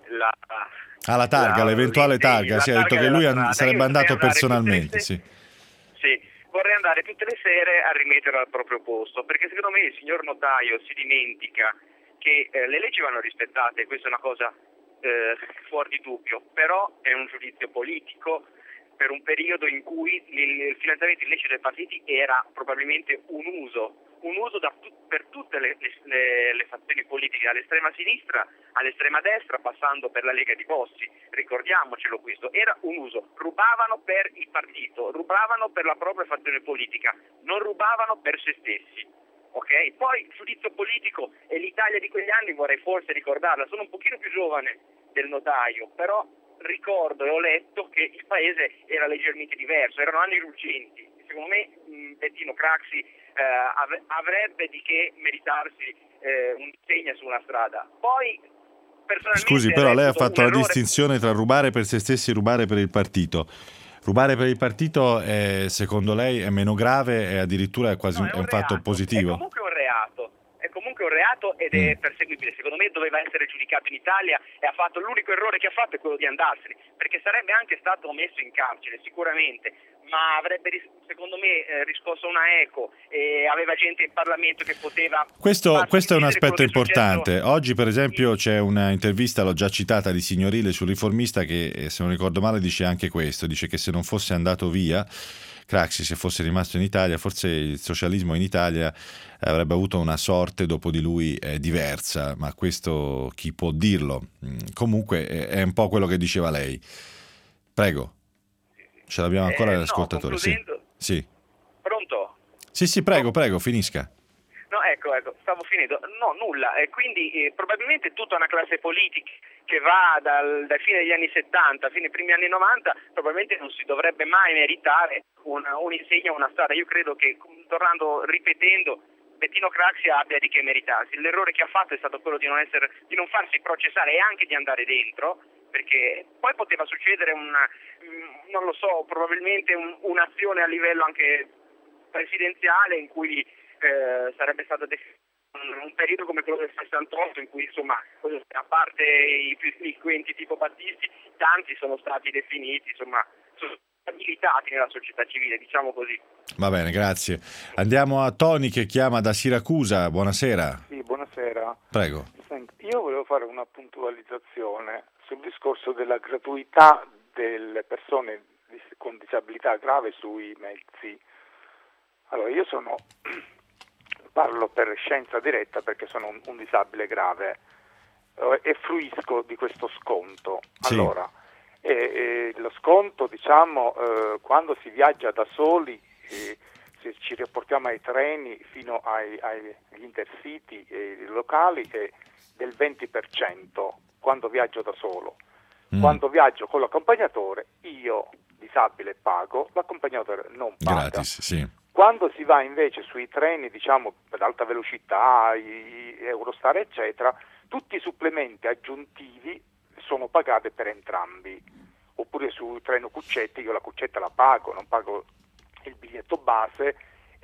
la targa, l'eventuale targa, si è detto che lui sarebbe andato personalmente, sì. Sì, vorrei andare tutte le sere a rimetterlo al proprio posto, perché secondo me il signor notaio si dimentica che le leggi vanno rispettate, questa è una cosa fuori di dubbio, però è un giudizio politico per un periodo in cui il finanziamento illecito dei partiti era probabilmente un uso per tutte le fazioni politiche, dall'estrema sinistra all'estrema destra, passando per la Lega di Bossi, ricordiamocelo questo, era un uso, rubavano per il partito, rubavano per la propria fazione politica, non rubavano per se stessi. Ok? Poi il giudizio politico e l'Italia di quegli anni vorrei forse ricordarla, sono un pochino più giovane del notaio, però ricordo e ho letto che il paese era leggermente diverso, erano anni ruggenti. Secondo me Bettino Craxi avrebbe di che meritarsi un segno su una strada. Poi personalmente, scusi, però lei ha fatto la distinzione tra rubare per se stessi e rubare per il partito. Rubare per il partito è, secondo lei, è meno grave e addirittura è quasi un fatto positivo? È comunque comunque un reato ed è perseguibile. Secondo me doveva essere giudicato in Italia e ha fatto l'unico errore che ha fatto è quello di andarsene, perché sarebbe anche stato messo in carcere sicuramente, ma avrebbe secondo me riscosso una eco e aveva gente in Parlamento che poteva... Questo è un aspetto importante. Oggi per esempio c'è una intervista, l'ho già citata, di Signorile sul Riformista che se non ricordo male dice anche questo, dice che se non fosse andato via Craxi, se fosse rimasto in Italia, forse il socialismo in Italia avrebbe avuto una sorte dopo di lui diversa, ma questo chi può dirlo? Comunque è un po' quello che diceva lei. Prego, ce l'abbiamo ancora l'ascoltatore. Sì. Pronto? Sì, prego, finisca. No, ecco, stavo finendo. No, nulla. Quindi probabilmente tutta una classe politica che va dal fine degli anni 70 fino ai primi anni 90 probabilmente non si dovrebbe mai meritare un'insegna, una strada. Io credo che, ripetendo, Bettino Craxi abbia di che meritarsi. L'errore che ha fatto è stato quello di non farsi processare e anche di andare dentro, perché poi poteva succedere non lo so, probabilmente un'azione a livello anche presidenziale in cui sarebbe stato un periodo come quello del 68 in cui insomma, a parte i più eloquenti tipo Battisti, tanti sono stati definiti, insomma, sono abilitati nella società civile, diciamo così. Va bene, grazie. Andiamo a Tony che chiama da Siracusa. Buonasera. Sì, buonasera. Prego. Senti, io volevo fare una puntualizzazione sul discorso della gratuità delle persone con disabilità grave sui mezzi. Allora, io parlo per scienza diretta perché sono un disabile grave e fruisco di questo sconto. Sì. Allora, lo sconto, diciamo, quando si viaggia da soli, se ci riportiamo ai treni fino agli intercity locali, è del 20% quando viaggio da solo. Quando viaggio con l'accompagnatore, io disabile pago, l'accompagnatore non paga. Gratis, sì. Quando si va invece sui treni, diciamo, per alta velocità, Eurostar, eccetera, tutti i supplementi aggiuntivi sono pagati per entrambi. Oppure sul treno Cuccetti, io la Cuccetta la pago, non pago il biglietto base.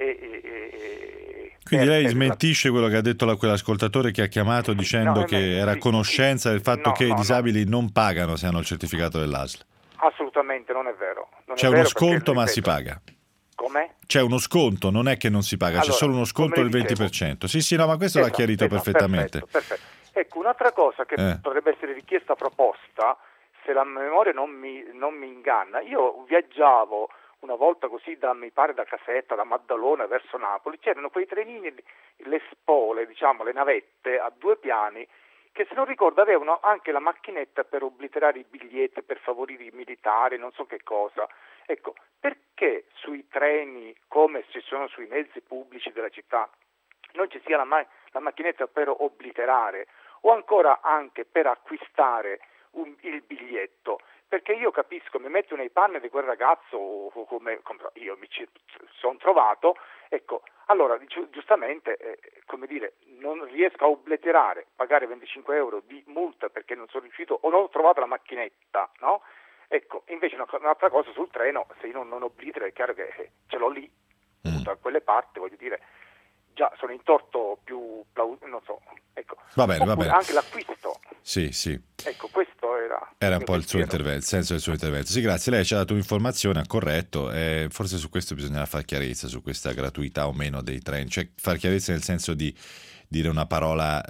Quindi lei smentisce quello che ha detto quell'ascoltatore che ha chiamato dicendo che era a conoscenza del fatto che i disabili non pagano se hanno il certificato dell'ASL. Assolutamente non è vero. C'è uno sconto ma si paga. Com'è? C'è uno sconto, non è che non si paga, c'è solo uno sconto del 20%. Sì, no, ma questo l'ha chiarito perfettamente. Perfetto. Ecco, un'altra cosa che potrebbe essere richiesta proposta, se la memoria non mi inganna, io viaggiavo una volta così mi pare da Caserta, da Maddalona verso Napoli, c'erano quei trenini, le spole, diciamo, le navette a 2 piani, che se non ricordo avevano anche la macchinetta per obliterare i biglietti, per favorire i militari, non so che cosa. Ecco, perché sui treni, come ci sono sui mezzi pubblici della città, non ci sia la macchinetta per obliterare o ancora anche per acquistare il biglietto? Perché io capisco, mi metto nei panni di quel ragazzo come io mi ci sono trovato, ecco, allora giustamente, come dire, non riesco a obliterare, pagare 25 euro di multa perché non sono riuscito o non ho trovato la macchinetta, no? Ecco, invece un'altra cosa sul treno, se io non oblitero è chiaro che ce l'ho lì, da quelle parti, voglio dire, già sono in torto più non so, ecco. Va bene. Anche l'acquisto. Sì. Ecco, questo era un po' il senso del suo intervento. Sì, grazie, lei ci ha dato un'informazione, ha corretto, forse su questo bisognerà fare chiarezza, su questa gratuità o meno dei treni, cioè fare chiarezza nel senso di dire una parola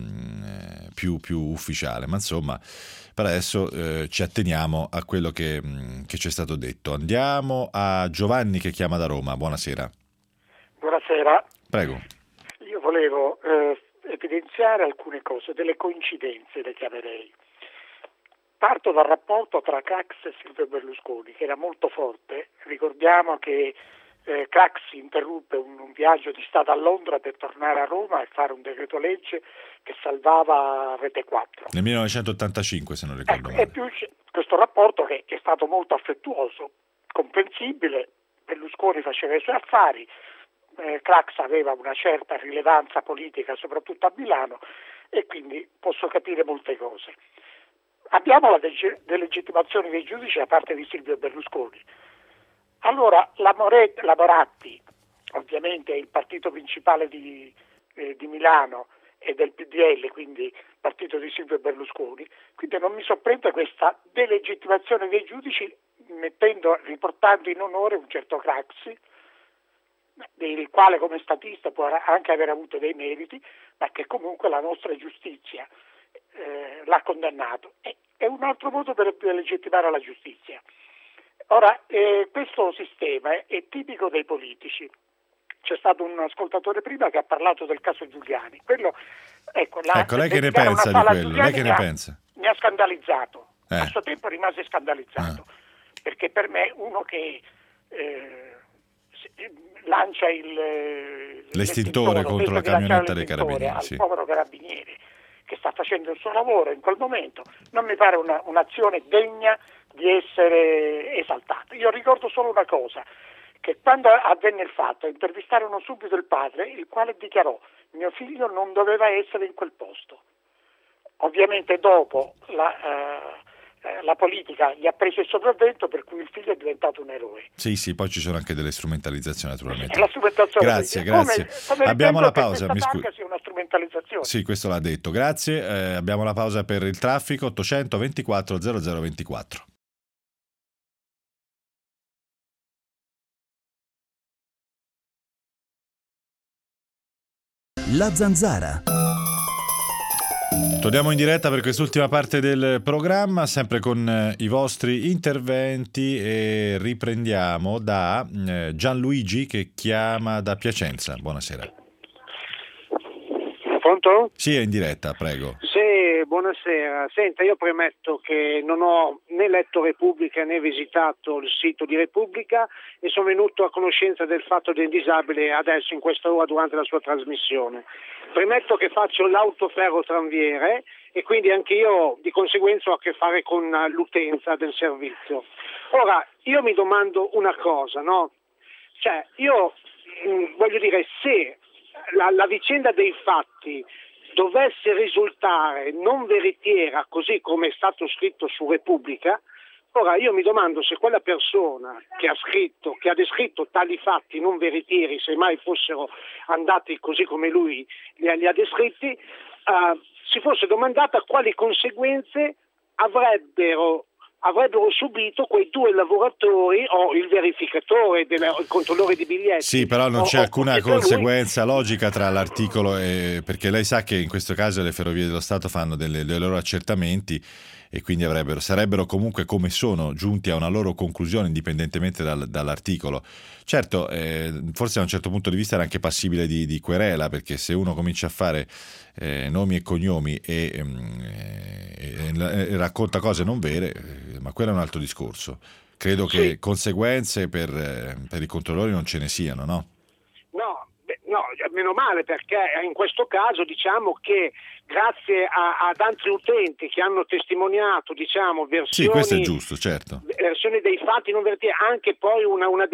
più ufficiale, ma insomma per adesso ci atteniamo a quello che ci è stato detto. Andiamo a Giovanni che chiama da Roma. Buonasera. Buonasera. Prego. Io volevo evidenziare alcune cose, delle coincidenze le chiamerei. Parto dal rapporto tra Craxi e Silvio Berlusconi, che era molto forte. Ricordiamo che Craxi interruppe un viaggio di Stato a Londra per tornare a Roma e fare un decreto legge che salvava Rete 4. Nel 1985, se non ricordo male. E più questo rapporto che è stato molto affettuoso, comprensibile, Berlusconi faceva i suoi affari, Craxi aveva una certa rilevanza politica soprattutto a Milano e quindi posso capire molte cose. Abbiamo la delegittimazione dei giudici da parte di Silvio Berlusconi. Allora la Moratti ovviamente è il partito principale di di Milano e del PDL, quindi partito di Silvio Berlusconi, quindi non mi sorprende questa delegittimazione dei giudici riportando in onore un certo Craxi, il quale come statista può anche aver avuto dei meriti, ma che comunque la nostra giustizia l'ha condannato. È un altro modo per legittimare la giustizia. Ora, questo sistema è tipico dei politici. C'è stato un ascoltatore prima che ha parlato del caso Giuliani. Lei che ne pensa di quello? Lei che ne pensa? Mi ha scandalizzato. A suo tempo rimase scandalizzato, perché per me uno che lancia l'estintore contro la camionetta dei carabinieri, al povero carabiniere che sta facendo il suo lavoro in quel momento, non mi pare un'azione degna di essere esaltata. Io ricordo solo una cosa, che quando avvenne il fatto intervistarono subito il padre, il quale dichiarò: mio figlio non doveva essere in quel posto. Ovviamente dopo la politica gli ha preso il sopravvento, per cui il figlio è diventato un eroe. Sì, poi ci sono anche delle strumentalizzazioni, naturalmente. La strumentazione, grazie. Come Abbiamo la pausa, mi scusi. Sia una strumentalizzazione. Sì, questo l'ha detto. Grazie. Abbiamo la pausa per il traffico. 824 0024. La Zanzara. Torniamo in diretta per quest'ultima parte del programma, sempre con i vostri interventi, e riprendiamo da Gianluigi che chiama da Piacenza. Buonasera. Pronto? Sì, è in diretta, prego. Sì, buonasera. Senta, io premetto che non ho né letto Repubblica né visitato il sito di Repubblica e sono venuto a conoscenza del fatto del disabile adesso in quest'ora durante la sua trasmissione. Premetto che faccio l'autoferrotranviere e quindi anche io di conseguenza ho a che fare con l'utenza del servizio. Ora, io mi domando una cosa, no? Cioè, io voglio dire, se la vicenda dei fatti dovesse risultare non veritiera, così come è stato scritto su Repubblica, ora io mi domando se quella persona che ha descritto tali fatti non veritieri, se mai fossero andati così come lui li ha descritti, si fosse domandata quali conseguenze avrebbero subito quei due lavoratori o il verificatore, il controllore di biglietti. Sì, però non c'è alcuna conseguenza logica tra l'articolo perché lei sa che in questo caso le Ferrovie dello Stato fanno dei loro accertamenti e quindi sarebbero comunque, come sono, giunti a una loro conclusione indipendentemente dall'articolo. Certo, forse da un certo punto di vista era anche passibile di querela, perché se uno comincia a fare nomi e cognomi e racconta cose non vere, ma quello è un altro discorso. Credo che conseguenze per i controllori non ce ne siano, no? No, meno male, perché in questo caso diciamo che grazie ad altri utenti che hanno testimoniato, diciamo, versioni, sì, questo è giusto, certo, versioni dei fatti non veritieri, anche poi uno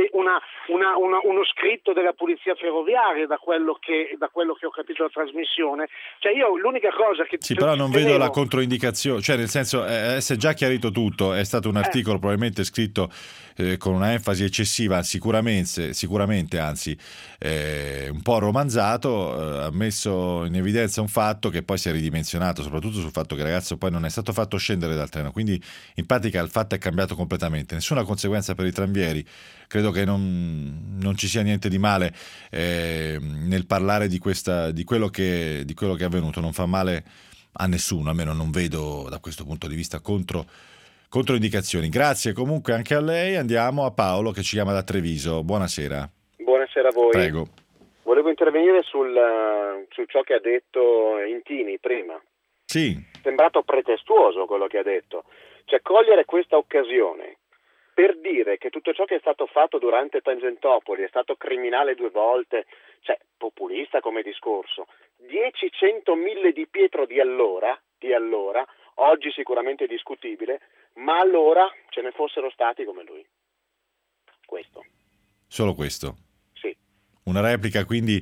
scritto della polizia ferroviaria, da quello che ho capito dalla trasmissione. Cioè io l'unica cosa che sì, però non vedo la controindicazione, cioè nel senso si è già chiarito tutto, è stato un articolo probabilmente scritto con una enfasi eccessiva, sicuramente anzi un po' romanzato, ha messo in evidenza un fatto che poi si è ridimensionato, soprattutto sul fatto che il ragazzo poi non è stato fatto scendere dal treno, quindi in pratica il fatto è cambiato completamente, nessuna conseguenza per i tranvieri. Credo che non ci sia niente di male nel parlare di quello che è avvenuto, non fa male a nessuno, almeno non vedo da questo punto di vista controindicazioni. Grazie comunque anche a lei. Andiamo a Paolo che ci chiama da Treviso. Buonasera. Buonasera a voi. Prego. Volevo intervenire su ciò che ha detto Intini prima. Sì. È sembrato pretestuoso quello che ha detto. Cioè, cogliere questa occasione per dire che tutto ciò che è stato fatto durante Tangentopoli è stato criminale 2 volte, cioè populista come discorso. 10, 100, 1000 di Pietro di allora, oggi sicuramente discutibile, ma allora ce ne fossero stati come lui. Questo. Solo questo? Sì. Una replica quindi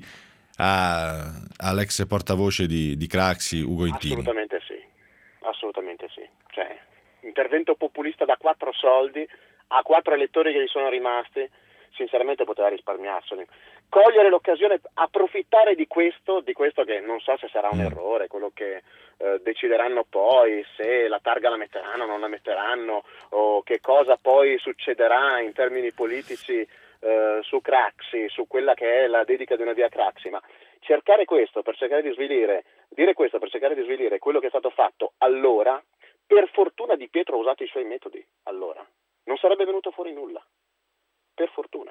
all'ex portavoce di Craxi, Ugo Intini? Assolutamente sì. Cioè, intervento populista da 4 soldi a 4 elettori che gli sono rimasti, sinceramente poteva risparmiarseli. cogliere l'occasione, approfittare di questo che non so se sarà un errore, quello che decideranno poi, se la targa la metteranno o non la metteranno, o che cosa poi succederà in termini politici su Craxi, su quella che è la dedica di una via Craxi, ma cercare questo per cercare di svilire, dire questo per cercare di svilire quello che è stato fatto allora, per fortuna Di Pietro ha usato i suoi metodi allora, non sarebbe venuto fuori nulla, per fortuna.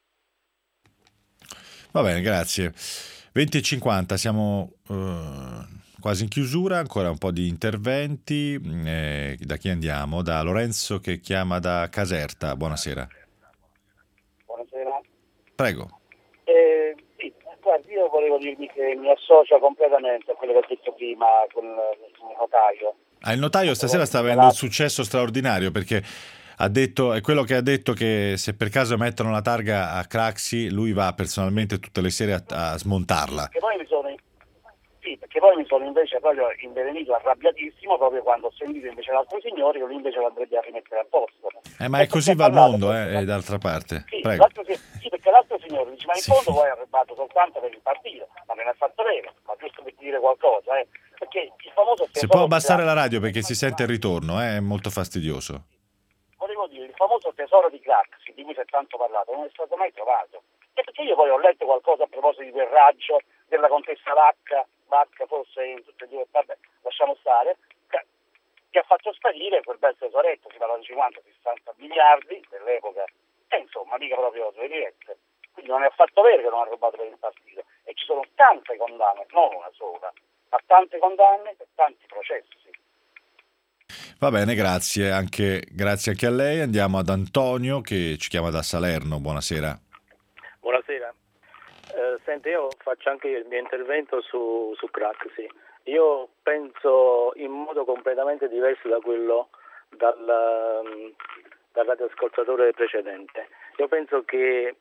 Va bene, grazie. 20:50, siamo quasi in chiusura, ancora un po' di interventi. Da chi andiamo? Da Lorenzo che chiama da Caserta. Buonasera. Buonasera. Prego. Sì, guardi, io volevo dirmi che mi associo completamente a quello che ho detto prima con il notaio. Il notaio stasera sta avendo un successo straordinario perché ha detto, è quello che ha detto, che se per caso mettono la targa a Craxi lui va personalmente tutte le sere a smontarla. Perché poi mi sono invece proprio invelenito, arrabbiatissimo, proprio quando ho sentito invece l'altro signore che lui invece lo andrebbe a rimettere a posto. Ma è così va il mondo, d'altra parte. Sì, Prego. perché l'altro signore dice, ma in fondo poi ha arrabbiato soltanto per il partito, ma me ne ha fatto bene, ma giusto per dire qualcosa, perché il famoso... Se può abbassare la radio perché si sente il ritorno, è molto fastidioso. Volevo dire, il famoso tesoro di Craxi, di cui si è tanto parlato, non è stato mai trovato. E perché io poi ho letto qualcosa a proposito di quel raggio della contessa Vacca forse in tutte e due, vabbè, lasciamo stare, che ha fatto sparire quel bel tesoretto, si parla di 50-60 miliardi dell'epoca, e insomma, mica proprio due dirette. Quindi non è affatto vero che non ha rubato per il partito, e ci sono tante condanne, non una sola, ma tante condanne e tanti processi. Va bene, grazie anche a lei. Andiamo ad Antonio che ci chiama da Salerno. Buonasera. Buonasera. Senti, io faccio anche il mio intervento su Craxi. Io penso in modo completamente diverso da quello dal radioascoltatore precedente. Io penso che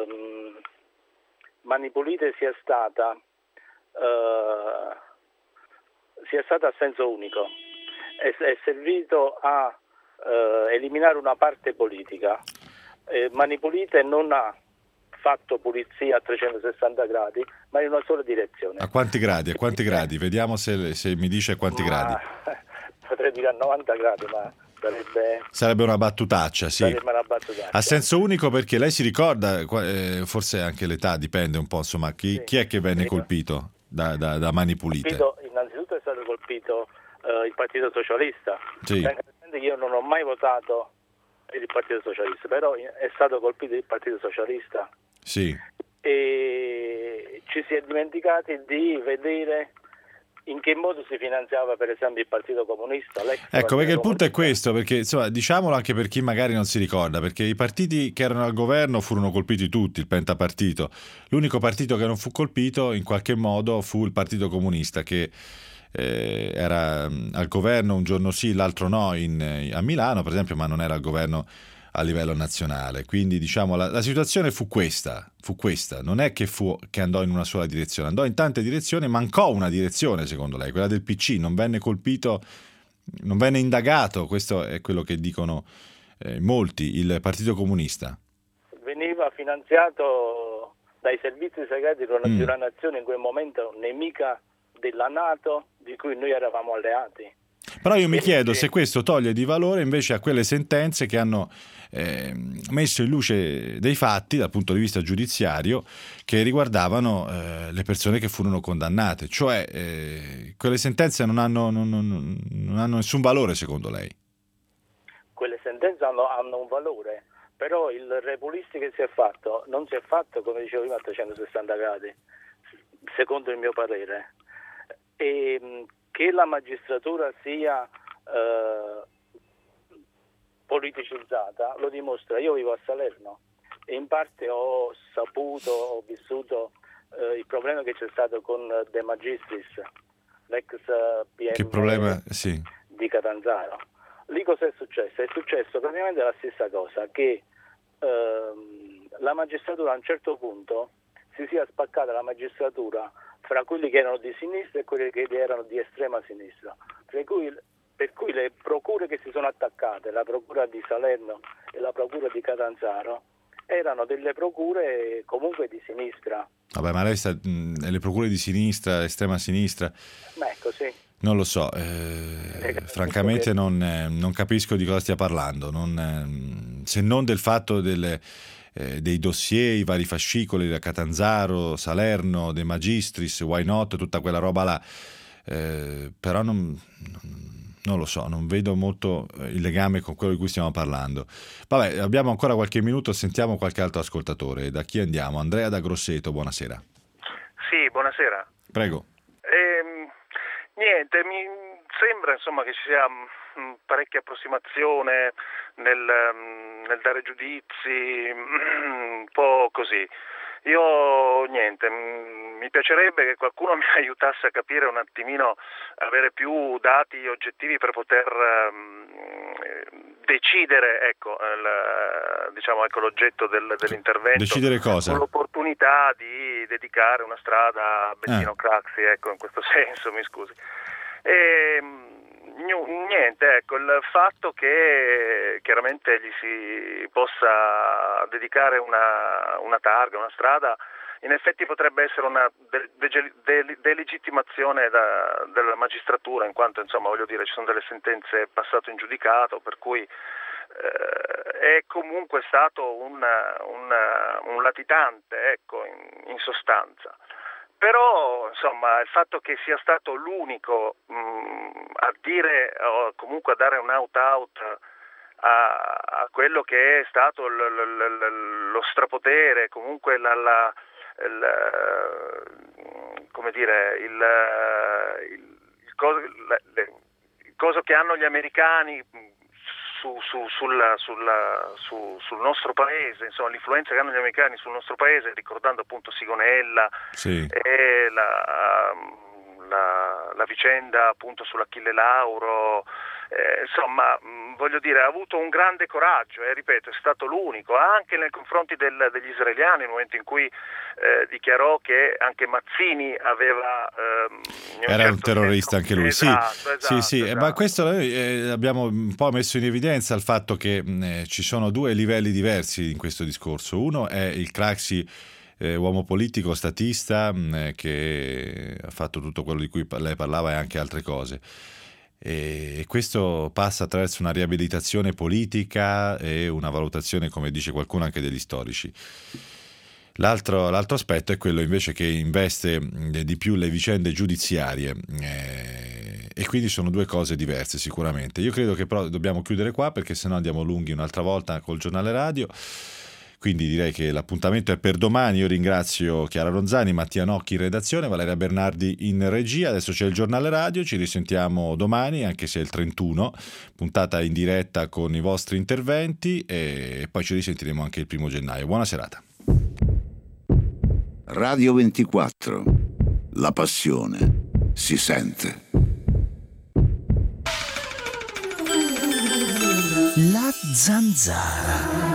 Manipulite sia stata a senso unico. È servito a eliminare una parte politica. Manipulite non ha fatto pulizia a 360 gradi, ma in una sola direzione. A quanti gradi? Vediamo se mi dice a quanti gradi. Potrei dire a 90 gradi, ma sarebbe una battutaccia, sì. Sarebbe una battutaccia. A senso unico perché lei si ricorda, forse anche l'età dipende un po', insomma, chi è che venne colpito da Manipulite? Innanzitutto è stato colpito il Partito Socialista. Sì. Io non ho mai votato per il Partito Socialista, però è stato colpito il Partito Socialista. Sì. E ci si è dimenticati di vedere in che modo si finanziava per esempio il Partito Comunista. Ecco, perché il punto è questo, perché insomma, diciamolo anche per chi magari non si ricorda, perché i partiti che erano al governo furono colpiti tutti, il pentapartito. L'unico partito che non fu colpito in qualche modo fu il Partito Comunista, che era al governo un giorno sì, l'altro no a Milano per esempio, ma non era al governo a livello nazionale. Quindi diciamo la situazione fu questa, non è che andò in una sola direzione, andò in tante direzioni, mancò una direzione secondo lei, quella del PC, non venne colpito, non venne indagato, questo è quello che dicono molti, il Partito Comunista. Veniva finanziato dai servizi segreti di una nazione in quel momento nemica della NATO, di cui noi eravamo alleati. Però io mi chiedo se questo toglie di valore invece a quelle sentenze che hanno messo in luce dei fatti dal punto di vista giudiziario che riguardavano le persone che furono condannate, cioè quelle sentenze non hanno nessun valore secondo lei? Quelle sentenze hanno un valore, però il repulista che si è fatto non si è fatto, come dicevo prima, a 360 gradi, secondo il mio parere. E che la magistratura sia politicizzata lo dimostra. Io vivo a Salerno e in parte ho vissuto il problema che c'è stato con De Magistris, l'ex PM che problema? Sì. di Catanzaro. Lì cosa è successo? È successo praticamente la stessa cosa, che la magistratura a un certo punto si sia spaccata la magistratura fra quelli che erano di sinistra e quelli che erano di estrema sinistra, per cui le procure che si sono attaccate, la procura di Salerno e la procura di Catanzaro, erano delle procure comunque di sinistra. Vabbè, ma lei le procure di sinistra, estrema sinistra? Ma ecco, sì. Non lo so, francamente non capisco di cosa stia parlando, se non del fatto dei dossier, i vari fascicoli da Catanzaro, Salerno, De Magistris, Why Not, tutta quella roba là, però non lo so, non vedo molto il legame con quello di cui stiamo parlando. Vabbè, abbiamo ancora qualche minuto, sentiamo qualche altro ascoltatore. Da chi andiamo? Andrea da Grosseto, buonasera. Sì, buonasera. Prego. Niente, mi sembra insomma che ci sia parecchia approssimazione nel dare giudizi, un po' così. Io niente, mi piacerebbe che qualcuno mi aiutasse a capire un attimino, avere più dati oggettivi per poter decidere, ecco, l'oggetto dell'intervento. Decidere cosa? Con l'opportunità di dedicare una strada a Bettino Craxi, ecco, in questo senso, mi scusi. Niente, ecco, il fatto che chiaramente gli si possa dedicare una targa, una strada, in effetti potrebbe essere una delegittimazione della magistratura, in quanto insomma voglio dire ci sono delle sentenze passate in giudicato, per cui è comunque stato un latitante, ecco, in sostanza. Però insomma il fatto che sia stato l'unico a dire o comunque a dare un out a quello che è stato lo strapotere, comunque il coso che hanno gli americani sul nostro paese, insomma l'influenza che hanno gli americani sul nostro paese, ricordando appunto Sigonella, sì, e la vicenda appunto sull'Achille Lauro, insomma voglio dire ha avuto un grande coraggio, ripeto è stato l'unico anche nei confronti degli israeliani, nel momento in cui dichiarò che anche Mazzini aveva era un terrorista anche lui, esatto, sì, ma questo abbiamo un po' messo in evidenza il fatto che ci sono due livelli diversi in questo discorso. Uno è il Craxi, uomo politico, statista, che ha fatto tutto quello di cui lei parlava e anche altre cose, e questo passa attraverso una riabilitazione politica e una valutazione, come dice qualcuno, anche degli storici. L'altro aspetto è quello invece che investe di più le vicende giudiziarie, e quindi sono due cose diverse sicuramente. Io credo che però dobbiamo chiudere qua, perché sennò andiamo lunghi un'altra volta col giornale radio. Quindi direi che l'appuntamento è per domani. Io ringrazio Chiara Ronzani, Mattia Nocchi in redazione, Valeria Bernardi in regia. Adesso c'è il giornale radio, ci risentiamo domani, anche se è il 31, puntata in diretta con i vostri interventi, e poi ci risentiremo anche il 1 gennaio. Buona serata. Radio 24. La passione si sente. La zanzara.